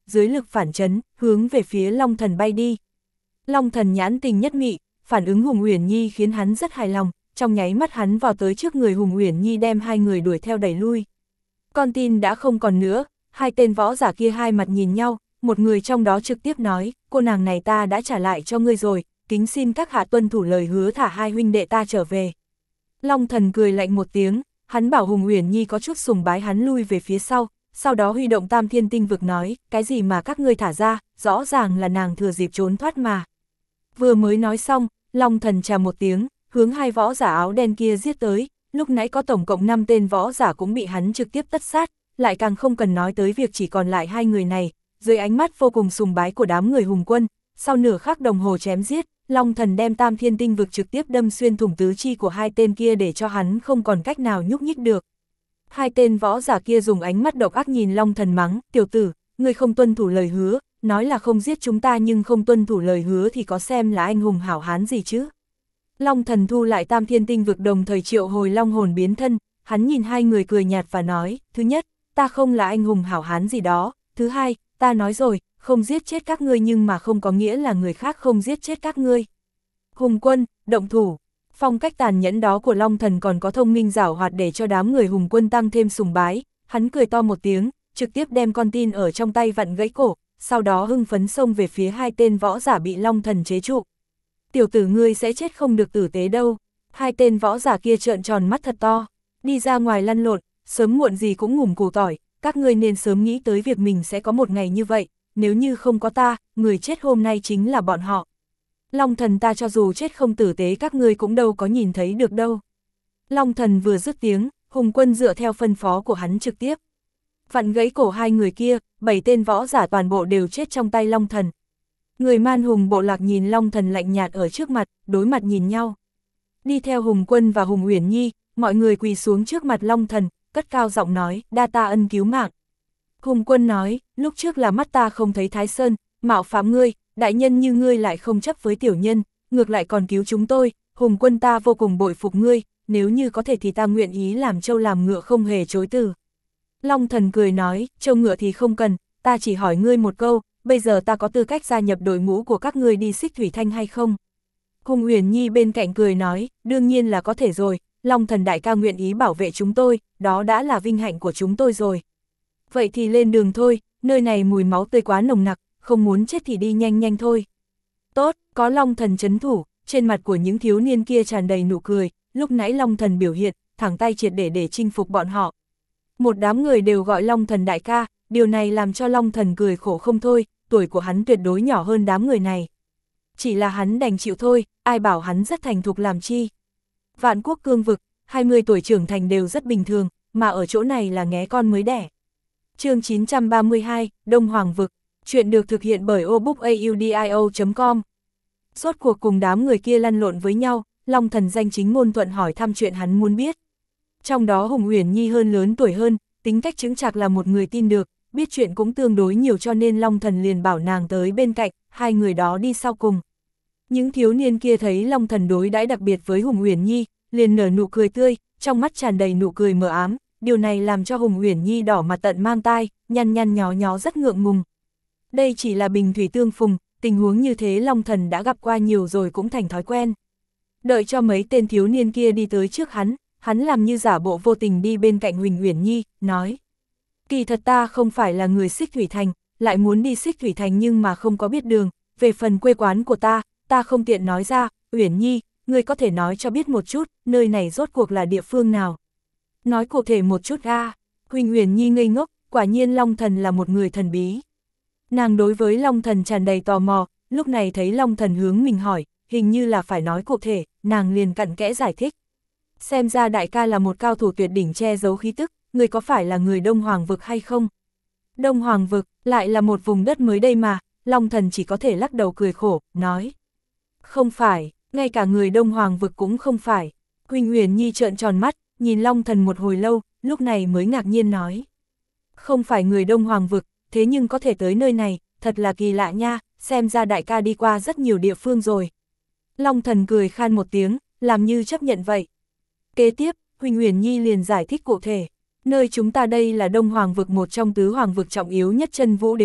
dưới lực phản chấn, hướng về phía Long Thần bay đi. Long Thần nhãn tình nhất mị, phản ứng Hùng Uyển Nhi khiến hắn rất hài lòng, trong nháy mắt hắn vào tới trước người Hùng Uyển Nhi đem hai người đuổi theo đẩy lui. Con tin đã không còn nữa, hai tên võ giả kia hai mặt nhìn nhau, một người trong đó trực tiếp nói, cô nàng này ta đã trả lại cho ngươi rồi, kính xin các hạ tuân thủ lời hứa thả hai huynh đệ ta trở về. Long Thần cười lạnh một tiếng, hắn bảo Hùng Uyển Nhi có chút sùng bái hắn lui về phía sau, sau đó huy động Tam Thiên Tinh Vực nói, cái gì mà các ngươi thả ra, rõ ràng là nàng thừa dịp trốn thoát mà. Vừa mới nói xong, Long Thần trà một tiếng, hướng hai võ giả áo đen kia giết tới, lúc nãy có tổng cộng năm tên võ giả cũng bị hắn trực tiếp tất sát, lại càng không cần nói tới việc chỉ còn lại hai người này, dưới ánh mắt vô cùng sùng bái của đám người Hùng quân, sau nửa khắc đồng hồ chém giết, Long Thần đem Tam Thiên Tinh Vực trực tiếp đâm xuyên thủng tứ chi của hai tên kia để cho hắn không còn cách nào nhúc nhích được. Hai tên võ giả kia dùng ánh mắt độc ác nhìn Long Thần mắng, tiểu tử, ngươi không tuân thủ lời hứa, nói là không giết chúng ta nhưng không tuân thủ lời hứa thì có xem là anh hùng hảo hán gì chứ. Long Thần thu lại Tam Thiên Tinh Vực đồng thời triệu hồi long hồn biến thân, hắn nhìn hai người cười nhạt và nói, thứ nhất, ta không là anh hùng hảo hán gì đó, thứ hai, ta nói rồi, không giết chết các ngươi nhưng mà không có nghĩa là người khác không giết chết các ngươi. Hùng quân, động thủ. Phong cách tàn nhẫn đó của Long Thần còn có thông minh giảo hoạt để cho đám người Hùng quân tăng thêm sùng bái, hắn cười to một tiếng, trực tiếp đem con tin ở trong tay vặn gãy cổ, sau đó hưng phấn xông về phía hai tên võ giả bị Long Thần chế trụ. Tiểu tử ngươi sẽ chết không được tử tế đâu. Hai tên võ giả kia trợn tròn mắt thật to, đi ra ngoài lăn lộn, sớm muộn gì cũng ngủm củ tỏi, các ngươi nên sớm nghĩ tới việc mình sẽ có một ngày như vậy, nếu như không có ta, người chết hôm nay chính là bọn họ. Long Thần ta cho dù chết không tử tế các ngươi cũng đâu có nhìn thấy được đâu. Long Thần vừa dứt tiếng, Hùng quân dựa theo phân phó của hắn trực tiếp vặn gãy cổ hai người kia, bảy tên võ giả toàn bộ đều chết trong tay Long Thần. Người Man Hùng bộ lạc nhìn Long Thần lạnh nhạt ở trước mặt, đối mặt nhìn nhau. Đi theo Hùng quân và Hùng Uyển Nhi, mọi người quỳ xuống trước mặt Long Thần, cất cao giọng nói, đa ta ân cứu mạng. Hùng quân nói, lúc trước là mắt ta không thấy Thái Sơn, mạo phạm ngươi, đại nhân như ngươi lại không chấp với tiểu nhân, ngược lại còn cứu chúng tôi, Hùng quân ta vô cùng bội phục ngươi, nếu như có thể thì ta nguyện ý làm trâu làm ngựa không hề chối từ. Long Thần cười nói, trâu ngựa thì không cần, ta chỉ hỏi ngươi một câu, bây giờ ta có tư cách gia nhập đội ngũ của các ngươi đi Xích Thủy Thanh hay không? Hùng Uyển Nhi bên cạnh cười nói, đương nhiên là có thể rồi, Long Thần đại ca nguyện ý bảo vệ chúng tôi, đó đã là vinh hạnh của chúng tôi rồi. Vậy thì lên đường thôi, nơi này mùi máu tươi quá nồng nặc, không muốn chết thì đi nhanh nhanh thôi. Tốt, có Long Thần trấn thủ, trên mặt của những thiếu niên kia tràn đầy nụ cười, lúc nãy Long Thần biểu hiện, thẳng tay triệt để để chinh phục bọn họ. Một đám người đều gọi Long Thần đại ca, điều này làm cho Long Thần cười khổ không thôi, tuổi của hắn tuyệt đối nhỏ hơn đám người này. Chỉ là hắn đành chịu thôi, ai bảo hắn rất thành thục làm chi. Vạn Quốc cương vực, hai mươi tuổi trưởng thành đều rất bình thường, mà ở chỗ này là nghé con mới đẻ. Chương chín trăm ba mươi hai, Đông Hoàng vực, chuyện được thực hiện bởi obookaudio chấm com. Rốt cuộc cùng đám người kia lăn lộn với nhau, Long Thần danh chính ngôn thuận hỏi thăm chuyện hắn muốn biết. Trong đó Hùng Uyển Nhi hơn lớn tuổi hơn, tính cách chững chạc là một người tin được, biết chuyện cũng tương đối nhiều cho nên Long Thần liền bảo nàng tới bên cạnh, hai người đó đi sau cùng. Những thiếu niên kia thấy Long Thần đối đãi đặc biệt với Hùng Uyển Nhi, liền nở nụ cười tươi, trong mắt tràn đầy nụ cười mờ ám, điều này làm cho Hùng Uyển Nhi đỏ mặt tận mang tai, nhăn nhăn nhó nhó rất ngượng ngùng. Đây chỉ là bình thủy tương phùng, tình huống như thế Long Thần đã gặp qua nhiều rồi cũng thành thói quen. Đợi cho mấy tên thiếu niên kia đi tới trước hắn, hắn làm như giả bộ vô tình đi bên cạnh Huỳnh Uyển Nhi, nói: kỳ thật ta không phải là người Xích Thủy Thành, lại muốn đi Xích Thủy Thành nhưng mà không có biết đường, về phần quê quán của ta, ta không tiện nói ra, Uyển Nhi, ngươi có thể nói cho biết một chút, nơi này rốt cuộc là địa phương nào? Nói cụ thể một chút a. À. Huỳnh Uyển Nhi ngây ngốc, quả nhiên Long Thần là một người thần bí. Nàng đối với Long Thần tràn đầy tò mò, lúc này thấy Long Thần hướng mình hỏi, hình như là phải nói cụ thể, nàng liền cặn kẽ giải thích. Xem ra đại ca là một cao thủ tuyệt đỉnh che giấu khí tức, người có phải là người Đông Hoàng vực hay không? Đông Hoàng vực, lại là một vùng đất mới đây mà, Long Thần chỉ có thể lắc đầu cười khổ, nói. Không phải, ngay cả người Đông Hoàng vực cũng không phải. Huỳnh Uyển Nhi trợn tròn mắt, nhìn Long Thần một hồi lâu, lúc này mới ngạc nhiên nói. Không phải người Đông Hoàng vực, thế nhưng có thể tới nơi này, thật là kỳ lạ nha, xem ra đại ca đi qua rất nhiều địa phương rồi. Long Thần cười khan một tiếng, làm như chấp nhận vậy. Kế tiếp, Huỳnh Uyển Nhi liền giải thích cụ thể. Nơi chúng ta đây là Đông Hoàng vực, một trong tứ hoàng vực trọng yếu nhất Chân Vũ Đế vực,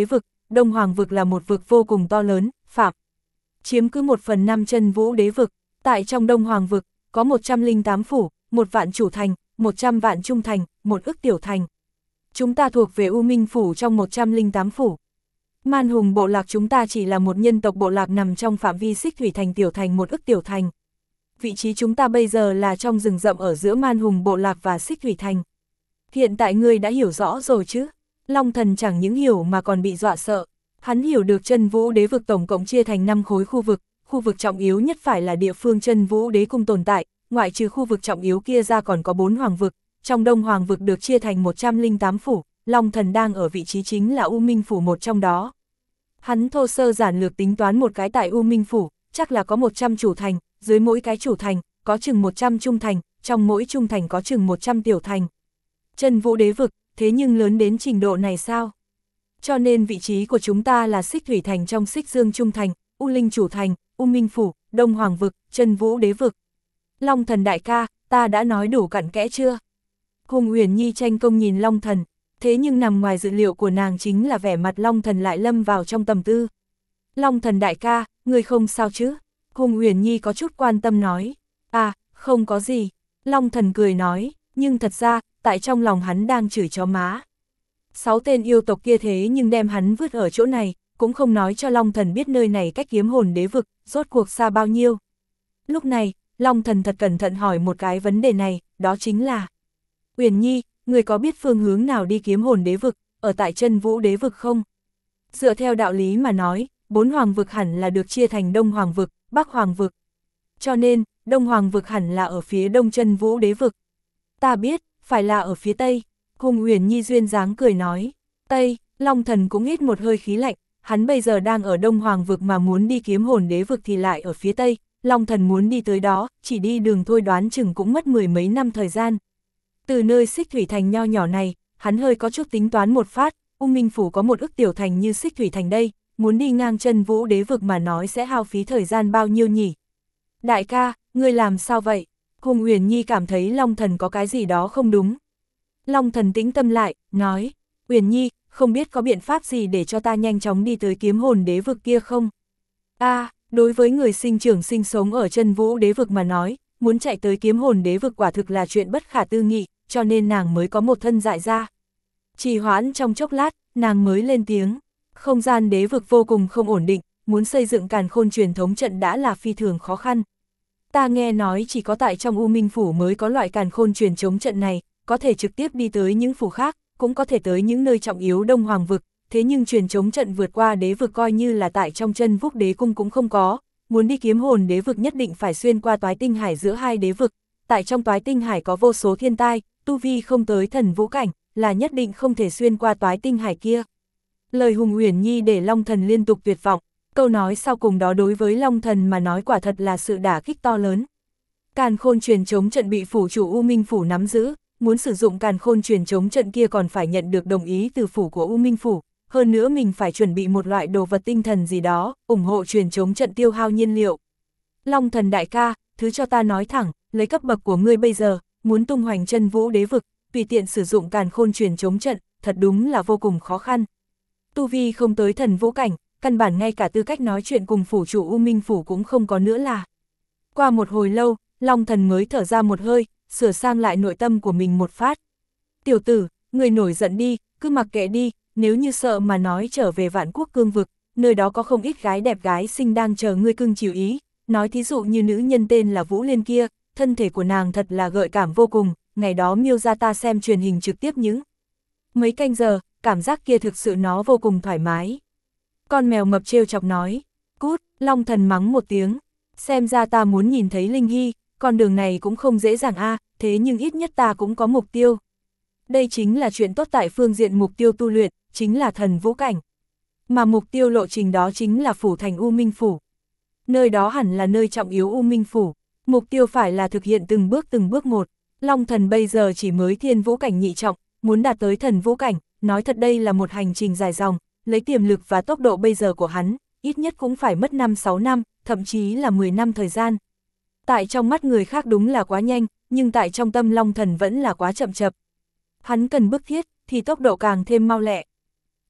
Đông Hoàng vực là một vực vô cùng to lớn, phạm chiếm cứ một phần năm chân vũ đế vực. Tại trong Đông Hoàng vực, có một trăm linh tám phủ, một vạn chủ thành, một trăm vạn trung thành, một ức tiểu thành. Chúng ta thuộc về U Minh phủ trong một trăm linh tám phủ. Man Hùng bộ lạc chúng ta chỉ là một nhân tộc bộ lạc nằm trong phạm vi Xích Thủy thành tiểu thành một ức tiểu thành. Vị trí chúng ta bây giờ là trong rừng rậm ở giữa Man Hùng bộ lạc và Xích Thủy thành. Hiện tại ngươi đã hiểu rõ rồi chứ? Long Thần chẳng những hiểu mà còn bị dọa sợ. Hắn hiểu được chân vũ đế vực tổng cộng chia thành năm khối khu vực, khu vực trọng yếu nhất phải là địa phương chân vũ đế cung tồn tại, ngoại trừ khu vực trọng yếu kia ra còn có bốn hoàng vực, trong Đông Hoàng vực được chia thành một trăm linh tám phủ, Long Thần đang ở vị trí chính là U Minh phủ một trong đó. Hắn thô sơ giản lược tính toán một cái tại U Minh phủ, chắc là có một trăm chủ thành, dưới mỗi cái chủ thành, có chừng một trăm trung thành, trong mỗi trung thành có chừng một trăm tiểu thành. Chân vũ đế vực, thế nhưng lớn đến trình độ này sao? Cho nên vị trí của chúng ta là Xích Thủy thành trong Xích Dương trung thành, U Linh chủ thành, U Minh phủ, Đông Hoàng vực, chân vũ đế vực. Long Thần đại ca, ta đã nói đủ cặn kẽ chưa? Hùng Uyển Nhi tranh công nhìn Long Thần, thế nhưng nằm ngoài dự liệu của nàng chính là vẻ mặt Long Thần lại lâm vào trong tầm tư. Long Thần đại ca, người không sao chứ? Hùng Uyển Nhi có chút quan tâm nói. À, không có gì. Long Thần cười nói, nhưng thật ra, tại trong lòng hắn đang chửi chó má. Sáu tên yêu tộc kia thế nhưng đem hắn vứt ở chỗ này, cũng không nói cho Long Thần biết nơi này cách kiếm hồn đế vực, rốt cuộc xa bao nhiêu. Lúc này, Long Thần thật cẩn thận hỏi một cái vấn đề này, đó chính là: Uyển Nhi, người có biết phương hướng nào đi kiếm hồn đế vực, ở tại chân vũ đế vực không? Dựa theo đạo lý mà nói, bốn hoàng vực hẳn là được chia thành Đông Hoàng vực, Bắc Hoàng vực. Cho nên, Đông Hoàng vực hẳn là ở phía đông chân vũ đế vực. Ta biết, phải là ở phía tây. Hùng Uyển Nhi duyên dáng cười nói. Tây, Long Thần cũng hít một hơi khí lạnh, hắn bây giờ đang ở Đông Hoàng vực mà muốn đi kiếm hồn đế vực thì lại ở phía tây. Long Thần muốn đi tới đó, chỉ đi đường thôi đoán chừng cũng mất mười mấy năm thời gian. Từ nơi Xích Thủy thành nho nhỏ này, hắn hơi có chút tính toán một phát, U Minh phủ có một ức tiểu thành như Xích Thủy thành đây, muốn đi ngang chân vũ đế vực mà nói sẽ hao phí thời gian bao nhiêu nhỉ? Đại ca, ngươi làm sao vậy? Hùng Uyển Nhi cảm thấy Long Thần có cái gì đó không đúng. Long Thần tĩnh tâm lại, nói, Uyển Nhi, không biết có biện pháp gì để cho ta nhanh chóng đi tới kiếm hồn đế vực kia không? A, à, đối với người sinh trưởng sinh sống ở chân vũ đế vực mà nói, muốn chạy tới kiếm hồn đế vực quả thực là chuyện bất khả tư nghị, cho nên nàng mới có một thân dại ra. Trì hoãn trong chốc lát, nàng mới lên tiếng, không gian đế vực vô cùng không ổn định, muốn xây dựng càn khôn truyền thống trận đã là phi thường khó khăn. Ta nghe nói chỉ có tại trong U Minh phủ mới có loại càn khôn truyền chống trận này, có thể trực tiếp đi tới những phủ khác, cũng có thể tới những nơi trọng yếu Đông Hoàng vực, thế nhưng truyền chống trận vượt qua đế vực coi như là tại trong chân vũ đế cung cũng không có, muốn đi kiếm hồn đế vực nhất định phải xuyên qua toái tinh hải giữa hai đế vực, tại trong toái tinh hải có vô số thiên tai, tu vi không tới thần vũ cảnh, là nhất định không thể xuyên qua toái tinh hải kia. Lời Hùng Uyển Nhi để Long Thần liên tục tuyệt vọng, câu nói sau cùng đó đối với Long Thần mà nói quả thật là sự đả kích to lớn. Càn khôn truyền chống trận bị phủ chủ U Minh phủ nắm giữ, muốn sử dụng càn khôn truyền chống trận kia còn phải nhận được đồng ý từ phủ của U Minh phủ, hơn nữa mình phải chuẩn bị một loại đồ vật tinh thần gì đó, ủng hộ truyền chống trận tiêu hao nhiên liệu. Long Thần đại ca, thứ cho ta nói thẳng, lấy cấp bậc của ngươi bây giờ, muốn tung hoành chân vũ đế vực, tùy tiện sử dụng càn khôn truyền chống trận, thật đúng là vô cùng khó khăn. Tu vi không tới thần vũ cảnh, căn bản ngay cả tư cách nói chuyện cùng phủ chủ U Minh phủ cũng không có nữa là. Qua một hồi lâu, Long Thần mới thở ra một hơi, sửa sang lại nội tâm của mình một phát. Tiểu tử, người nổi giận đi, cứ mặc kệ đi, nếu như sợ mà nói trở về Vạn Quốc cương vực, nơi đó có không ít gái đẹp gái xinh đang chờ ngươi cưng chiều ý, nói thí dụ như nữ nhân tên là Vũ Liên kia, thân thể của nàng thật là gợi cảm vô cùng, ngày đó miêu ra ta xem truyền hình trực tiếp những mấy canh giờ, cảm giác kia thực sự nó vô cùng thoải mái. Con mèo mập trêu chọc nói, cút, Long Thần mắng một tiếng, xem ra ta muốn nhìn thấy Linh Hy, con đường này cũng không dễ dàng a, à, thế nhưng ít nhất ta cũng có mục tiêu. Đây chính là chuyện tốt tại phương diện mục tiêu tu luyện, chính là thần vũ cảnh. Mà mục tiêu lộ trình đó chính là phủ thành U Minh phủ. Nơi đó hẳn là nơi trọng yếu U Minh phủ, mục tiêu phải là thực hiện từng bước từng bước một. Long Thần bây giờ chỉ mới thiên vũ cảnh nhị trọng, muốn đạt tới thần vũ cảnh, nói thật đây là một hành trình dài dòng, lấy tiềm lực và tốc độ bây giờ của hắn, ít nhất cũng phải mất năm sáu năm, thậm chí là mười năm thời gian. Tại trong mắt người khác đúng là quá nhanh, nhưng tại trong tâm Long Thần vẫn là quá chậm chậm. Hắn cần bức thiết, thì tốc độ càng thêm mau lẹ.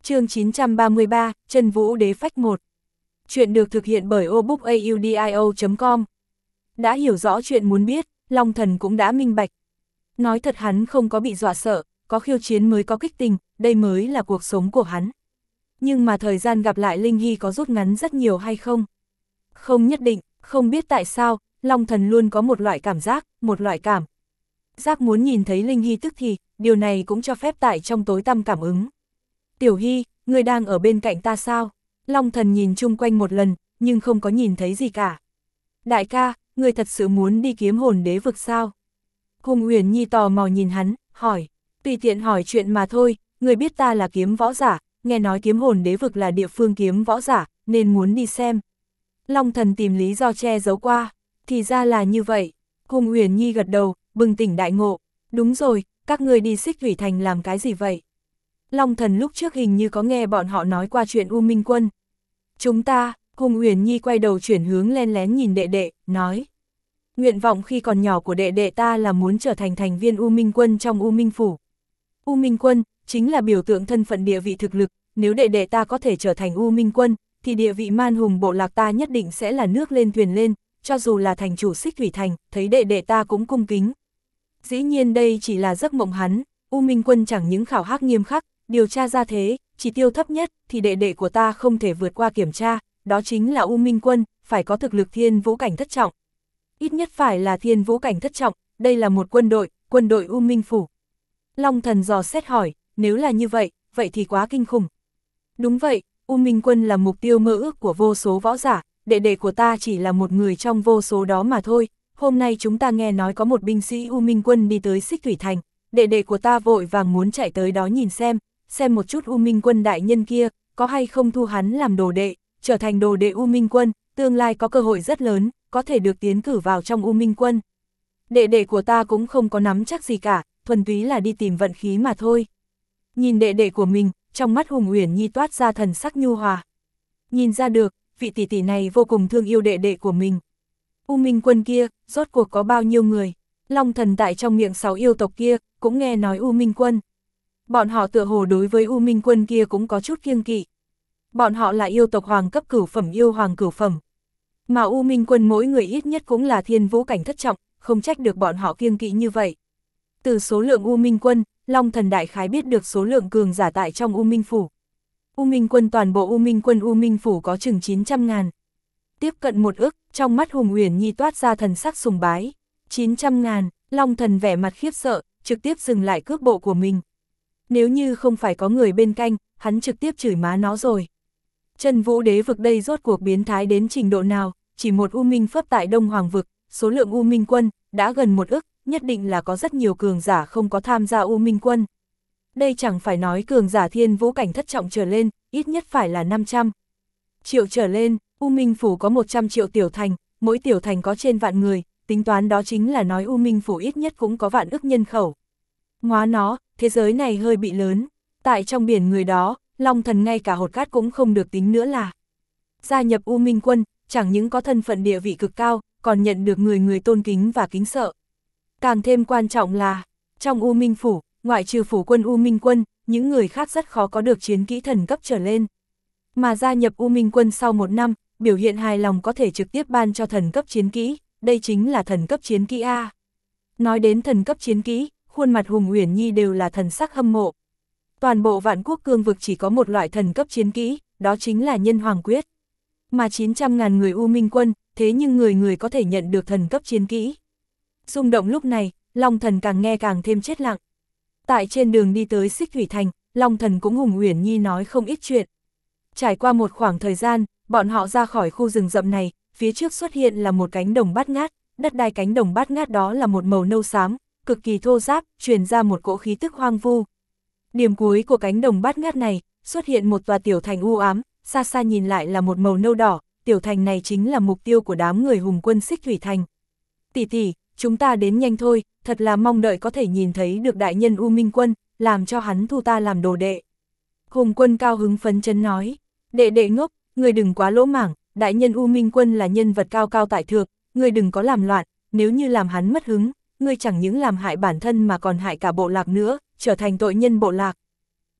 Chương chín trăm ba mươi ba, Chân Vũ Đế Phách một. Chuyện được thực hiện bởi obookaudio chấm com. Đã hiểu rõ chuyện muốn biết, Long Thần cũng đã minh bạch. Nói thật hắn không có bị dọa sợ, có khiêu chiến mới có kích tình, đây mới là cuộc sống của hắn. Nhưng mà thời gian gặp lại Linh Hy có rút ngắn rất nhiều hay không? Không nhất định, không biết tại sao, Long Thần luôn có một loại cảm giác, một loại cảm giác muốn nhìn thấy Linh Hy tức thì, điều này cũng cho phép tại trong tối tăm cảm ứng. Tiểu Hy, người đang ở bên cạnh ta sao? Long Thần nhìn chung quanh một lần, nhưng không có nhìn thấy gì cả. Đại ca, người thật sự muốn đi kiếm hồn đế vực sao? Hùng Uyển Nhi tò mò nhìn hắn, hỏi, tùy tiện hỏi chuyện mà thôi, người biết ta là kiếm võ giả, nghe nói kiếm hồn đế vực là địa phương kiếm võ giả, nên muốn đi xem. Long Thần tìm lý do che giấu qua, thì ra là như vậy. Hùng Uyển Nhi gật đầu, bừng tỉnh đại ngộ, đúng rồi, các người đi Xích Thủy Thành làm cái gì vậy? Long Thần lúc trước hình như có nghe bọn họ nói qua chuyện U Minh Quân. Chúng ta, Hùng Uyển Nhi quay đầu chuyển hướng len lén nhìn đệ đệ, nói. Nguyện vọng khi còn nhỏ của đệ đệ ta là muốn trở thành thành viên U Minh Quân trong U Minh Phủ. U Minh Quân, chính là biểu tượng thân phận địa vị thực lực, nếu đệ đệ ta có thể trở thành U Minh Quân, thì địa vị man hùng bộ lạc ta nhất định sẽ là nước lên thuyền lên, cho dù là thành chủ Xích Thủy Thành, thấy đệ đệ ta cũng cung kính. Dĩ nhiên đây chỉ là giấc mộng hắn, U Minh Quân chẳng những khảo hắc nghiêm khắc, điều tra ra thế, chỉ tiêu thấp nhất thì đệ đệ của ta không thể vượt qua kiểm tra, đó chính là U Minh Quân, phải có thực lực thiên vũ cảnh thất trọng. Ít nhất phải là thiên vũ cảnh thất trọng, đây là một quân đội, quân đội U Minh Phủ. Long Thần dò xét hỏi, nếu là như vậy, vậy thì quá kinh khủng. Đúng vậy, U Minh Quân là mục tiêu mơ ước của vô số võ giả, đệ đệ của ta chỉ là một người trong vô số đó mà thôi. Hôm nay chúng ta nghe nói có một binh sĩ U Minh Quân đi tới Xích Thủy Thành, đệ đệ của ta vội vàng muốn chạy tới đó nhìn xem, xem một chút U Minh Quân đại nhân kia, có hay không thu hắn làm đồ đệ, trở thành đồ đệ U Minh Quân, tương lai có cơ hội rất lớn, có thể được tiến cử vào trong U Minh Quân. Đệ đệ của ta cũng không có nắm chắc gì cả, thuần túy là đi tìm vận khí mà thôi. Nhìn đệ đệ của mình, trong mắt Hùng Uyển Nhi toát ra thần sắc nhu hòa. Nhìn ra được, vị tỷ tỷ này vô cùng thương yêu đệ đệ của mình. U Minh Quân kia, rốt cuộc có bao nhiêu người? Long Thần tại trong miệng sáu yêu tộc kia, cũng nghe nói U Minh Quân. Bọn họ tựa hồ đối với U Minh Quân kia cũng có chút kiêng kỵ. Bọn họ là yêu tộc hoàng cấp cửu phẩm yêu hoàng cửu phẩm. Mà U Minh Quân mỗi người ít nhất cũng là thiên vũ cảnh thất trọng, không trách được bọn họ kiêng kỵ như vậy. Từ số lượng U Minh Quân, Long Thần đại khái biết được số lượng cường giả tại trong U Minh Phủ. U Minh Quân toàn bộ U Minh Quân U Minh Phủ có chừng chín trăm ngàn. Tiếp cận một ức, trong mắt Hùng Uyển Nhi toát ra thần sắc sùng bái. chín trăm ngàn, Long Thần vẻ mặt khiếp sợ, trực tiếp dừng lại cước bộ của mình. Nếu như không phải có người bên cạnh, hắn trực tiếp chửi má nó rồi. Chân Vũ Đế vực đây rốt cuộc biến thái đến trình độ nào, chỉ một U Minh Phấp tại Đông Hoàng vực, số lượng U Minh Quân đã gần một ức, nhất định là có rất nhiều cường giả không có tham gia U Minh Quân. Đây chẳng phải nói cường giả thiên vũ cảnh thất trọng trở lên, ít nhất phải là năm trăm triệu trở lên. U Minh Phủ có một trăm triệu tiểu thành, mỗi tiểu thành có trên vạn người, tính toán đó chính là nói U Minh Phủ ít nhất cũng có vạn ức nhân khẩu. Ngoá nó, thế giới này hơi bị lớn, tại trong biển người đó, Long Thần ngay cả hột cát cũng không được tính nữa là. Gia nhập U Minh Quân, chẳng những có thân phận địa vị cực cao, còn nhận được người người tôn kính và kính sợ. Càng thêm quan trọng là, trong U Minh Phủ, ngoại trừ phủ quân U Minh Quân, những người khác rất khó có được chiến kỹ thần cấp trở lên. Mà gia nhập U Minh Quân sau một năm, biểu hiện hài lòng có thể trực tiếp ban cho thần cấp chiến kỹ, đây chính là thần cấp chiến kỹ A. Nói đến thần cấp chiến kỹ, khuôn mặt Hùng Uyển Nhi đều là thần sắc hâm mộ. Toàn bộ Vạn Quốc cương vực chỉ có một loại thần cấp chiến kỹ, đó chính là Nhân Hoàng Quyết. Mà chín trăm ngàn người U Minh Quân, thế nhưng người người có thể nhận được thần cấp chiến kỹ. Rung động lúc này, Long Thần càng nghe càng thêm chết lặng. Tại trên đường đi tới Xích Thủy Thành, Long Thần cũng Hùng Uyển Nhi nói không ít chuyện. Trải qua một khoảng thời gian, bọn họ ra khỏi khu rừng rậm này, phía trước xuất hiện là một cánh đồng bát ngát, đất đai cánh đồng bát ngát đó là một màu nâu xám, cực kỳ thô ráp, truyền ra một cỗ khí tức hoang vu. Điểm cuối của cánh đồng bát ngát này, xuất hiện một tòa tiểu thành u ám, xa xa nhìn lại là một màu nâu đỏ, tiểu thành này chính là mục tiêu của đám người Hùng Quân Xích Thủy Thành. Tỷ tỷ, chúng ta đến nhanh thôi, thật là mong đợi có thể nhìn thấy được đại nhân U Minh Quân, làm cho hắn thu ta làm đồ đệ. Hùng Quân cao hứng phấn chấn nói, đệ đệ ngốc, người đừng quá lỗ mảng, đại nhân U Minh Quân là nhân vật cao cao tại thượng, người đừng có làm loạn, nếu như làm hắn mất hứng, người chẳng những làm hại bản thân mà còn hại cả bộ lạc nữa, trở thành tội nhân bộ lạc.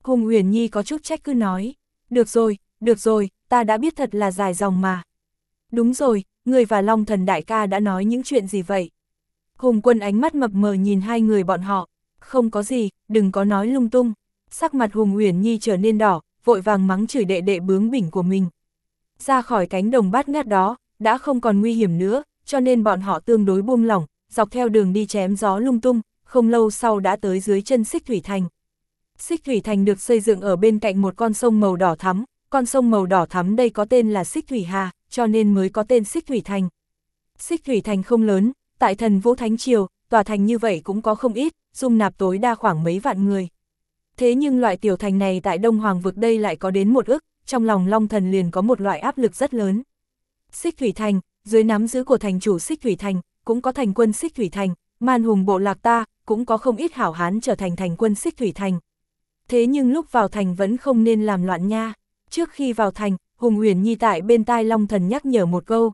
Hùng Uyển Nhi có chút trách cứ nói, được rồi, được rồi, ta đã biết thật là dài dòng mà. Đúng rồi, người và Long Thần đại ca đã nói những chuyện gì vậy? Hùng Quân ánh mắt mập mờ nhìn hai người bọn họ, không có gì, đừng có nói lung tung. Sắc mặt Hùng Uyển Nhi trở nên đỏ, vội vàng mắng chửi đệ đệ bướng bỉnh của mình. Ra khỏi cánh đồng bát ngát đó, đã không còn nguy hiểm nữa, cho nên bọn họ tương đối buông lỏng, dọc theo đường đi chém gió lung tung, không lâu sau đã tới dưới chân Xích Thủy Thành. Xích Thủy Thành được xây dựng ở bên cạnh một con sông màu đỏ thắm, con sông màu đỏ thắm đây có tên là Xích Thủy Hà, cho nên mới có tên Xích Thủy Thành. Xích Thủy Thành không lớn, tại Thần Vũ Thánh Triều, tòa thành như vậy cũng có không ít, dung nạp tối đa khoảng mấy vạn người. Thế nhưng loại tiểu thành này tại Đông Hoàng vực đây lại có đến một ức, trong lòng Long Thần liền có một loại áp lực rất lớn. Xích Thủy Thành, dưới nắm giữ của thành chủ Xích Thủy Thành, cũng có thành quân Xích Thủy Thành, Man Hùng bộ lạc ta, cũng có không ít hảo hán trở thành thành quân Xích Thủy Thành. Thế nhưng lúc vào thành vẫn không nên làm loạn nha. Trước khi vào thành, Hùng Uyển Nhi tại bên tai Long Thần nhắc nhở một câu.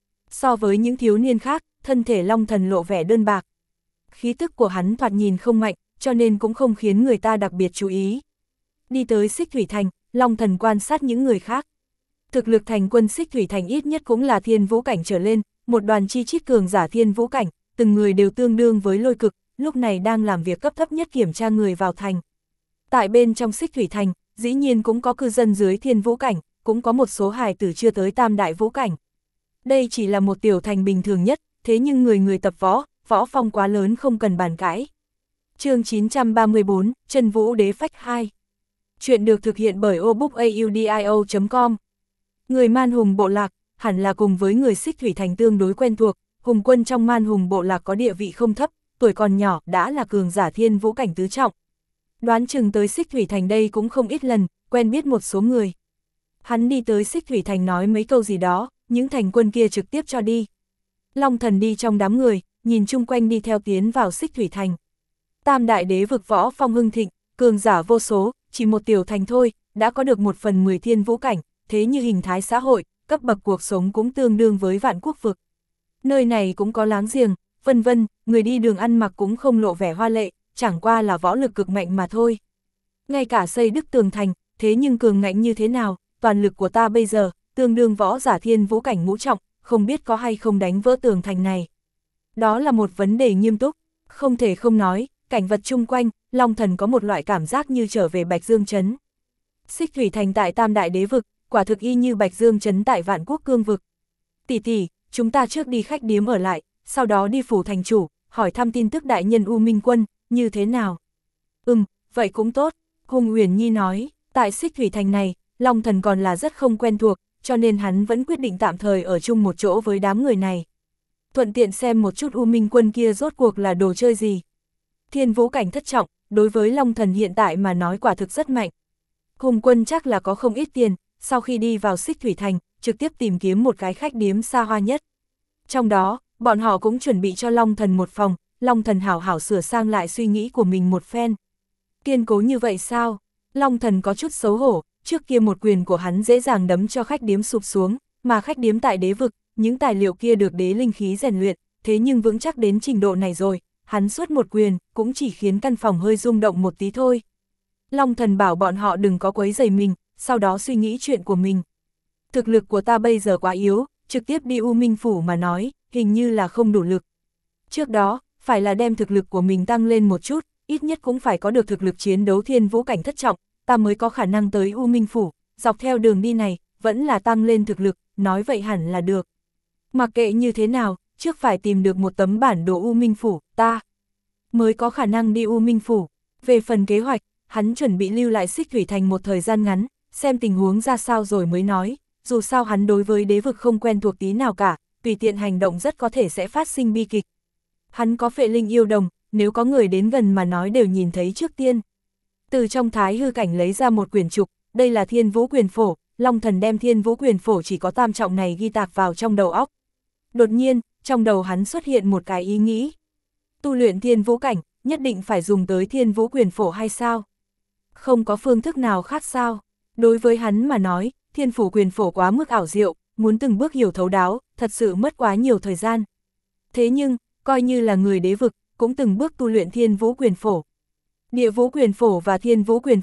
So với những thiếu niên khác, thân thể Long Thần lộ vẻ đơn bạc. Khí tức của hắn thoạt nhìn không mạnh, cho nên cũng không khiến người ta đặc biệt chú ý. Đi tới Xích Thủy Thành, Long Thần quan sát những người khác. Thực lực thành quân Xích Thủy Thành ít nhất cũng là thiên vũ cảnh trở lên, một đoàn chi chít cường giả thiên vũ cảnh, từng người đều tương đương với lôi cực, lúc này đang làm việc cấp thấp nhất kiểm tra người vào thành. Tại bên trong Xích Thủy Thành, dĩ nhiên cũng có cư dân dưới thiên vũ cảnh, cũng có một số hài tử chưa tới tam đại vũ cảnh. Đây chỉ là một tiểu thành bình thường nhất, thế nhưng người người tập võ, võ phong quá lớn không cần bàn cãi. Chương chín trăm ba mươi bốn, Chân Vũ Đế Phách hai. Chuyện được thực hiện bởi obookaudio chấm com. Người Man Hùng bộ lạc, hẳn là cùng với người Xích Thủy Thành tương đối quen thuộc, Hùng Quân trong Man Hùng bộ lạc có địa vị không thấp, tuổi còn nhỏ đã là cường giả thiên vũ cảnh tứ trọng. Đoán chừng tới Xích Thủy Thành đây cũng không ít lần, quen biết một số người. Hắn đi tới Xích Thủy Thành nói mấy câu gì đó, những thành quân kia trực tiếp cho đi. Long Thần đi trong đám người, nhìn chung quanh đi theo tiến vào Xích Thủy Thành. Tam đại đế vực võ phong hưng thịnh, cường giả vô số, chỉ một tiểu thành thôi, đã có được một phần mười thiên vũ cảnh, thế như hình thái xã hội, cấp bậc cuộc sống cũng tương đương với vạn quốc vực. Nơi này cũng có láng giềng, vân vân, người đi đường ăn mặc cũng không lộ vẻ hoa lệ, chẳng qua là võ lực cực mạnh mà thôi. Ngay cả xây đức tường thành, thế nhưng cường ngạnh như thế nào, toàn lực của ta bây giờ, tương đương võ giả thiên vũ cảnh ngũ trọng, không biết có hay không đánh vỡ tường thành này. Đó là một vấn đề nghiêm túc, không thể không nói, cảnh vật chung quanh, Long Thần có một loại cảm giác như trở về Bạch Dương Trấn. Xích Thủy Thành tại Tam Đại Đế Vực, quả thực y như Bạch Dương Trấn tại Vạn Quốc Cương Vực. Tỷ tỷ, chúng ta trước đi khách điếm ở lại, sau đó đi phủ thành chủ, hỏi thăm tin tức đại nhân U Minh Quân, như thế nào? Ừm, vậy cũng tốt, Hùng Uyển Nhi nói, tại Xích Thủy Thành này, Long Thần còn là rất không quen thuộc, cho nên hắn vẫn quyết định tạm thời ở chung một chỗ với đám người này. Thuận tiện xem một chút U Minh Quân kia rốt cuộc là đồ chơi gì. Thiên vũ cảnh thất trọng, đối với Long Thần hiện tại mà nói quả thực rất mạnh. Hùng Quân chắc là có không ít tiền, sau khi đi vào Xích Thủy Thành, trực tiếp tìm kiếm một cái khách điếm xa hoa nhất. Trong đó, bọn họ cũng chuẩn bị cho Long Thần một phòng, Long Thần hảo hảo sửa sang lại suy nghĩ của mình một phen. Kiên cố như vậy sao? Long Thần có chút xấu hổ, trước kia một quyền của hắn dễ dàng đấm cho khách điếm sụp xuống, mà khách điếm tại đế vực, những tài liệu kia được đế linh khí rèn luyện, thế nhưng vững chắc đến trình độ này rồi, hắn suốt một quyền, cũng chỉ khiến căn phòng hơi rung động một tí thôi. Long Thần bảo bọn họ đừng có quấy rầy mình, sau đó suy nghĩ chuyện của mình. Thực lực của ta bây giờ quá yếu, trực tiếp đi U Minh Phủ mà nói, hình như là không đủ lực. Trước đó, phải là đem thực lực của mình tăng lên một chút, ít nhất cũng phải có được thực lực chiến đấu thiên vũ cảnh thất trọng, ta mới có khả năng tới U Minh Phủ, dọc theo đường đi này, vẫn là tăng lên thực lực, nói vậy hẳn là được. Mặc kệ như thế nào, trước phải tìm được một tấm bản đồ U Minh Phủ, ta mới có khả năng đi U Minh Phủ. Về phần kế hoạch, hắn chuẩn bị lưu lại Xích Thủy Thành một thời gian ngắn, xem tình huống ra sao rồi mới nói, dù sao hắn đối với đế vực không quen thuộc tí nào cả, tùy tiện hành động rất có thể sẽ phát sinh bi kịch. Hắn có phệ linh yêu đồng, nếu có người đến gần mà nói đều nhìn thấy trước tiên. Từ trong thái hư cảnh lấy ra một quyển trục, đây là Thiên Vũ Quyền Phổ, Long Thần đem Thiên Vũ Quyền Phổ chỉ có tam trọng này ghi tạc vào trong đầu óc. Đột nhiên, trong đầu hắn xuất hiện một cái ý nghĩ. Tu luyện Thiên Vũ Cảnh, nhất định phải dùng tới Thiên Vũ Quyền Phổ hay sao? Không có phương thức nào khác sao? Đối với hắn mà nói, Thiên Phủ Quyền Phổ quá mức ảo diệu, muốn từng bước hiểu thấu đáo, thật sự mất quá nhiều thời gian. Thế nhưng, coi như là người đế vực, cũng từng bước tu luyện Thiên Vũ Quyền Phổ. Địa Vũ Quyền Phổ và Thiên Vũ Quyền Phổ,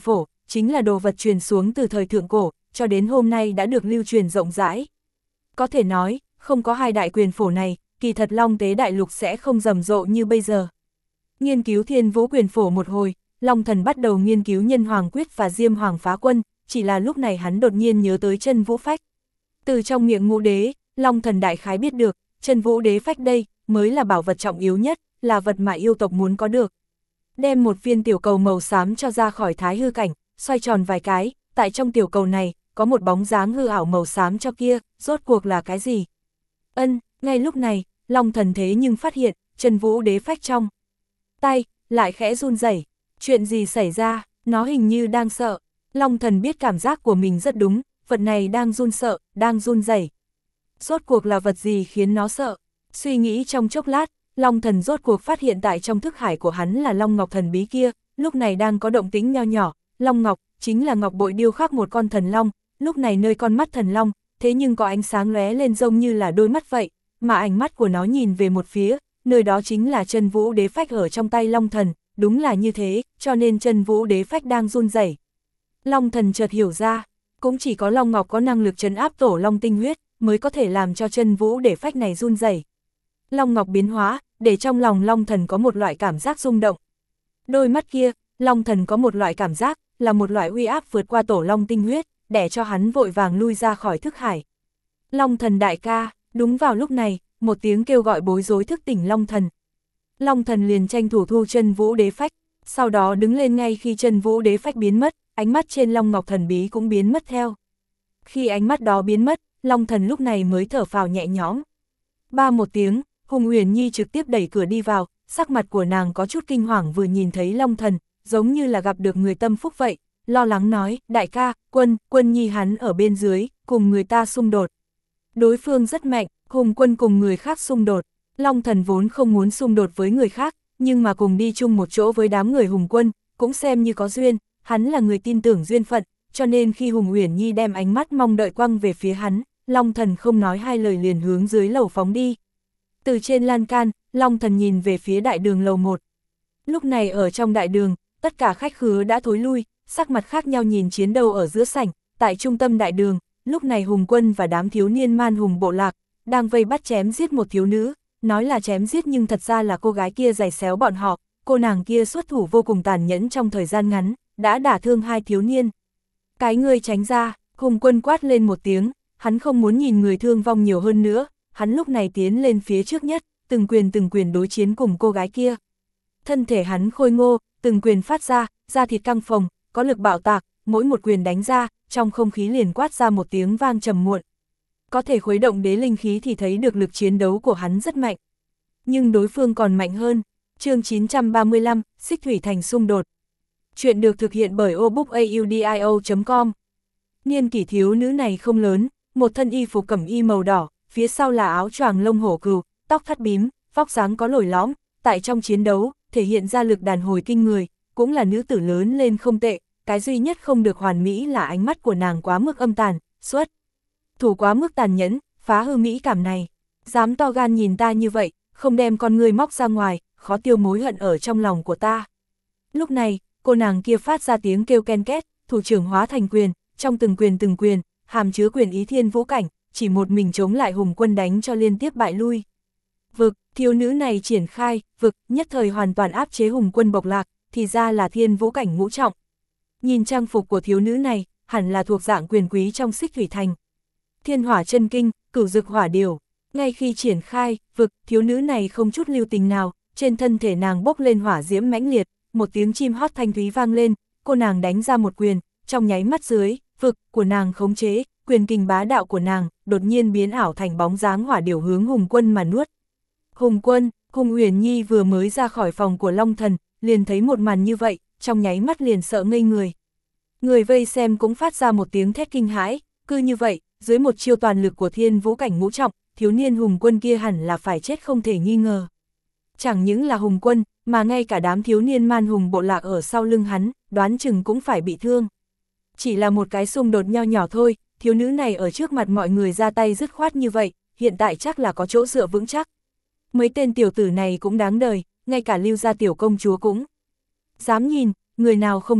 chính là đồ vật truyền xuống từ thời thượng cổ, cho đến hôm nay đã được lưu truyền rộng rãi. Có thể nói, không có hai đại quyền phổ này, kỳ thật Long Tế Đại Lục sẽ không rầm rộ như bây giờ. Nghiên cứu Thiên Vũ quyền phổ một hồi, Long Thần bắt đầu nghiên cứu Nhân Hoàng Quyết và Diêm Hoàng Phá Quân, chỉ là lúc này hắn đột nhiên nhớ tới Chân Vũ Phách. Từ trong miệng Ngũ Đế, Long Thần đại khái biết được, Chân Vũ Đế Phách đây mới là bảo vật trọng yếu nhất, là vật mà yêu tộc muốn có được. Đem một viên tiểu cầu màu xám cho ra khỏi thái hư cảnh, xoay tròn vài cái, tại trong tiểu cầu này, có một bóng dáng hư ảo màu xám cho kia, rốt cuộc là cái gì? Ân, ngay lúc này, Long Thần thế nhưng phát hiện, Chân Vũ Đế Phách trong tay, lại khẽ run rẩy. Chuyện gì xảy ra, nó hình như đang sợ. Long Thần biết cảm giác của mình rất đúng, vật này đang run sợ, đang run rẩy. Rốt cuộc là vật gì khiến nó sợ? Suy nghĩ trong chốc lát, Long Thần rốt cuộc phát hiện tại trong thức hải của hắn là Long Ngọc thần bí kia, lúc này đang có động tĩnh nho nhỏ. Long Ngọc chính là ngọc bội điêu khắc một con thần long, lúc này nơi con mắt thần long, thế nhưng có ánh sáng lóe lên giống như là đôi mắt vậy, mà ánh mắt của nó nhìn về một phía, nơi đó chính là Chân Vũ Đế Phách ở trong tay Long Thần, đúng là như thế, cho nên Chân Vũ Đế Phách đang run rẩy. Long Thần chợt hiểu ra, cũng chỉ có Long Ngọc có năng lực trấn áp tổ long tinh huyết, mới có thể làm cho Chân Vũ Đế Phách này run rẩy. Long Ngọc biến hóa, để trong lòng Long Thần có một loại cảm giác rung động. Đôi mắt kia, Long Thần có một loại cảm giác, là một loại uy áp vượt qua tổ long tinh huyết, để cho hắn vội vàng lui ra khỏi thức hải. Long Thần đại ca, đúng vào lúc này, một tiếng kêu gọi bối rối thức tỉnh Long Thần. Long Thần liền tranh thủ thu Chân Vũ Đế Phách, sau đó đứng lên ngay khi Chân Vũ Đế Phách biến mất, ánh mắt trên Long Ngọc thần bí cũng biến mất theo. Khi ánh mắt đó biến mất, Long Thần lúc này mới thở phào nhẹ nhõm. Ba một tiếng, Hùng Uyển Nhi trực tiếp đẩy cửa đi vào, sắc mặt của nàng có chút kinh hoàng vừa nhìn thấy Long Thần, giống như là gặp được người tâm phúc vậy, lo lắng nói, đại ca, Quân, Quân Nhi hắn ở bên dưới, cùng người ta xung đột. Đối phương rất mạnh, Hùng Quân cùng người khác xung đột. Long Thần vốn không muốn xung đột với người khác, nhưng mà cùng đi chung một chỗ với đám người Hùng Quân, cũng xem như có duyên, hắn là người tin tưởng duyên phận, cho nên khi Hùng Uyển Nhi đem ánh mắt mong đợi quăng về phía hắn, Long Thần không nói hai lời liền hướng dưới lầu phóng đi. Từ trên lan can, Long Thần nhìn về phía đại đường lầu một. Lúc này ở trong đại đường, tất cả khách khứa đã thối lui, sắc mặt khác nhau nhìn chiến đấu ở giữa sảnh, tại trung tâm đại đường, lúc này Hùng Quân và đám thiếu niên man hùng bộ lạc, đang vây bắt chém giết một thiếu nữ, nói là chém giết nhưng thật ra là cô gái kia giày xéo bọn họ, cô nàng kia xuất thủ vô cùng tàn nhẫn trong thời gian ngắn, đã đả thương hai thiếu niên. Cái người tránh ra, Hùng Quân quát lên một tiếng, hắn không muốn nhìn người thương vong nhiều hơn nữa, hắn lúc này tiến lên phía trước nhất, từng quyền từng quyền đối chiến cùng cô gái kia. Thân thể hắn khôi ngô, từng quyền phát ra, da thịt căng phồng, có lực bạo tạc, mỗi một quyền đánh ra, trong không khí liền quát ra một tiếng vang trầm muộn. Có thể khuấy động đế linh khí thì thấy được lực chiến đấu của hắn rất mạnh. Nhưng đối phương còn mạnh hơn. Chương chín trăm ba mươi lăm, Xích Thủy Thành xung đột. Chuyện được thực hiện bởi obookaudio chấm com. Niên kỷ thiếu nữ này không lớn, một thân y phục cẩm y màu đỏ, phía sau là áo choàng lông hổ cừu, tóc thắt bím, vóc dáng có lồi lõm, tại trong chiến đấu, thể hiện ra lực đàn hồi kinh người, cũng là nữ tử lớn lên không tệ, cái duy nhất không được hoàn mỹ là ánh mắt của nàng quá mức âm tàn, xuất thủ quá mức tàn nhẫn, phá hư mỹ cảm này. Dám to gan nhìn ta như vậy, không đem con ngươi móc ra ngoài, khó tiêu mối hận ở trong lòng của ta. Lúc này, cô nàng kia phát ra tiếng kêu ken két, thủ trưởng hóa thành quyền, trong từng quyền từng quyền, hàm chứa quyền ý thiên vũ cảnh, chỉ một mình chống lại Hùng Quân đánh cho liên tiếp bại lui. Vực, thiếu nữ này triển khai, vực, nhất thời hoàn toàn áp chế Hùng Quân bộc lạc, thì ra là thiên vũ cảnh ngũ trọng. Nhìn trang phục của thiếu nữ này, hẳn là thuộc dạng quyền quý trong Xích Thủy Thành. Thiên hỏa chân kinh, cửu dực hỏa điều. Ngay khi triển khai, vực, thiếu nữ này không chút lưu tình nào, trên thân thể nàng bốc lên hỏa diễm mãnh liệt, một tiếng chim hót thanh thúy vang lên, cô nàng đánh ra một quyền, trong nháy mắt dưới, vực của nàng khống chế, quyền kình bá đạo của nàng, đột nhiên biến ảo thành bóng dáng hỏa điều hướng Hùng Quân mà nuốt. Hùng Quân, Hùng Uyển Nhi vừa mới ra khỏi phòng của Long Thần, liền thấy một màn như vậy, trong nháy mắt liền sợ ngây người. Người vây xem cũng phát ra một tiếng thét kinh hãi, cứ như vậy, dưới một chiêu toàn lực của thiên vũ cảnh ngũ trọng, thiếu niên Hùng Quân kia hẳn là phải chết không thể nghi ngờ. Chẳng những là Hùng Quân, mà ngay cả đám thiếu niên man hùng bộ lạc ở sau lưng hắn, đoán chừng cũng phải bị thương. Chỉ là một cái xung đột nho nhỏ thôi, thiếu nữ này ở trước mặt mọi người ra tay dứt khoát như vậy, hiện tại chắc là có chỗ dựa vững chắc. Mấy tên tiểu tử này cũng đáng đời, ngay cả Lưu gia tiểu công chúa cũng dám nhìn, người nào không biết,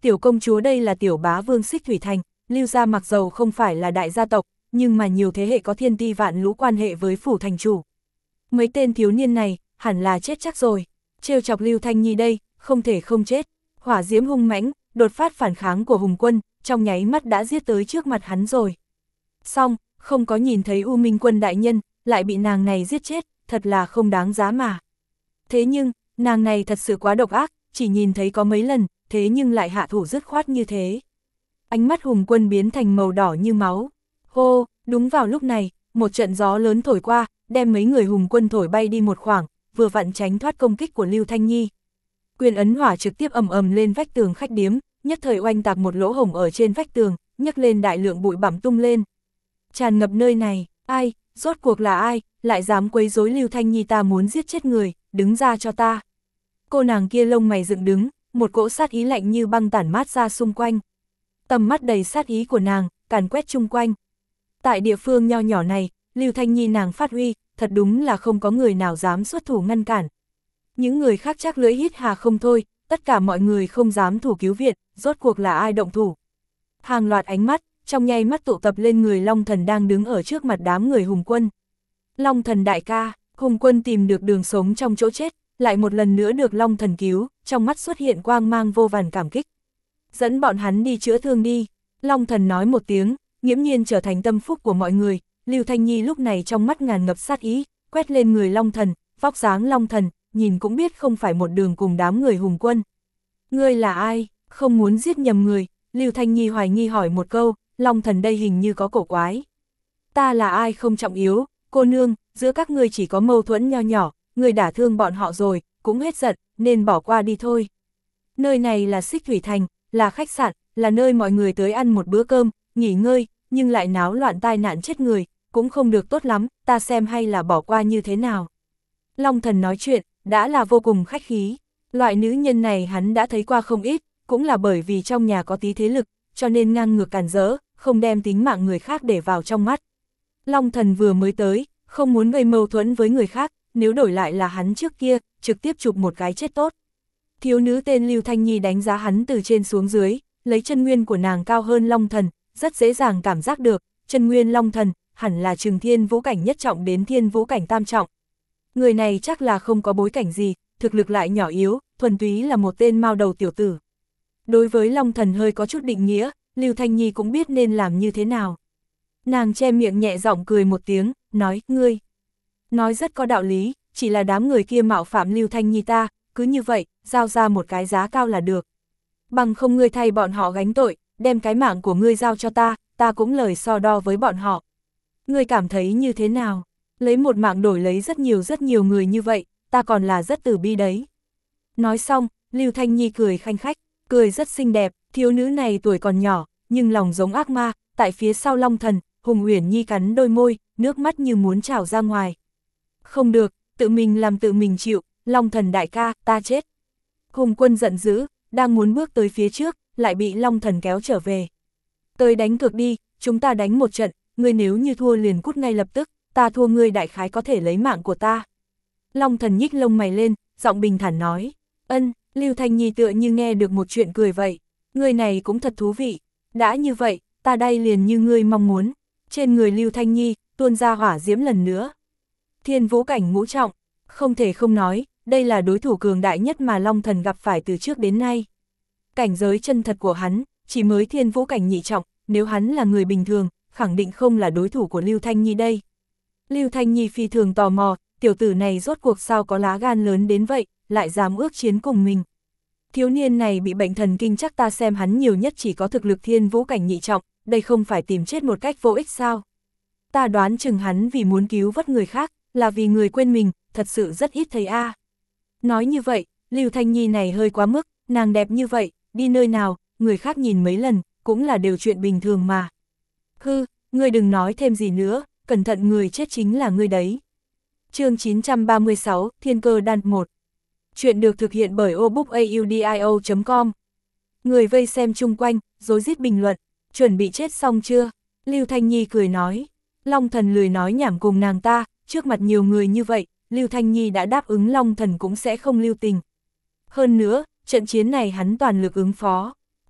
tiểu công chúa đây là tiểu bá vương Xích Thủy Thành, Lưu gia mặc dầu không phải là đại gia tộc, nhưng mà nhiều thế hệ có thiên ti vạn lũ quan hệ với phủ thành chủ. Mấy tên thiếu niên này, hẳn là chết chắc rồi, trêu chọc Lưu Thanh Nhi đây, không thể không chết. Hỏa diễm hung mãnh, đột phát phản kháng của Hùng Quân, trong nháy mắt đã giết tới trước mặt hắn rồi. Xong, không có nhìn thấy U Minh Quân đại nhân, lại bị nàng này giết chết, thật là không đáng giá mà. Thế nhưng, nàng này thật sự quá độc ác, chỉ nhìn thấy có mấy lần, thế nhưng lại hạ thủ dứt khoát như thế. Ánh mắt Hùng Quân biến thành màu đỏ như máu. Hô, đúng vào lúc này, một trận gió lớn thổi qua, đem mấy người Hùng Quân thổi bay đi một khoảng, vừa vặn tránh thoát công kích của Lưu Thanh Nhi. Quyền ấn hỏa trực tiếp ầm ầm lên vách tường khách điếm, nhất thời oanh tạc một lỗ hổng ở trên vách tường, nhấc lên đại lượng bụi bặm tung lên. Tràn ngập nơi này, ai, rốt cuộc là ai, lại dám quấy rối Lưu Thanh Nhi, ta muốn giết chết người, đứng ra cho ta. Cô nàng kia lông mày dựng đứng, một cỗ sát ý lạnh như băng tản mát ra xung quanh. Tầm mắt đầy sát ý của nàng, càn quét chung quanh. Tại địa phương nho nhỏ này, Lưu Thanh Nhi nàng phát huy, thật đúng là không có người nào dám xuất thủ ngăn cản. Những người khác chắc lưỡi hít hà không thôi, tất cả mọi người không dám thủ cứu viện, rốt cuộc là ai động thủ. Hàng loạt ánh mắt, trong nháy mắt tụ tập lên người Long Thần đang đứng ở trước mặt đám người Hùng Quân. Long Thần đại ca, Hùng Quân tìm được đường sống trong chỗ chết, lại một lần nữa được Long Thần cứu, trong mắt xuất hiện quang mang vô vàn cảm kích. Dẫn bọn hắn đi chữa thương đi, Long Thần nói một tiếng, nghiễm nhiên trở thành tâm phúc của mọi người. Lưu Thanh Nhi lúc này trong mắt ngàn ngập sát ý, quét lên người Long Thần, vóc dáng Long Thần, nhìn cũng biết không phải một đường cùng đám người Hùng Quân. Ngươi là ai, không muốn giết nhầm người, Lưu Thanh Nhi hoài nghi hỏi một câu, Long Thần đây hình như có cổ quái. Ta là ai không trọng yếu, cô nương, giữa các ngươi chỉ có mâu thuẫn nho nhỏ, ngươi đả thương bọn họ rồi, cũng hết giận, nên bỏ qua đi thôi. Nơi này là Xích Thủy Thành, là khách sạn, là nơi mọi người tới ăn một bữa cơm, nghỉ ngơi, nhưng lại náo loạn tai nạn chết người, cũng không được tốt lắm, ta xem hay là bỏ qua như thế nào. Long Thần nói chuyện, đã là vô cùng khách khí, loại nữ nhân này hắn đã thấy qua không ít, cũng là bởi vì trong nhà có tí thế lực, cho nên ngang ngược cản rỡ, không đem tính mạng người khác để vào trong mắt. Long Thần vừa mới tới, không muốn gây mâu thuẫn với người khác, nếu đổi lại là hắn trước kia, trực tiếp chụp một cái chết tốt. Thiếu nữ tên Lưu Thanh Nhi đánh giá hắn từ trên xuống dưới, lấy chân nguyên của nàng cao hơn Long Thần, rất dễ dàng cảm giác được, chân nguyên Long Thần, hẳn là trừng thiên vũ cảnh nhất trọng đến thiên vũ cảnh tam trọng. Người này chắc là không có bối cảnh gì, thực lực lại nhỏ yếu, thuần túy là một tên mao đầu tiểu tử. Đối với Long Thần hơi có chút định nghĩa, Lưu Thanh Nhi cũng biết nên làm như thế nào. Nàng che miệng nhẹ giọng cười một tiếng, nói, ngươi. Nói rất có đạo lý, chỉ là đám người kia mạo phạm Lưu Thanh Nhi ta, cứ như vậy, giao ra một cái giá cao là được. Bằng không ngươi thay bọn họ gánh tội, đem cái mạng của ngươi giao cho ta, ta cũng lời so đo với bọn họ. Ngươi cảm thấy như thế nào? Lấy một mạng đổi lấy rất nhiều rất nhiều người như vậy, ta còn là rất từ bi đấy. Nói xong, Lưu Thanh Nhi cười khanh khách, cười rất xinh đẹp, thiếu nữ này tuổi còn nhỏ, nhưng lòng giống ác ma, tại phía sau Long Thần, Hùng Uyển Nhi cắn đôi môi, nước mắt như muốn trào ra ngoài. Không được, tự mình làm tự mình chịu, Long Thần đại ca, ta chết. Hùng Quân giận dữ, đang muốn bước tới phía trước, lại bị Long Thần kéo trở về. Tới đánh cược đi, chúng ta đánh một trận, ngươi nếu như thua liền cút ngay lập tức, ta thua ngươi đại khái có thể lấy mạng của ta. Long Thần nhích lông mày lên, giọng bình thản nói, ân, Lưu Thanh Nhi tựa như nghe được một chuyện cười vậy, người này cũng thật thú vị, đã như vậy, ta đây liền như ngươi mong muốn. Trên người Lưu Thanh Nhi, tuôn ra hỏa diễm lần nữa. Thiên vũ cảnh ngũ trọng, không thể không nói, đây là đối thủ cường đại nhất mà Long Thần gặp phải từ trước đến nay. Cảnh giới chân thật của hắn, chỉ mới thiên vũ cảnh nhị trọng, nếu hắn là người bình thường, khẳng định không là đối thủ của Lưu Thanh Nhi đây. Lưu Thanh Nhi phi thường tò mò, tiểu tử này rốt cuộc sao có lá gan lớn đến vậy, lại dám ước chiến cùng mình. Thiếu niên này bị bệnh thần kinh, chắc ta xem hắn nhiều nhất chỉ có thực lực thiên vũ cảnh nhị trọng, đây không phải tìm chết một cách vô ích sao. Ta đoán chừng hắn vì muốn cứu vớt người khác, là vì người quên mình, thật sự rất ít thấy a. À. Nói như vậy, Lưu Thanh Nhi này hơi quá mức, nàng đẹp như vậy, đi nơi nào, người khác nhìn mấy lần, cũng là đều chuyện bình thường mà. Hư, ngươi đừng nói thêm gì nữa, cẩn thận người chết chính là ngươi đấy. Chương chín trăm ba mươi sáu, Thiên Cơ Đan một. Chuyện được thực hiện bởi obookaudio chấm com. Người vây xem chung quanh, rối rít bình luận, chuẩn bị chết xong chưa? Lưu Thanh Nhi cười nói, Long Thần lười nói nhảm cùng nàng ta, trước mặt nhiều người như vậy, Lưu Thanh Nhi đã đáp ứng Long Thần cũng sẽ không lưu tình. Hơn nữa, trận chiến này hắn toàn lực ứng phó,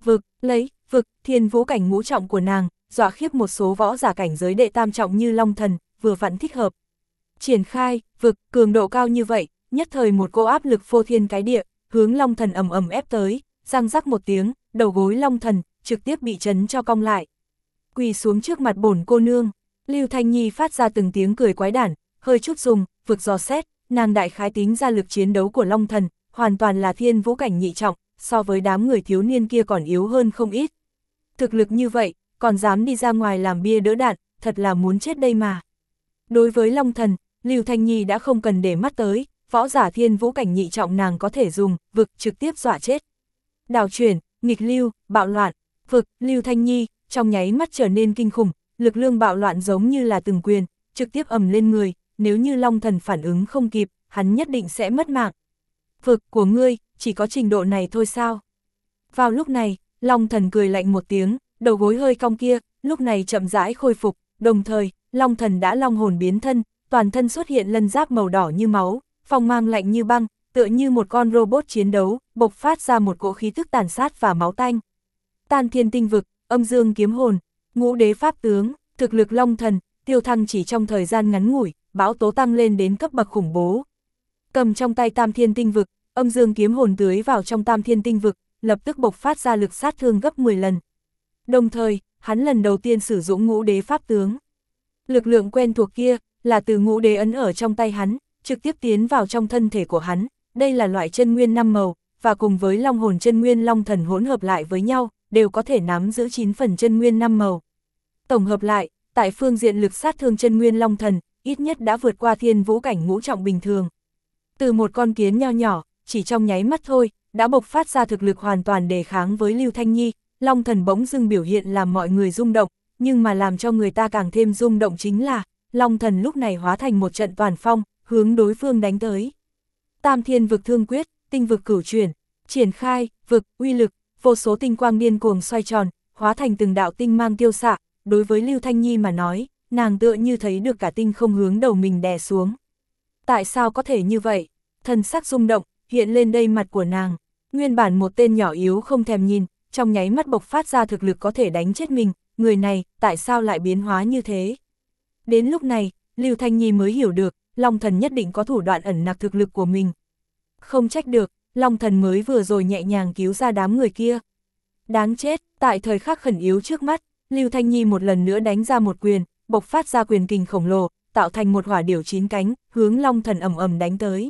vực, lấy, vực, thiên vũ cảnh ngũ trọng của nàng, dọa khiếp một số võ giả cảnh giới đệ tam trọng như Long Thần, vừa vặn thích hợp. Triển khai, vực, cường độ cao như vậy, nhất thời một cỗ áp lực phô thiên cái địa, hướng Long Thần ầm ầm ép tới, răng rắc một tiếng, đầu gối Long Thần, trực tiếp bị chấn cho cong lại. Quỳ xuống trước mặt bổn cô nương, Lưu Thanh Nhi phát ra từng tiếng cười quái đản, hơi chút dùng, vực dò xét, nàng đại khái tính ra lực chiến đấu của Long Thần, hoàn toàn là thiên vũ cảnh nhị trọng, so với đám người thiếu niên kia còn yếu hơn không ít. Thực lực như vậy, còn dám đi ra ngoài làm bia đỡ đạn, thật là muốn chết đây mà. Đối với Long Thần, Lưu Thanh Nhi đã không cần để mắt tới, võ giả thiên vũ cảnh nhị trọng nàng có thể dùng, vực trực tiếp dọa chết. Đảo chuyển, nghịch lưu, bạo loạn, vực, Lưu Thanh Nhi, trong nháy mắt trở nên kinh khủng, lực lượng bạo loạn giống như là từng quyền, trực tiếp ầm lên người, nếu như Long Thần phản ứng không kịp, hắn nhất định sẽ mất mạng. Vực của ngươi, chỉ có trình độ này thôi sao? Vào lúc này, Long Thần cười lạnh một tiếng, đầu gối hơi cong kia, lúc này chậm rãi khôi phục, đồng thời, Long Thần đã long hồn biến thân, toàn thân xuất hiện lân giáp màu đỏ như máu, phong mang lạnh như băng, tựa như một con robot chiến đấu, bộc phát ra một cỗ khí tức tàn sát và máu tanh. Tan thiên tinh vực, âm dương kiếm hồn, ngũ đế pháp tướng, thực lực Long Thần, tiêu thăng chỉ trong thời gian ngắn ngủi, bão tố tăng lên đến cấp bậc khủng bố. Cầm trong tay tam thiên tinh vực, âm dương kiếm hồn tưới vào trong tam thiên tinh vực, lập tức bộc phát ra lực sát thương gấp mười lần. Đồng thời, hắn lần đầu tiên sử dụng ngũ đế pháp tướng. Lực lượng quen thuộc kia, là từ ngũ đế ấn ở trong tay hắn, trực tiếp tiến vào trong thân thể của hắn, đây là loại chân nguyên năm màu, và cùng với long hồn chân nguyên Long Thần hỗn hợp lại với nhau, đều có thể nắm giữ chín phần chân nguyên năm màu. Tổng hợp lại, tại phương diện lực sát thương chân nguyên Long Thần, ít nhất đã vượt qua thiên vũ cảnh ngũ trọng bình thường. Từ một con kiến nho nhỏ, chỉ trong nháy mắt thôi, đã bộc phát ra thực lực hoàn toàn đề kháng với Lưu Thanh Nhi, Long Thần bỗng dưng biểu hiện làm mọi người rung động, nhưng mà làm cho người ta càng thêm rung động chính là, Long Thần lúc này hóa thành một trận toàn phong, hướng đối phương đánh tới. Tam thiên vực thương quyết, tinh vực cửu chuyển, triển khai, vực, uy lực, vô số tinh quang điên cuồng xoay tròn, hóa thành từng đạo tinh mang tiêu xạ, đối với Lưu Thanh Nhi mà nói, nàng tựa như thấy được cả tinh không hướng đầu mình đè xuống. Tại sao có thể như vậy? Thần sắc rung động, hiện lên đây mặt của nàng, nguyên bản một tên nhỏ yếu không thèm nhìn, trong nháy mắt bộc phát ra thực lực có thể đánh chết mình, người này, tại sao lại biến hóa như thế? Đến lúc này, Lưu Thanh Nhi mới hiểu được, Long Thần nhất định có thủ đoạn ẩn nặc thực lực của mình. Không trách được, Long Thần mới vừa rồi nhẹ nhàng cứu ra đám người kia. Đáng chết, tại thời khắc khẩn yếu trước mắt, Lưu Thanh Nhi một lần nữa đánh ra một quyền, bộc phát ra quyền kình khổng lồ, tạo thành một hỏa điểu chín cánh, hướng Long Thần ầm ầm đánh tới.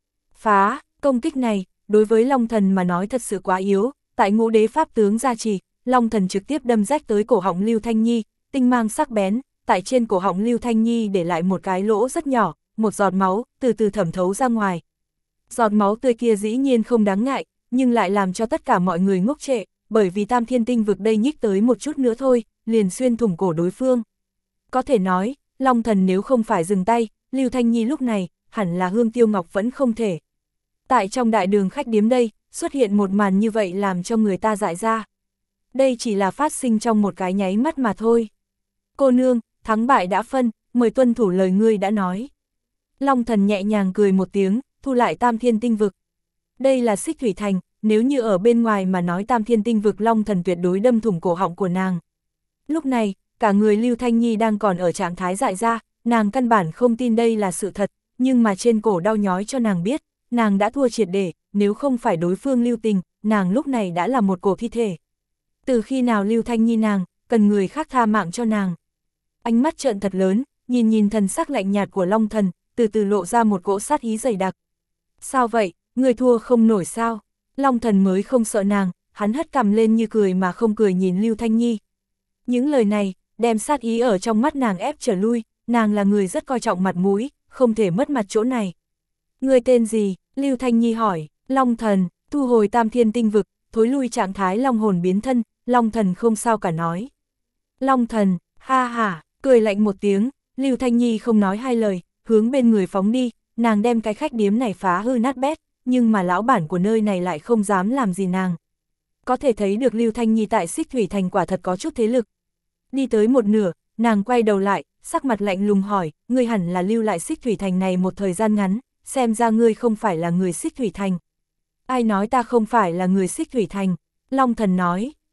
Phá, công kích này, đối với Long Thần mà nói thật sự quá yếu, tại ngũ đế pháp tướng gia trì, Long Thần trực tiếp đâm rách tới cổ họng Lưu Thanh Nhi, tinh mang sắc bén, tại trên cổ họng Lưu Thanh Nhi để lại một cái lỗ rất nhỏ, một giọt máu, từ từ thẩm thấu ra ngoài. Giọt máu tươi kia dĩ nhiên không đáng ngại, nhưng lại làm cho tất cả mọi người ngốc trệ, bởi vì tam thiên tinh vực đây nhích tới một chút nữa thôi, liền xuyên thủng cổ đối phương. Có thể nói, Long Thần nếu không phải dừng tay, Lưu Thanh Nhi lúc này, hẳn là Hương Tiêu Ngọc vẫn không thể. Tại trong đại đường khách điếm đây, xuất hiện một màn như vậy làm cho người ta dại ra. Đây chỉ là phát sinh trong một cái nháy mắt mà thôi. Cô nương, thắng bại đã phân, mời tuân thủ lời ngươi đã nói. Long Thần nhẹ nhàng cười một tiếng, thu lại tam thiên tinh vực. Đây là Xích Thủy Thành, nếu như ở bên ngoài mà nói tam thiên tinh vực Long Thần tuyệt đối đâm thủng cổ họng của nàng. Lúc này, cả người Lưu Thanh Nhi đang còn ở trạng thái dại ra, nàng căn bản không tin đây là sự thật, nhưng mà trên cổ đau nhói cho nàng biết, nàng đã thua triệt để, nếu không phải đối phương lưu tình, nàng lúc này đã là một cổ thi thể. Từ khi nào Lưu Thanh Nhi nàng, cần người khác tha mạng cho nàng. Ánh mắt trợn thật lớn, nhìn nhìn thần sắc lạnh nhạt của Long Thần, từ từ lộ ra một cỗ sát ý dày đặc. Sao vậy, người thua không nổi sao? Long Thần mới không sợ nàng, hắn hất cằm lên như cười mà không cười nhìn Lưu Thanh Nhi. Những lời này, đem sát ý ở trong mắt nàng ép trở lui, nàng là người rất coi trọng mặt mũi, không thể mất mặt chỗ này. Người tên gì? Lưu Thanh Nhi hỏi. Long Thần, thu hồi tam thiên tinh vực, thối lui trạng thái long hồn biến thân, Long Thần không sao cả nói. Long Thần, ha ha, cười lạnh một tiếng, Lưu Thanh Nhi không nói hai lời, hướng bên người phóng đi, nàng đem cái khách điếm này phá hư nát bét, nhưng mà lão bản của nơi này lại không dám làm gì nàng. Có thể thấy được Lưu Thanh Nhi tại Xích Thủy Thành quả thật có chút thế lực. Đi tới một nửa, nàng quay đầu lại, sắc mặt lạnh lùng hỏi, ngươi hẳn là lưu lại Xích Thủy Thành này một thời gian ngắn, xem ra ngươi không phải là người Xích Thủy Thành. Ai nói ta không phải là người Xích Thủy Thành? Long Thần nói,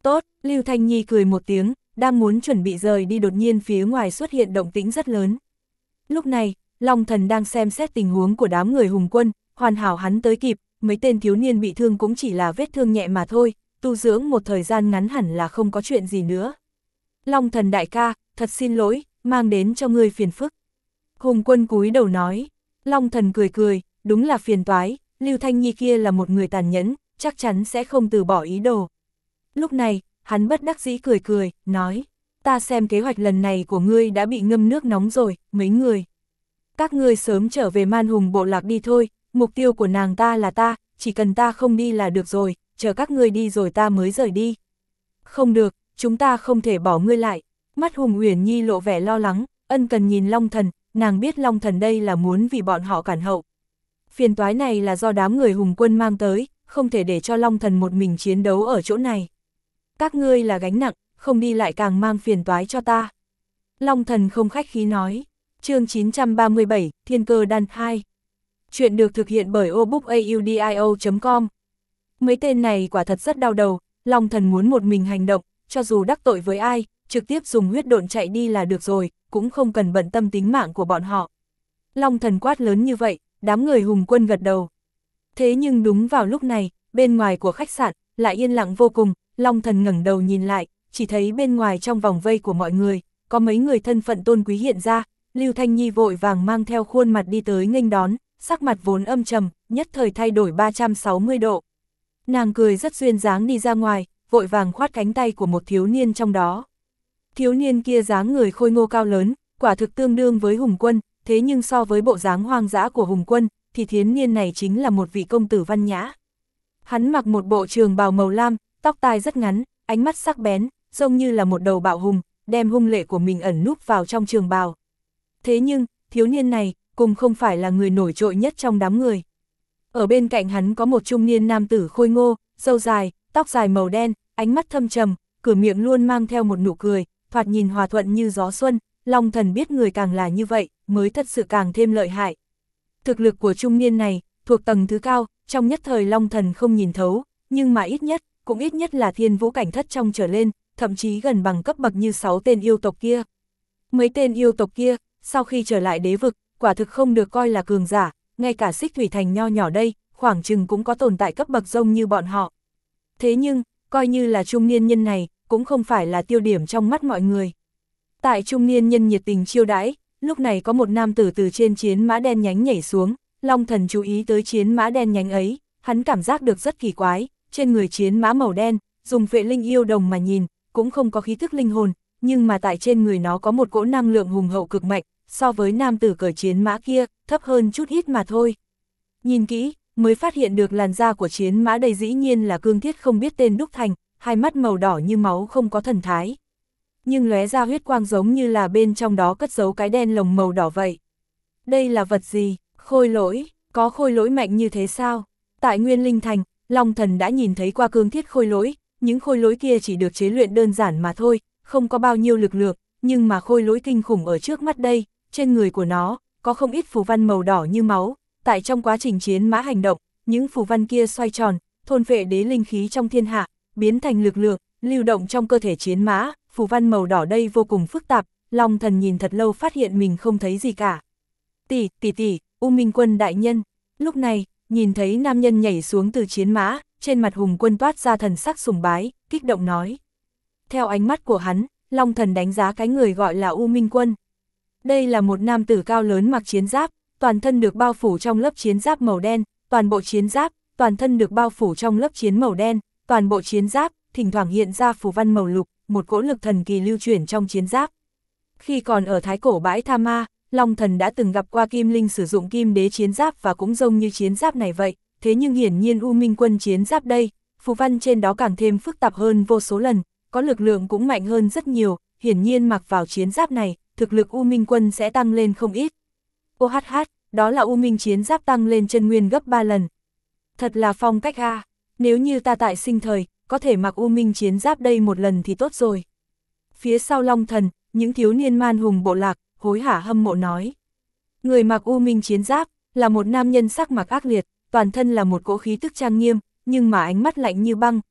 Tốt, Lưu Thanh Nhi cười một tiếng, đang muốn chuẩn bị rời đi đột nhiên phía ngoài xuất hiện động tĩnh rất lớn. Lúc này, Long Thần đang xem xét tình huống của đám người Hùng Quân, hoàn hảo hắn tới kịp, mấy tên thiếu niên bị thương cũng chỉ là vết thương nhẹ mà thôi, tu dưỡng một thời gian ngắn hẳn là không có chuyện gì nữa. Long Thần đại ca, thật xin lỗi, mang đến cho ngươi phiền phức. Hùng Quân cúi đầu nói, Long Thần cười cười, đúng là phiền toái, Lưu Thanh Nhi kia là một người tàn nhẫn, chắc chắn sẽ không từ bỏ ý đồ. Lúc này, hắn bất đắc dĩ cười cười, nói, ta xem kế hoạch lần này của ngươi đã bị ngâm nước nóng rồi, mấy người. Các ngươi sớm trở về Man Hùng bộ lạc đi thôi, mục tiêu của nàng ta là ta, chỉ cần ta không đi là được rồi, chờ các ngươi đi rồi ta mới rời đi. Không được, chúng ta không thể bỏ ngươi lại. Mắt Hùng Uyển Nhi lộ vẻ lo lắng, ân cần nhìn Long Thần, nàng biết Long Thần đây là muốn vì bọn họ cản hậu. Phiền toái này là do đám người Hùng Quân mang tới, không thể để cho Long Thần một mình chiến đấu ở chỗ này. Các ngươi là gánh nặng, không đi lại càng mang phiền toái cho ta. Long Thần không khách khí nói. Chương chín trăm ba mươi bảy, Thiên Cơ Đan hai. Chuyện được thực hiện bởi obookaudio chấm com. Mấy tên này quả thật rất đau đầu, Long Thần muốn một mình hành động, cho dù đắc tội với ai, trực tiếp dùng huyết độn chạy đi là được rồi, cũng không cần bận tâm tính mạng của bọn họ. Long Thần quát lớn như vậy, đám người Hùng Quân gật đầu. Thế nhưng đúng vào lúc này, bên ngoài của khách sạn, lại yên lặng vô cùng, Long Thần ngẩng đầu nhìn lại, chỉ thấy bên ngoài trong vòng vây của mọi người, có mấy người thân phận tôn quý hiện ra. Lưu Thanh Nhi vội vàng mang theo khuôn mặt đi tới nghênh đón, sắc mặt vốn âm trầm, nhất thời thay đổi ba trăm sáu mươi độ. Nàng cười rất duyên dáng đi ra ngoài, vội vàng khoát cánh tay của một thiếu niên trong đó. Thiếu niên kia dáng người khôi ngô cao lớn, quả thực tương đương với Hùng Quân, thế nhưng so với bộ dáng hoang dã của Hùng Quân, thì thiếu niên này chính là một vị công tử văn nhã. Hắn mặc một bộ trường bào màu lam, tóc tai rất ngắn, ánh mắt sắc bén, giống như là một đầu bạo hùng, đem hung lệ của mình ẩn núp vào trong trường bào. Thế nhưng, thiếu niên này, cùng không phải là người nổi trội nhất trong đám người. Ở bên cạnh hắn có một trung niên nam tử khôi ngô, râu dài, tóc dài màu đen, ánh mắt thâm trầm, cửa miệng luôn mang theo một nụ cười, thoạt nhìn hòa thuận như gió xuân. Long Thần biết người càng là như vậy, mới thật sự càng thêm lợi hại. Thực lực của trung niên này, thuộc tầng thứ cao, trong nhất thời Long Thần không nhìn thấu, nhưng mà ít nhất, cũng ít nhất là thiên vũ cảnh thất trong trở lên, thậm chí gần bằng cấp bậc như sáu tên yêu tộc kia. Mấy tên yêu tộc kia, sau khi trở lại đế vực, quả thực không được coi là cường giả, ngay cả Xích Thủy Thành nho nhỏ đây, khoảng chừng cũng có tồn tại cấp bậc rông như bọn họ. Thế nhưng, coi như là trung niên nhân này, cũng không phải là tiêu điểm trong mắt mọi người. Tại trung niên nhân nhiệt tình chiêu đãi, lúc này có một nam tử từ trên chiến mã đen nhánh nhảy xuống, Long Thần chú ý tới chiến mã đen nhánh ấy, hắn cảm giác được rất kỳ quái, trên người chiến mã màu đen, dùng vệ linh yêu đồng mà nhìn, cũng không có khí thức linh hồn, nhưng mà tại trên người nó có một cỗ năng lượng hùng hậu cực mạnh, so với nam tử cởi chiến mã kia, thấp hơn chút ít mà thôi. Nhìn kỹ, mới phát hiện được làn da của chiến mã đây dĩ nhiên là cương thiết không biết tên đúc thành, hai mắt màu đỏ như máu không có thần thái. Nhưng lóe ra huyết quang giống như là bên trong đó cất giấu cái đen lồng màu đỏ vậy. Đây là vật gì? Khôi lỗi, có khôi lỗi mạnh như thế sao? Tại Nguyên Linh Thành, Long Thần đã nhìn thấy qua cương thiết khôi lỗi, những khôi lỗi kia chỉ được chế luyện đơn giản mà thôi, không có bao nhiêu lực lượng, nhưng mà khôi lỗi kinh khủng ở trước mắt đây, trên người của nó, có không ít phù văn màu đỏ như máu, tại trong quá trình chiến mã hành động, những phù văn kia xoay tròn, thôn phệ đế linh khí trong thiên hạ, biến thành lực lượng, lưu động trong cơ thể chiến mã, phù văn màu đỏ đây vô cùng phức tạp, Long Thần nhìn thật lâu phát hiện mình không thấy gì cả. Tỷ, tỷ tỷ, U Minh Quân đại nhân, lúc này, nhìn thấy nam nhân nhảy xuống từ chiến mã, trên mặt Hùng Quân toát ra thần sắc sùng bái, kích động nói. Theo ánh mắt của hắn, Long Thần đánh giá cái người gọi là U Minh Quân. Đây là một nam tử cao lớn mặc chiến giáp, toàn thân được bao phủ trong lớp chiến giáp màu đen, toàn bộ chiến giáp, toàn thân được bao phủ trong lớp chiến màu đen, toàn bộ chiến giáp, thỉnh thoảng hiện ra phù văn màu lục, một cỗ lực thần kỳ lưu chuyển trong chiến giáp. Khi còn ở Thái Cổ Bãi Tha Ma, Long Thần đã từng gặp qua Kim Linh sử dụng kim đế chiến giáp và cũng giống như chiến giáp này vậy, thế nhưng hiển nhiên U Minh Quân chiến giáp đây, phù văn trên đó càng thêm phức tạp hơn vô số lần, có lực lượng cũng mạnh hơn rất nhiều, hiển nhiên mặc vào chiến giáp này, thực lực U Minh Quân sẽ tăng lên không ít. Ô hát hát, đó là U Minh chiến giáp tăng lên chân nguyên gấp ba lần. Thật là phong cách a, nếu như ta tại sinh thời, có thể mặc U Minh chiến giáp đây một lần thì tốt rồi. Phía sau Long Thần, những thiếu niên Man Hùng bộ lạc, hối hả hâm mộ nói. Người mặc U Minh chiến giáp, là một nam nhân sắc mặc ác liệt, toàn thân là một cỗ khí tức trang nghiêm, nhưng mà ánh mắt lạnh như băng,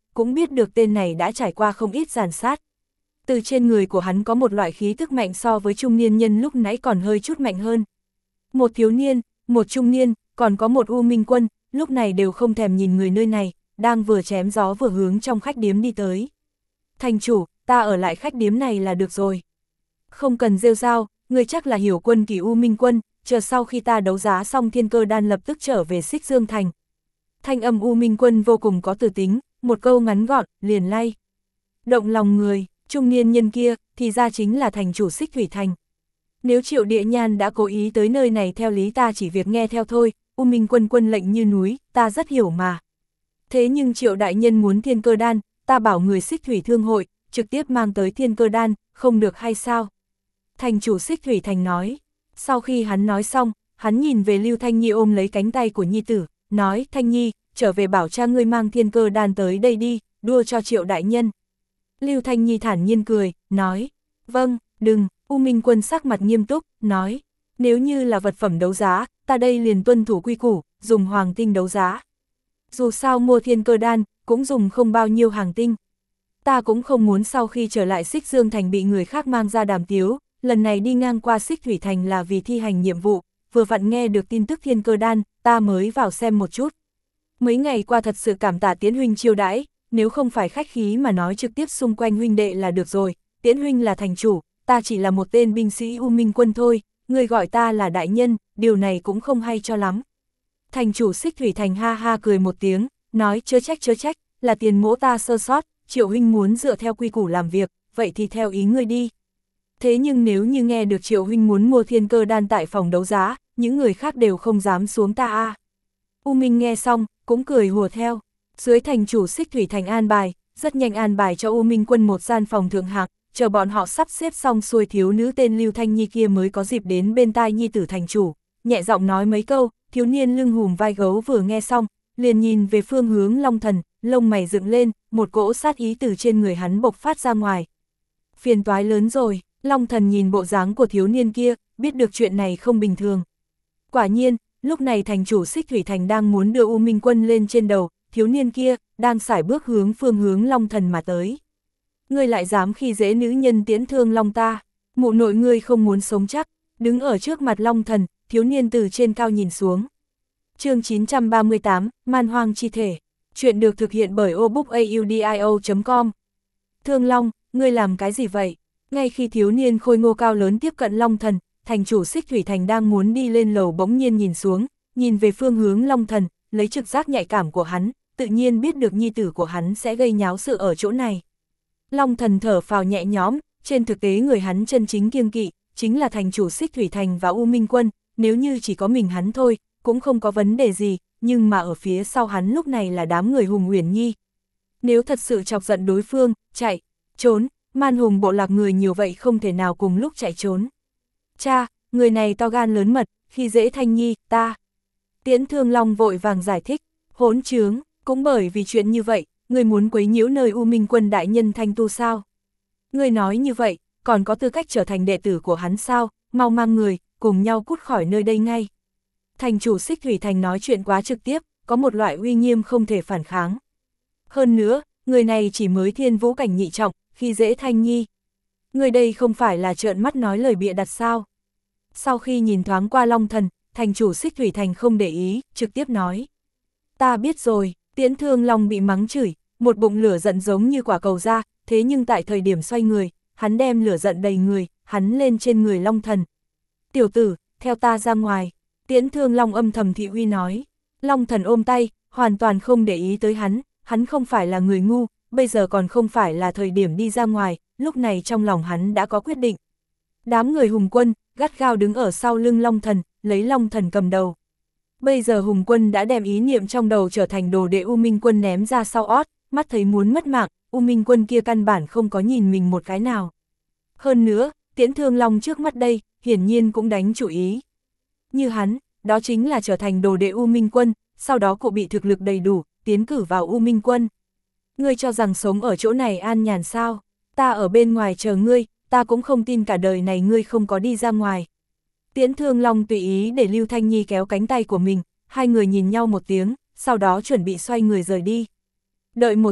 cũng biết được tên này đã trải qua không ít giàn sát. Từ trên người của hắn có một loại khí tức mạnh so với trung niên nhân lúc nãy còn hơi chút mạnh hơn. Một thiếu niên, một trung niên, còn có một U Minh Quân, lúc này đều không thèm nhìn người nơi này, đang vừa chém gió vừa hướng trong khách điếm đi tới. Thành chủ, ta ở lại khách điếm này là được rồi. Không cần rêu rao, người chắc là hiểu quân kỳ U Minh Quân, chờ sau khi ta đấu giá xong thiên cơ đan lập tức trở về Xích Dương Thành. Thanh âm U Minh Quân vô cùng có từ tính, một câu ngắn gọn, liền lay. Động lòng người, trung niên nhân kia, thì ra chính là thành chủ Xích Thủy Thành. Nếu Triệu Địa Nhan đã cố ý tới nơi này theo lý ta chỉ việc nghe theo thôi, U Minh Quân quân lệnh như núi, ta rất hiểu mà. Thế nhưng Triệu đại nhân muốn thiên cơ đan, ta bảo người Xích Thủy Thương hội, trực tiếp mang tới thiên cơ đan, không được hay sao? Thành chủ Xích Thủy Thành nói. Sau khi hắn nói xong, hắn nhìn về Lưu Thanh Nhi ôm lấy cánh tay của nhi tử, nói, Thanh Nhi, trở về bảo cha ngươi mang thiên cơ đan tới đây đi, đua cho Triệu đại nhân. Lưu Thanh Nhi thản nhiên cười, nói, vâng, đừng. U Minh Quân sắc mặt nghiêm túc, nói, nếu như là vật phẩm đấu giá, ta đây liền tuân thủ quy củ, dùng hoàng tinh đấu giá. Dù sao mua thiên cơ đan, cũng dùng không bao nhiêu hàng tinh. Ta cũng không muốn sau khi trở lại Xích Dương Thành bị người khác mang ra đàm tiếu, lần này đi ngang qua Xích Thủy Thành là vì thi hành nhiệm vụ, vừa vặn nghe được tin tức thiên cơ đan, ta mới vào xem một chút. Mấy ngày qua thật sự cảm tạ Tiễn huynh chiêu đãi, nếu không phải khách khí mà nói trực tiếp xung quanh huynh đệ là được rồi, Tiễn huynh là thành chủ, ta chỉ là một tên binh sĩ U Minh Quân thôi, người gọi ta là đại nhân, điều này cũng không hay cho lắm. Thành chủ Xích Thủy Thành ha ha cười một tiếng, nói chớ trách chớ trách, là tiền mỗ ta sơ sót, Triệu huynh muốn dựa theo quy củ làm việc, vậy thì theo ý ngươi đi. Thế nhưng nếu như nghe được Triệu huynh muốn mua thiên cơ đan tại phòng đấu giá, những người khác đều không dám xuống ta a. U Minh nghe xong, cũng cười hùa theo. Dưới thành chủ Xích Thủy Thành an bài, rất nhanh an bài cho U Minh Quân một gian phòng thượng hạng, chờ bọn họ sắp xếp xong xuôi thiếu nữ tên Lưu Thanh Nhi kia mới có dịp đến bên tai nhi tử thành chủ, nhẹ giọng nói mấy câu, thiếu niên lưng hùm vai gấu vừa nghe xong, liền nhìn về phương hướng Long Thần, lông mày dựng lên, một cỗ sát ý từ trên người hắn bộc phát ra ngoài. Phiền toái lớn rồi, Long Thần nhìn bộ dáng của thiếu niên kia, biết được chuyện này không bình thường. Quả nhiên, lúc này thành chủ Xích Thủy Thành đang muốn đưa U Minh Quân lên trên đầu, thiếu niên kia, đang sải bước hướng phương hướng Long Thần mà tới. Ngươi lại dám khi dễ nữ nhân Tiễn thương Long ta, mụ nội ngươi không muốn sống chắc, đứng ở trước mặt Long Thần, thiếu niên từ trên cao nhìn xuống. Chương chín trăm ba mươi tám, Man Hoang Chi Thể, chuyện được thực hiện bởi obookaudio chấm com. Thương Long, ngươi làm cái gì vậy? Ngay khi thiếu niên khôi ngô cao lớn tiếp cận Long Thần, thành chủ Xích Thủy Thành đang muốn đi lên lầu bỗng nhiên nhìn xuống, nhìn về phương hướng Long Thần, lấy trực giác nhạy cảm của hắn, tự nhiên biết được nhi tử của hắn sẽ gây nháo sự ở chỗ này. Long Thần thở phào nhẹ nhõm, trên thực tế người hắn chân chính kiêng kỵ, chính là thành chủ Xích Thủy Thành và U Minh Quân, nếu như chỉ có mình hắn thôi, cũng không có vấn đề gì, nhưng mà ở phía sau hắn lúc này là đám người Hùng Uyển Nhi. Nếu thật sự chọc giận đối phương, chạy, trốn, Man Hùng bộ lạc người nhiều vậy không thể nào cùng lúc chạy trốn. Cha, người này to gan lớn mật, khi dễ Thanh Nhi, ta. Tiễn Thương Long vội vàng giải thích, hỗn trướng, cũng bởi vì chuyện như vậy, người muốn quấy nhiễu nơi U Minh Quân đại nhân Thanh Tu sao? Người nói như vậy, còn có tư cách trở thành đệ tử của hắn sao, mau mang người, cùng nhau cút khỏi nơi đây ngay. Thành chủ Xích Thủy Thành nói chuyện quá trực tiếp, có một loại uy nghiêm không thể phản kháng. Hơn nữa, người này chỉ mới thiên vũ cảnh nhị trọng, khi dễ Thanh Nhi. Người đây không phải là trợn mắt nói lời bịa đặt sao? Sau khi nhìn thoáng qua Long Thần, thành chủ Xích Thủy Thành không để ý, trực tiếp nói. Ta biết rồi, Tiễn Thương Long bị mắng chửi, một bụng lửa giận giống như quả cầu ra, thế nhưng tại thời điểm xoay người, hắn đem lửa giận đầy người, hắn lên trên người Long Thần. Tiểu tử, theo ta ra ngoài, Tiễn Thương Long âm thầm thị uy nói. Long Thần ôm tay, hoàn toàn không để ý tới hắn, hắn không phải là người ngu, bây giờ còn không phải là thời điểm đi ra ngoài, lúc này trong lòng hắn đã có quyết định. Đám người Hùng Quân, gắt gao đứng ở sau lưng Long Thần, lấy Long Thần cầm đầu. Bây giờ Hùng Quân đã đem ý niệm trong đầu trở thành đồ đệ U Minh Quân ném ra sau ót, mắt thấy muốn mất mạng, U Minh Quân kia căn bản không có nhìn mình một cái nào. Hơn nữa, Tiễn Thương Long trước mắt đây, hiển nhiên cũng đánh chủ ý. Như hắn, đó chính là trở thành đồ đệ U Minh Quân, sau đó cụ bị thực lực đầy đủ, tiến cử vào U Minh Quân. Ngươi cho rằng sống ở chỗ này an nhàn sao? Ta ở bên ngoài chờ ngươi, ta cũng không tin cả đời này ngươi không có đi ra ngoài. Tiễn Thương Long tùy ý để Lưu Thanh Nhi kéo cánh tay của mình, hai người nhìn nhau một tiếng, sau đó chuẩn bị xoay người rời đi. Đợi một chút,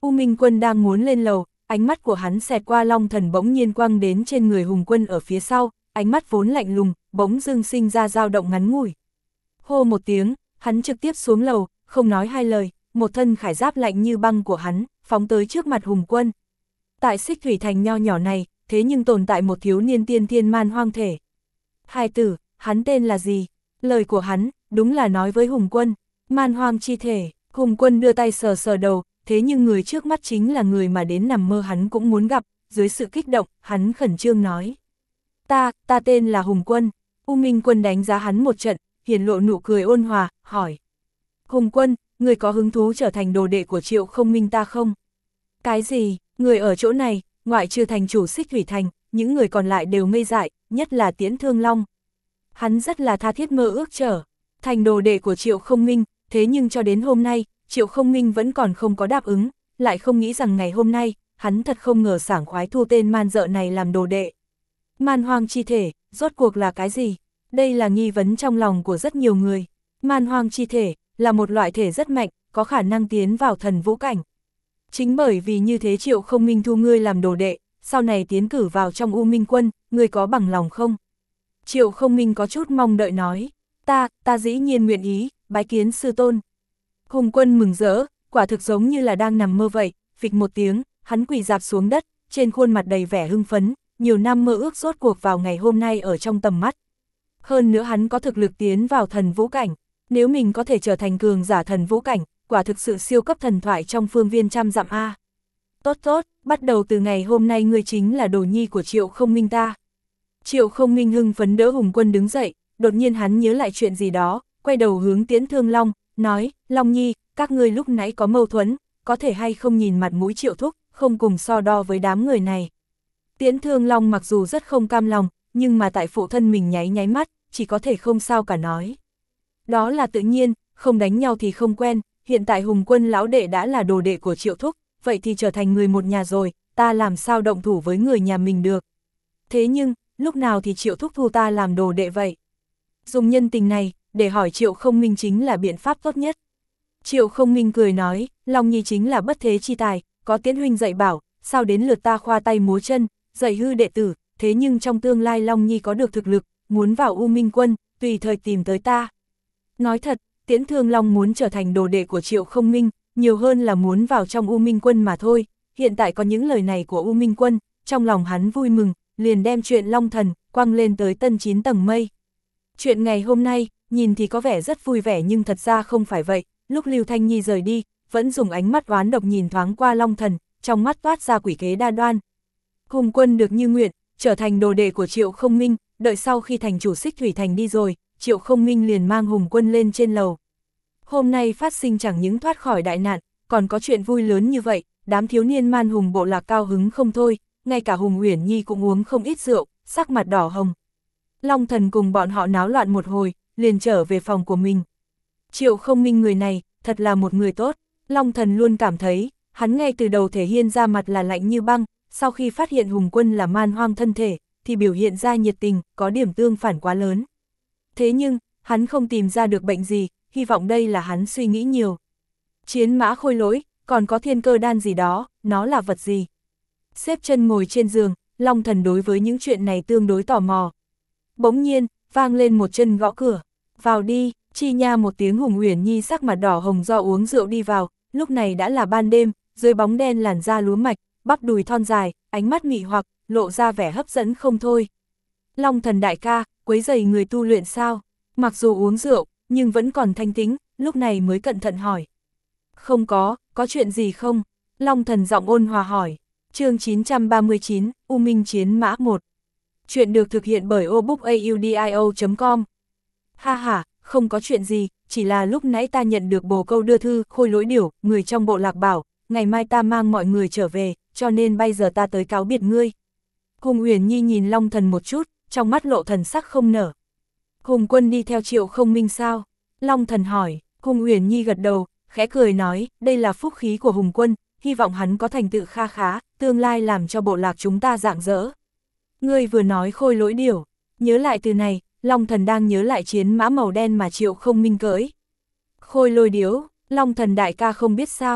U Minh Quân đang muốn lên lầu, ánh mắt của hắn xẹt qua Long Thần bỗng nhiên quăng đến trên người Hùng Quân ở phía sau, ánh mắt vốn lạnh lùng, bỗng dưng sinh ra dao động ngắn ngủi. Hô một tiếng, hắn trực tiếp xuống lầu, không nói hai lời, một thân khải giáp lạnh như băng của hắn, phóng tới trước mặt Hùng Quân. Tại Xích Thủy Thành nho nhỏ này, thế nhưng tồn tại một thiếu niên tiên thiên man hoang thể. Hai tử, hắn tên là gì? Lời của hắn, đúng là nói với Hùng Quân, man hoang chi thể. Hùng Quân đưa tay sờ sờ đầu, thế nhưng người trước mắt chính là người mà đến nằm mơ hắn cũng muốn gặp, dưới sự kích động, hắn khẩn trương nói. Ta, ta tên là Hùng Quân. U Minh Quân đánh giá hắn một trận, hiển lộ nụ cười ôn hòa, hỏi. Hùng Quân, người có hứng thú trở thành đồ đệ của Triệu Không Minh ta không? Cái gì, người ở chỗ này, ngoại trừ thành chủ Xích Thủy Thành, những người còn lại đều ngây dại, nhất là Tiễn Thương Long. Hắn rất là tha thiết mơ ước trở thành đồ đệ của Triệu Không Minh, thế nhưng cho đến hôm nay, Triệu Không Minh vẫn còn không có đáp ứng, lại không nghĩ rằng ngày hôm nay, hắn thật không ngờ sảng khoái thu tên man dợ này làm đồ đệ. Man hoang chi thể, rốt cuộc là cái gì? Đây là nghi vấn trong lòng của rất nhiều người. Man hoang chi thể, là một loại thể rất mạnh, có khả năng tiến vào thần vũ cảnh. Chính bởi vì như thế Triệu Không Minh thu ngươi làm đồ đệ, sau này tiến cử vào trong U Minh Quân, ngươi có bằng lòng không? Triệu Không Minh có chút mong đợi nói, ta, ta dĩ nhiên nguyện ý, bái kiến sư tôn. Hùng Quân mừng rỡ, quả thực giống như là đang nằm mơ vậy, phịch một tiếng, hắn quỳ rạp xuống đất, trên khuôn mặt đầy vẻ hưng phấn, nhiều năm mơ ước rốt cuộc vào ngày hôm nay ở trong tầm mắt. Hơn nữa hắn có thực lực tiến vào thần vũ cảnh, nếu mình có thể trở thành cường giả thần vũ cảnh, quả thực sự siêu cấp thần thoại trong phương viên trăm dặm A. Tốt tốt, bắt đầu từ ngày hôm nay ngươi chính là đồ nhi của Triệu Không Minh ta. Triệu Không Minh hưng phấn đỡ Hùng Quân đứng dậy, đột nhiên hắn nhớ lại chuyện gì đó, quay đầu hướng Tiễn Thương Long, nói, Long Nhi, các ngươi lúc nãy có mâu thuẫn, có thể hay không nhìn mặt mũi Triệu thúc, không cùng so đo với đám người này. Tiễn Thương Long mặc dù rất không cam lòng, nhưng mà tại phụ thân mình nháy nháy mắt, chỉ có thể không sao cả nói. Đó là tự nhiên, không đánh nhau thì không quen, hiện tại Hùng Quân lão đệ đã là đồ đệ của Triệu thúc, vậy thì trở thành người một nhà rồi, ta làm sao động thủ với người nhà mình được. Thế nhưng, lúc nào thì Triệu thúc thu ta làm đồ đệ vậy? Dùng nhân tình này, để hỏi Triệu Không Minh chính là biện pháp tốt nhất. Triệu Không Minh cười nói, Long Nhi chính là bất thế chi tài, có Tiễn huynh dạy bảo, sao đến lượt ta khoa tay múa chân, dạy hư đệ tử, thế nhưng trong tương lai Long Nhi có được thực lực, muốn vào U Minh Quân, tùy thời tìm tới ta. Nói thật, Tiễn Thương Long muốn trở thành đồ đệ của Triệu Không Minh, nhiều hơn là muốn vào trong U Minh Quân mà thôi, hiện tại có những lời này của U Minh Quân, trong lòng hắn vui mừng, liền đem chuyện Long Thần, quăng lên tới tân chín tầng mây. Chuyện ngày hôm nay, nhìn thì có vẻ rất vui vẻ nhưng thật ra không phải vậy, lúc Lưu Thanh Nhi rời đi, vẫn dùng ánh mắt oán độc nhìn thoáng qua Long Thần, trong mắt toát ra quỷ kế đa đoan. Hùng Quân được như nguyện, trở thành đồ đệ của Triệu Không Minh, đợi sau khi thành chủ Xích Thủy Thành đi rồi, Triệu Không Minh liền mang Hùng Quân lên trên lầu. Hôm nay phát sinh chẳng những thoát khỏi đại nạn, còn có chuyện vui lớn như vậy, đám thiếu niên man hùng bộ lạc cao hứng không thôi, ngay cả Hùng Uyển Nhi cũng uống không ít rượu, sắc mặt đỏ hồng. Long Thần cùng bọn họ náo loạn một hồi, liền trở về phòng của mình. Triệu Không Minh người này, thật là một người tốt, Long Thần luôn cảm thấy, hắn ngay từ đầu thể hiện ra mặt là lạnh như băng, sau khi phát hiện Hùng Quân là man hoang thân thể, thì biểu hiện ra nhiệt tình, có điểm tương phản quá lớn. Thế nhưng, hắn không tìm ra được bệnh gì, hy vọng đây là hắn suy nghĩ nhiều. Chiến mã khôi lỗi, còn có thiên cơ đan gì đó, nó là vật gì? Xếp chân ngồi trên giường, Long Thần đối với những chuyện này tương đối tò mò. Bỗng nhiên, vang lên một chân gõ cửa. Vào đi, chi nha một tiếng. Hùng Uyển Nhi sắc mặt đỏ hồng do uống rượu đi vào, lúc này đã là ban đêm, dưới bóng đen làn da lúa mạch, bắp đùi thon dài, ánh mắt mị hoặc, lộ ra vẻ hấp dẫn không thôi. Long Thần đại ca, quấy rầy người tu luyện sao? Mặc dù uống rượu, nhưng vẫn còn thanh tĩnh, lúc này mới cẩn thận hỏi. Không có, có chuyện gì không? Long Thần giọng ôn hòa hỏi. Chương chín trăm ba mươi chín, U Minh Chiến Mã một. Chuyện được thực hiện bởi obookaudio chấm com. Ha ha, không có chuyện gì, chỉ là lúc nãy ta nhận được bồ câu đưa thư, Khôi Lỗi Điểu, người trong bộ lạc bảo, ngày mai ta mang mọi người trở về, cho nên bây giờ ta tới cáo biệt ngươi. Hùng Uyển Nhi nhìn Long Thần một chút, trong mắt lộ thần sắc không nở. Hùng Quân đi theo Triệu Không Minh sao? Long Thần hỏi. Hùng Uyển Nhi gật đầu, khẽ cười nói, đây là phúc khí của Hùng Quân, hy vọng hắn có thành tựu kha khá, tương lai làm cho bộ lạc chúng ta rạng rỡ. Ngươi vừa nói Khôi Lỗi Điểu, nhớ lại từ này, Long Thần đang nhớ lại chiến mã màu đen mà Triệu Không Minh cưỡi. Khôi Lỗi Điểu, Long Thần đại ca không biết sao?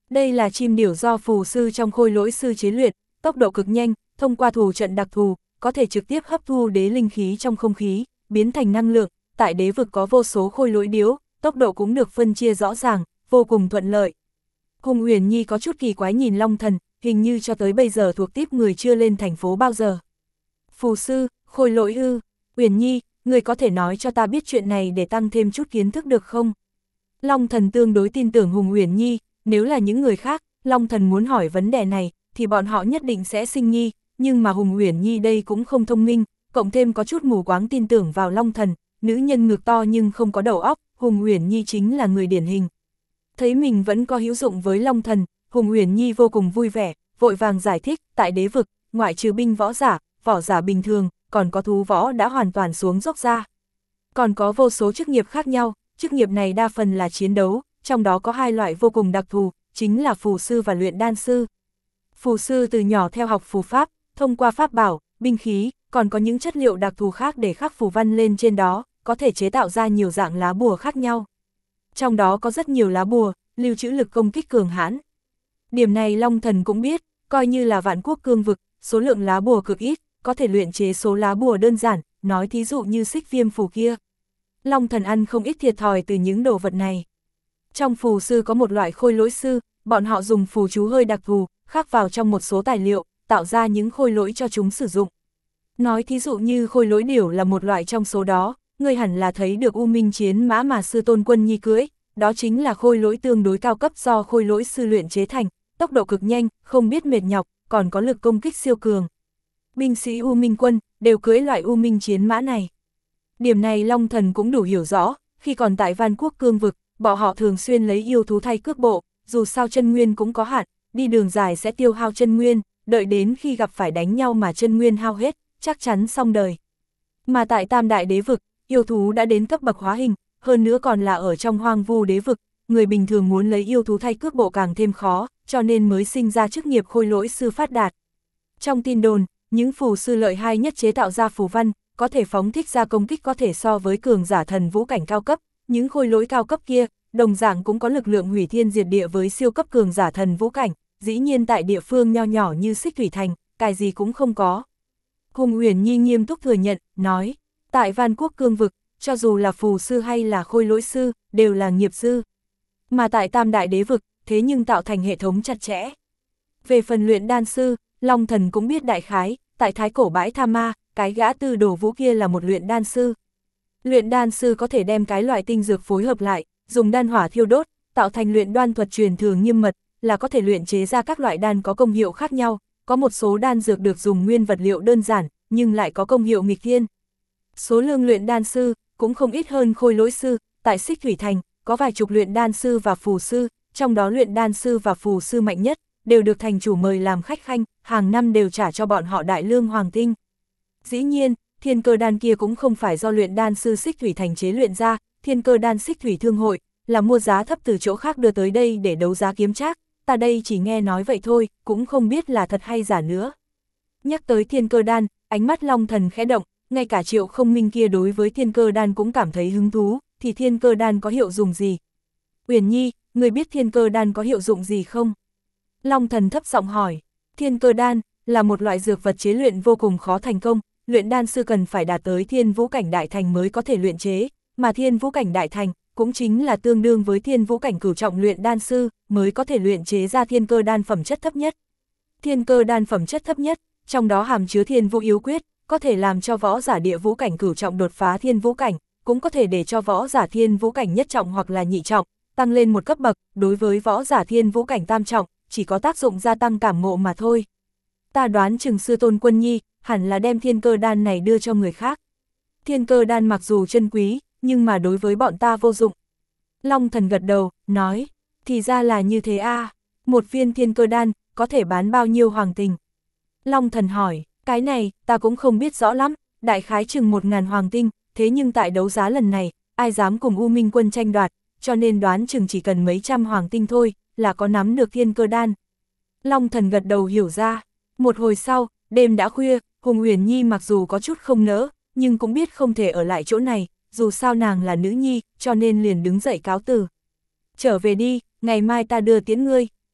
Đây là chim điểu do phù sư trong khôi lỗi sư chế luyện, tốc độ cực nhanh, thông qua thủ trận đặc thù, có thể trực tiếp hấp thu đế linh khí trong không khí, biến thành năng lượng. Tại đế vực có vô số khôi lỗi điếu, tốc độ cũng được phân chia rõ ràng, vô cùng thuận lợi. Hùng Uyển Nhi có chút kỳ quái nhìn Long Thần, hình như cho tới bây giờ thuộc tiếp người chưa lên thành phố bao giờ. Phù sư, khôi lỗi ư? Uyển Nhi, người có thể nói cho ta biết chuyện này để tăng thêm chút kiến thức được không? Long Thần tương đối tin tưởng Hùng Uyển Nhi, nếu là những người khác, Long Thần muốn hỏi vấn đề này, thì bọn họ nhất định sẽ sinh nghi, nhưng mà Hùng Uyển Nhi đây cũng không thông minh, cộng thêm có chút mù quáng tin tưởng vào Long Thần, nữ nhân ngực to nhưng không có đầu óc, Hùng Uyển Nhi chính là người điển hình. Thấy mình vẫn có hữu dụng với Long Thần, Hùng Uyển Nhi vô cùng vui vẻ, vội vàng giải thích, tại đế vực, ngoại trừ binh võ giả, võ giả bình thường, còn có thú võ đã hoàn toàn xuống dốc ra. Còn có vô số chức nghiệp khác nhau, chức nghiệp này đa phần là chiến đấu, trong đó có hai loại vô cùng đặc thù, chính là phù sư và luyện đan sư. Phù sư từ nhỏ theo học phù pháp, thông qua pháp bảo, binh khí, còn có những chất liệu đặc thù khác để khắc phù văn lên trên đó, có thể chế tạo ra nhiều dạng lá bùa khác nhau. Trong đó có rất nhiều lá bùa, lưu trữ lực công kích cường hãn. Điểm này Long Thần cũng biết, coi như là vạn quốc cương vực, số lượng lá bùa cực ít, có thể luyện chế số lá bùa đơn giản, nói thí dụ như xích viêm phù kia. Long Thần ăn không ít thiệt thòi từ những đồ vật này. Trong phù sư có một loại khôi lỗi sư, bọn họ dùng phù chú hơi đặc thù, khắc vào trong một số tài liệu, tạo ra những khôi lỗi cho chúng sử dụng. Nói thí dụ như khôi lỗi điểu là một loại trong số đó, người hẳn là thấy được U Minh chiến mã mà sư Tôn Quân Nhi cưỡi, đó chính là khôi lỗi tương đối cao cấp do khôi lỗi sư luyện chế thành, tốc độ cực nhanh, không biết mệt nhọc, còn có lực công kích siêu cường. Binh sĩ U Minh quân đều cưỡi loại U Minh chiến mã này. Điểm này Long Thần cũng đủ hiểu rõ, khi còn tại Van Quốc cương vực, bọn họ thường xuyên lấy yêu thú thay cước bộ, dù sao chân nguyên cũng có hạn, đi đường dài sẽ tiêu hao chân nguyên, đợi đến khi gặp phải đánh nhau mà chân nguyên hao hết, chắc chắn xong đời. Mà tại Tam Đại Đế vực, yêu thú đã đến cấp bậc hóa hình, hơn nữa còn là ở trong Hoang Vu Đế vực, người bình thường muốn lấy yêu thú thay cước bộ càng thêm khó, cho nên mới sinh ra chức nghiệp khôi lỗi sư phát đạt. Trong tin đồn, những phù sư lợi hại nhất chế tạo ra phù văn, có thể phóng thích ra công kích có thể so với cường giả thần vũ cảnh cao cấp, những khôi lỗi cao cấp kia, đồng dạng cũng có lực lượng hủy thiên diệt địa với siêu cấp cường giả thần vũ cảnh, dĩ nhiên tại địa phương nho nhỏ như Xích Thủy Thành, cái gì cũng không có. Hùng Uyển Nhi nghiêm túc thừa nhận, nói, tại Van Quốc cương vực, cho dù là phù sư hay là khôi lỗi sư, đều là nghiệp dư. Mà tại Tam Đại Đế vực, thế nhưng tạo thành hệ thống chặt chẽ. Về phần luyện đan sư, Long Thần cũng biết đại khái, tại Thái Cổ Bãi Tha Ma, cái gã Tư Đồ Vũ kia là một luyện đan sư. Luyện đan sư có thể đem cái loại tinh dược phối hợp lại, dùng đan hỏa thiêu đốt, tạo thành luyện đan thuật truyền thừa nghiêm mật, là có thể luyện chế ra các loại đan có công hiệu khác nhau, có một số đan dược được dùng nguyên vật liệu đơn giản, nhưng lại có công hiệu nghịch thiên. Số lượng luyện đan sư cũng không ít hơn khôi lỗi sư, tại Xích Thủy Thành, có vài chục luyện đan sư và phù sư, trong đó luyện đan sư và phù sư mạnh nhất, đều được thành chủ mời làm khách khanh, hàng năm đều trả cho bọn họ đại lương hoàng tinh. Dĩ nhiên, thiên cơ đan kia cũng không phải do luyện đan sư Xích Thủy Thành chế luyện ra, thiên cơ đan Xích Thủy Thương hội, là mua giá thấp từ chỗ khác đưa tới đây để đấu giá kiếm trác, ta đây chỉ nghe nói vậy thôi, cũng không biết là thật hay giả nữa. Nhắc tới thiên cơ đan, ánh mắt Long Thần khẽ động, ngay cả Triệu Không Minh kia đối với thiên cơ đan cũng cảm thấy hứng thú, thì thiên cơ đan có hiệu dụng gì? Uyển Nhi, người biết thiên cơ đan có hiệu dụng gì không? Long Thần thấp giọng hỏi, thiên cơ đan là một loại dược vật chế luyện vô cùng khó thành công, luyện đan sư cần phải đạt tới thiên vũ cảnh đại thành mới có thể luyện chế, mà thiên vũ cảnh đại thành cũng chính là tương đương với thiên vũ cảnh cửu trọng luyện đan sư mới có thể luyện chế ra thiên cơ đan phẩm chất thấp nhất. Thiên cơ đan phẩm chất thấp nhất, trong đó hàm chứa thiên vũ yếu quyết, có thể làm cho võ giả địa vũ cảnh cửu trọng đột phá thiên vũ cảnh, cũng có thể để cho võ giả thiên vũ cảnh nhất trọng hoặc là nhị trọng tăng lên một cấp bậc, đối với võ giả thiên vũ cảnh tam trọng, chỉ có tác dụng gia tăng cảm ngộ mà thôi. Ta đoán chừng sư Tôn Quân Nhi hẳn là đem thiên cơ đan này đưa cho người khác. Thiên cơ đan mặc dù chân quý, nhưng mà đối với bọn ta vô dụng. Long Thần gật đầu, nói, thì ra là như thế a, à. Một viên thiên cơ đan có thể bán bao nhiêu hoàng tình? Long Thần hỏi, cái này ta cũng không biết rõ lắm, đại khái chừng một ngàn hoàng tinh, thế nhưng tại đấu giá lần này, ai dám cùng U Minh quân tranh đoạt, cho nên đoán chừng chỉ cần mấy trăm hoàng tinh thôi, là có nắm được thiên cơ đan. Long Thần gật đầu hiểu ra. Một hồi sau, đêm đã khuya, Hùng Uyển Nhi mặc dù có chút không nỡ, nhưng cũng biết không thể ở lại chỗ này, dù sao nàng là nữ nhi, cho nên liền đứng dậy cáo từ. Trở về đi, ngày mai ta đưa tiễn ngươi.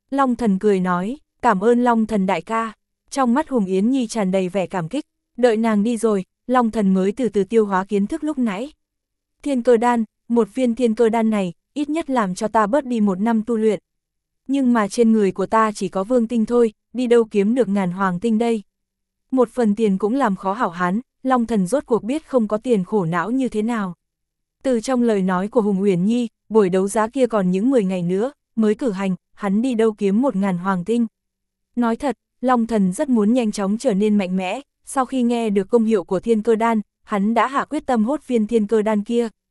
Long Thần cười nói, cảm ơn Long Thần đại ca. Trong mắt Hùng Yến Nhi tràn đầy vẻ cảm kích, đợi nàng đi rồi, Long Thần mới từ từ tiêu hóa kiến thức lúc nãy. Thiên cơ đan, một viên thiên cơ đan này, ít nhất làm cho ta bớt đi một năm tu luyện. Nhưng mà trên người của ta chỉ có vương tinh thôi, đi đâu kiếm được ngàn hoàng tinh đây. Một phần tiền cũng làm khó hảo hán, Long Thần rốt cuộc biết không có tiền khổ não như thế nào. Từ trong lời nói của Hùng Uyển Nhi, buổi đấu giá kia còn những mười ngày nữa, mới cử hành, hắn đi đâu kiếm một ngàn hoàng tinh. Nói thật, Long Thần rất muốn nhanh chóng trở nên mạnh mẽ, sau khi nghe được công hiệu của thiên cơ đan, hắn đã hạ quyết tâm hốt viên thiên cơ đan kia.